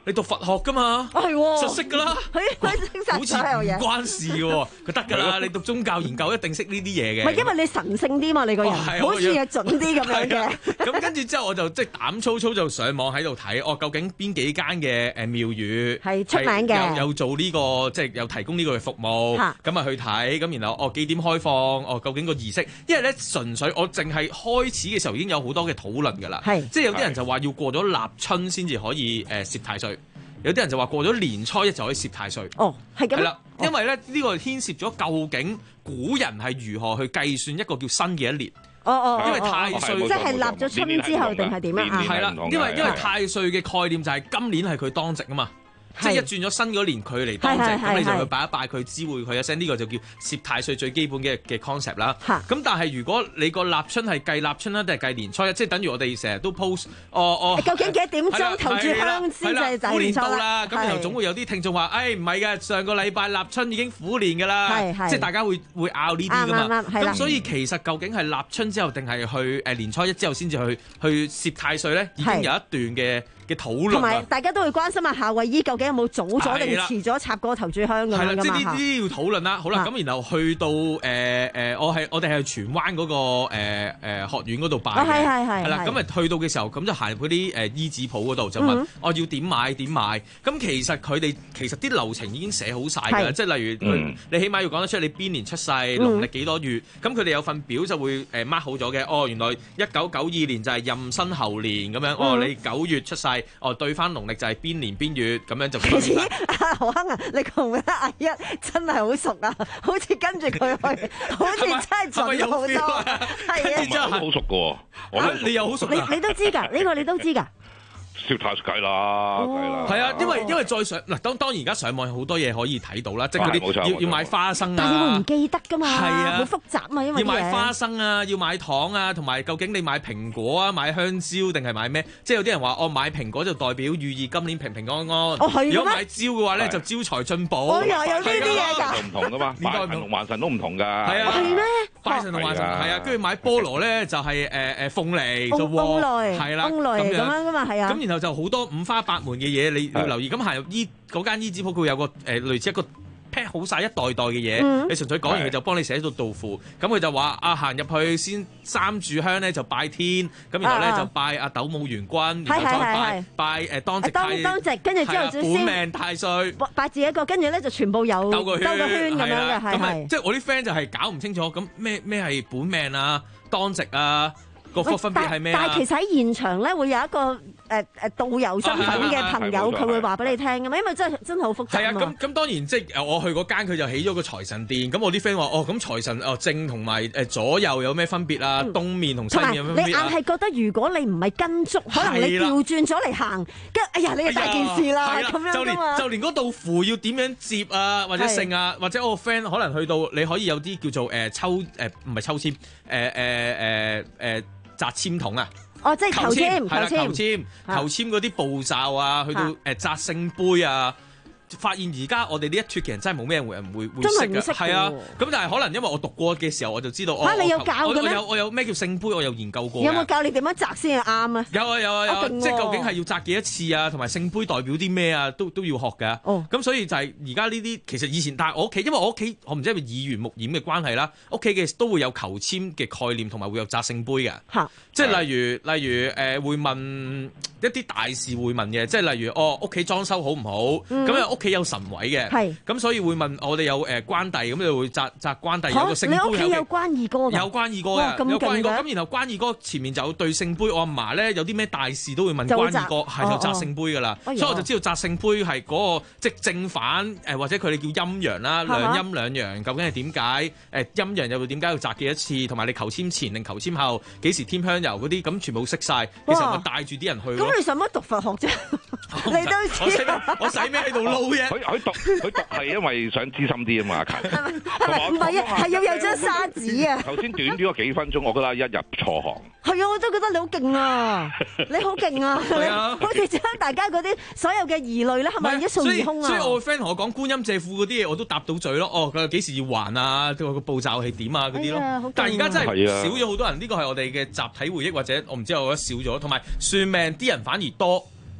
S15: 你讀佛學㗎嘛？
S10: 係喎，
S15: 實識㗎啦。
S10: 佢佢識晒所有嘢，
S15: 唔關事嘅喎，佢得㗎啦。你讀宗教研究一定識呢啲嘢嘅。
S10: 唔係因為你神聖啲嘛，你個人好似係準啲咁樣嘅。
S15: 咁跟住之後我就即係膽粗粗就上網喺度睇，哦究竟邊幾間嘅誒廟宇
S10: 係出名嘅，
S15: 有有做呢個即係有提供呢個嘅服務，咁啊去睇，咁然後哦幾點開放，哦究竟個儀式，因為咧純粹我淨係開始嘅時候已經有好多嘅討論㗎啦，即係有啲人就話要過咗立春先至可以誒攝太歲。有啲人就話過咗年初一就可以攝太歲。
S10: 哦，係咁。係啦，
S15: 因為咧呢個牽涉咗究竟古人係如何去計算一個叫新嘅一年。
S10: 哦哦，
S15: 因為太歲
S10: 即係立咗春之後定係點啊？
S15: 係啦，因為因為太歲嘅概念就係今年係佢當值啊嘛。即係一轉咗新嗰年佢嚟當值，咁你就去拜一拜佢，知會佢一聲，呢個就叫攝太歲最基本嘅嘅 concept 啦。咁但係如果你個立春係計立春啦，定係計年初一，即係等於我哋成日都 post，哦哦，
S10: 究竟幾點鐘投注香先至就
S15: 虎年到
S10: 啦？
S15: 咁然後總會有啲聽眾話，誒唔係嘅，上個禮拜立春已經虎年㗎啦，即係大家會會拗呢啲㗎嘛。咁所以其實究竟係立春之後定係去誒年初一之後先至去去攝太歲咧？已經有一段嘅嘅討論，
S10: 同埋大家都會關心下夏威夷究竟有冇早咗定遲咗插嗰個頭炷香咁樣㗎嘛？
S15: 係啦，即係呢啲要討論啦。好啦，咁然後去到誒誒，我係我哋係荃灣嗰個誒誒學院嗰度拜嘅，
S10: 係係係。
S15: 係啦，咁啊去到嘅時候，咁就行入嗰啲誒醫紙鋪嗰度就問我要點買點買。咁其實佢哋其實啲流程已經寫好晒㗎，即係例如你起碼要講得出你邊年出世，農曆幾多月。咁佢哋有份表就會誒 mark 好咗嘅。哦，原來一九九二年就係壬申猴年咁樣。哦，你九月出世。哦，對翻農曆就係邊年邊月咁樣就。
S10: 其實阿何鏗啊，你同阿一真係好熟啊，好似跟住佢去，好似真係準好多。係啊，
S14: 真係好熟㗎喎。
S15: 你又好熟，
S10: 你你都知㗎？呢個你都知㗎？
S14: 攝太歲計啦，計啦。
S15: 係啊，因為因為再上嗱，當當然而家上網有好多嘢可以睇到啦，即係嗰啲要要買花生啊。
S10: 但係你會唔記得㗎嘛？
S15: 係啊，
S10: 好複雜啊嘛，因為
S15: 要買花生啊，要買糖啊，同埋究竟你買蘋果啊，買香蕉定係買咩？即係有啲人話，我買蘋果就代表寓意今年平平安安。
S10: 哦，係咩？
S15: 如果買蕉嘅話咧，就招財進寶。
S10: 我又有呢啲嘢㗎。
S14: 唔同㗎嘛，拜神同還神都唔同㗎。
S15: 係啊。
S10: 係咩？
S15: 拜神同還神係啊，跟住買菠蘿咧就係誒誒鳳梨就
S10: 旺，係
S15: 啦，
S10: 鳳梨咁樣㗎嘛，係啊。
S15: 咁然後就好多五花八門嘅嘢，你要留意。咁行入醫嗰間醫紙鋪，佢有個誒、呃、類似一個 pack 好晒一袋袋嘅嘢，嗯、你純粹講完佢就幫你寫到道符。咁佢就話啊，行入去先三炷香咧就拜天，咁然後咧、啊、就拜阿斗母元君，然後再拜拜誒當值太
S10: 當值，跟住之後就
S15: 本命太歲，
S10: 拜自己一個，跟住咧就全部有
S15: 兜個圈
S10: 咁樣嘅，係
S15: 係。即係我啲 friend 就係搞唔清楚，咁咩咩係本命啊，當值啊？個個分別係咩？
S10: 但係其實喺現場咧，會有一個誒誒導遊身份嘅朋友，佢會話俾你聽㗎嘛，因為真係真係好複雜。
S15: 係啊，咁咁當然即係我去嗰間，佢就起咗個財神殿。咁我啲 friend 話：哦，咁財神哦正同埋誒左右有咩分別啊？東面同西面有咩分別啊？
S10: 你硬係覺得如果你唔係跟足，可能你調轉咗嚟行，跟哎呀，你係大件事啦咁樣
S15: 就連就連嗰道符要點樣接啊，或者剩啊，或者我個 friend 可能去到你可以有啲叫做誒抽誒唔係抽籤誒誒誒誒。擲籤筒啊！
S10: 哦，即係求籤，
S15: 係啦，求籤，求籤嗰啲步驟啊，去到誒擲聖杯啊。發現而家我哋呢一脱嘅人真係冇咩人會會會識嘅，係啊！咁但係可能因為我讀過嘅時候我就知道，
S10: 嚇你有教嘅咩？
S15: 我有我有咩叫聖杯，我有研究過。
S10: 有冇教你點樣擲先係啱啊？
S15: 有啊有啊有，即係究竟係要擲幾多次啊？同埋聖杯代表啲咩啊？都都要學㗎。哦，咁所以就係而家呢啲其實以前，但係我屋企，因為我屋企我唔知係咪耳濡目染嘅關係啦，屋企嘅都會有求籤嘅概念，同埋會有擲聖杯嘅。嚇！即係例如例如誒會問一啲大事會問嘅，即係例如哦屋企裝修好唔好？咁啊屋企有神位嘅。係，咁所以會問我哋有誒關帝，咁就會擲擲關帝有個聖杯。
S10: 你屋企有關二哥㗎？
S15: 有關二哥嘅，有關二哥。咁然後關二哥前面就有對聖杯，我阿嫲咧有啲咩大事都會問關二哥，係就擲聖杯㗎啦。所以我就知道擲聖杯係嗰個即係正反誒，或者佢哋叫陰陽啦，兩陰兩陽，究竟係點解？誒陰陽又會點解要擲幾多次？同埋你求籤前定求籤後幾時添香油嗰啲，咁全部識晒。其實我帶住啲人去。
S10: 咁你使乜讀佛學啫？你都知。
S15: 我使咩喺度撈啫？
S14: 佢佢讀佢讀係因為想知深啲啊嘛，
S10: 唔係啊，係要有張沙紙啊。
S14: 頭先短短嗰幾分鐘，我覺得一入錯行。
S10: 係啊，我真覺得你好勁啊！你好勁啊！你好似將大家嗰啲所有嘅疑慮咧，係咪一掃而空啊？
S15: 所以我個 friend 同我講觀音借庫嗰啲嘢，我都答到嘴咯。哦，佢幾時要還啊？個步驟係點啊？嗰啲咯。但係而家真係少咗好多人，呢個係我哋嘅集體回憶，或者我唔知我覺得少咗。同埋算命啲人反而多。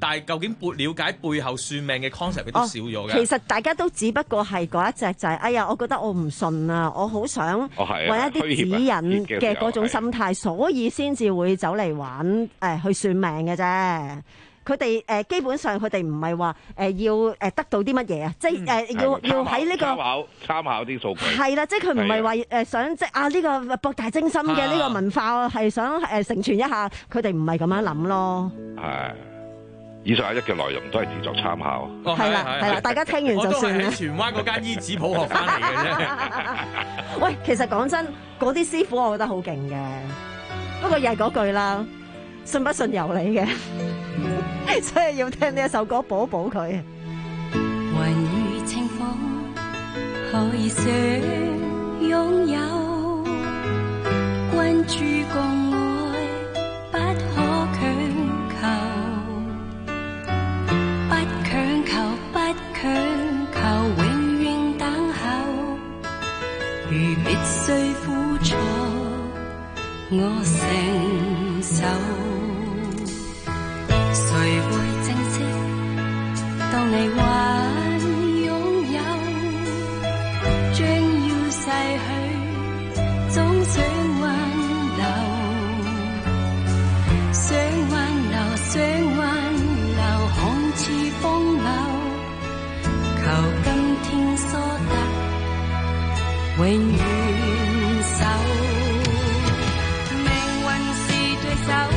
S15: 但係究竟撥了解背後算命嘅 concept 都少咗嘅。
S10: 其實大家都只不過係嗰一隻就係、是，哎呀，我覺得我唔信啊，我好想揾一啲指引嘅嗰種心態，所以先至會走嚟玩誒、呃、去算命嘅啫。佢哋誒基本上佢哋唔係話誒要誒得到啲乜嘢啊，即係誒、呃、要要喺呢個
S14: 參考參考啲數據
S10: 係啦，即係佢唔係話誒想即係啊呢個博大精深嘅呢個文化係想誒承傳一下，佢哋唔係咁樣諗咯。
S14: 係以上一嘅內容都係自作參考。
S10: 係啦係啦，大家聽完就算啦。
S15: 我都係喺荃灣嗰間醫子鋪學翻嚟嘅啫。
S10: 喂，其實講真，嗰啲師傅我覺得好勁嘅，不過又係嗰句啦，信不信由你嘅。所以要聽呢一首歌補一補佢。
S18: 雲雨清風可以想擁有，關注共愛不可強求，不強求不強求永遠等候，如必須付出我承受，誰會珍惜當你還擁有，將要逝去總想挽留，想挽留想挽留看似風流，求今天所得永遠守，命運是對手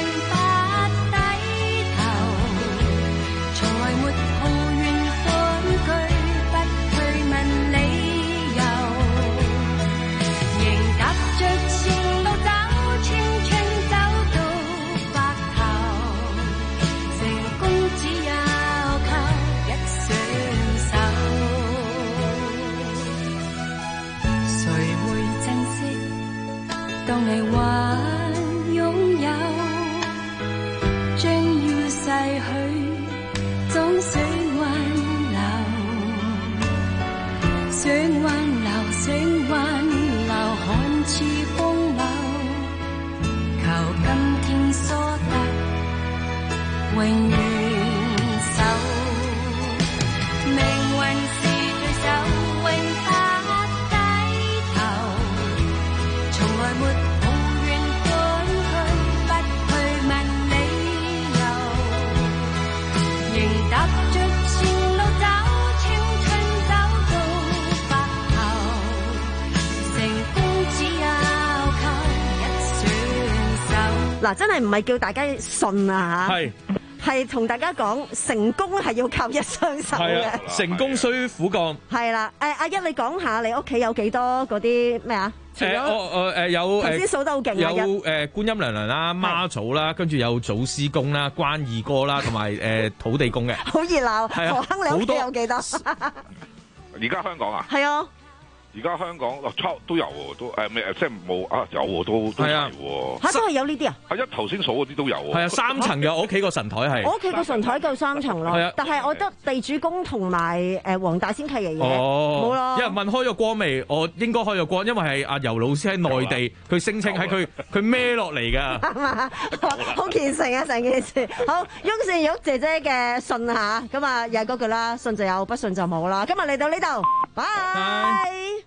S18: 當你還擁有，將要逝去，總想挽留，想挽留，想挽留，看似風流，求今天所得永遠守，命運是對手，永不低頭，從來沒
S10: 嗱，真係唔係叫大家信啊嚇，係係同大家講成功係要靠一雙手嘅，
S15: 成功需苦幹。
S10: 係啦，誒阿一你講下你屋企有幾多嗰啲咩啊？
S15: 誒我誒有
S10: 頭先數得好勁，
S15: 有誒觀音娘娘啦、媽祖啦，跟住有祖師公啦、關二哥啦，同埋誒土地公嘅，
S10: 好熱鬧。何亨你屋企有幾多？
S14: 而家香港啊？
S10: 係啊。
S14: 而家香港哦，差都有喎，都誒咩即係冇啊，有喎，都都係喎。
S10: 嚇，真係有呢啲啊？
S14: 係一頭先數嗰啲都有喎。
S15: 係啊，三層嘅，我屋企個神台係。
S10: 我屋企個神台夠三層咯。係啊，但係我覺得地主公同埋誒黃大仙契爺爺冇咯。
S15: 有人問開咗光未？我應該開咗光，因為係阿游老師喺內地，佢聲稱喺佢佢孭落嚟㗎。
S10: 係嘛？好虔誠啊！成件事好，翁倩玉姐姐嘅信嚇，咁啊又係嗰句啦，信就有，不信就冇啦。今日嚟到呢度，拜。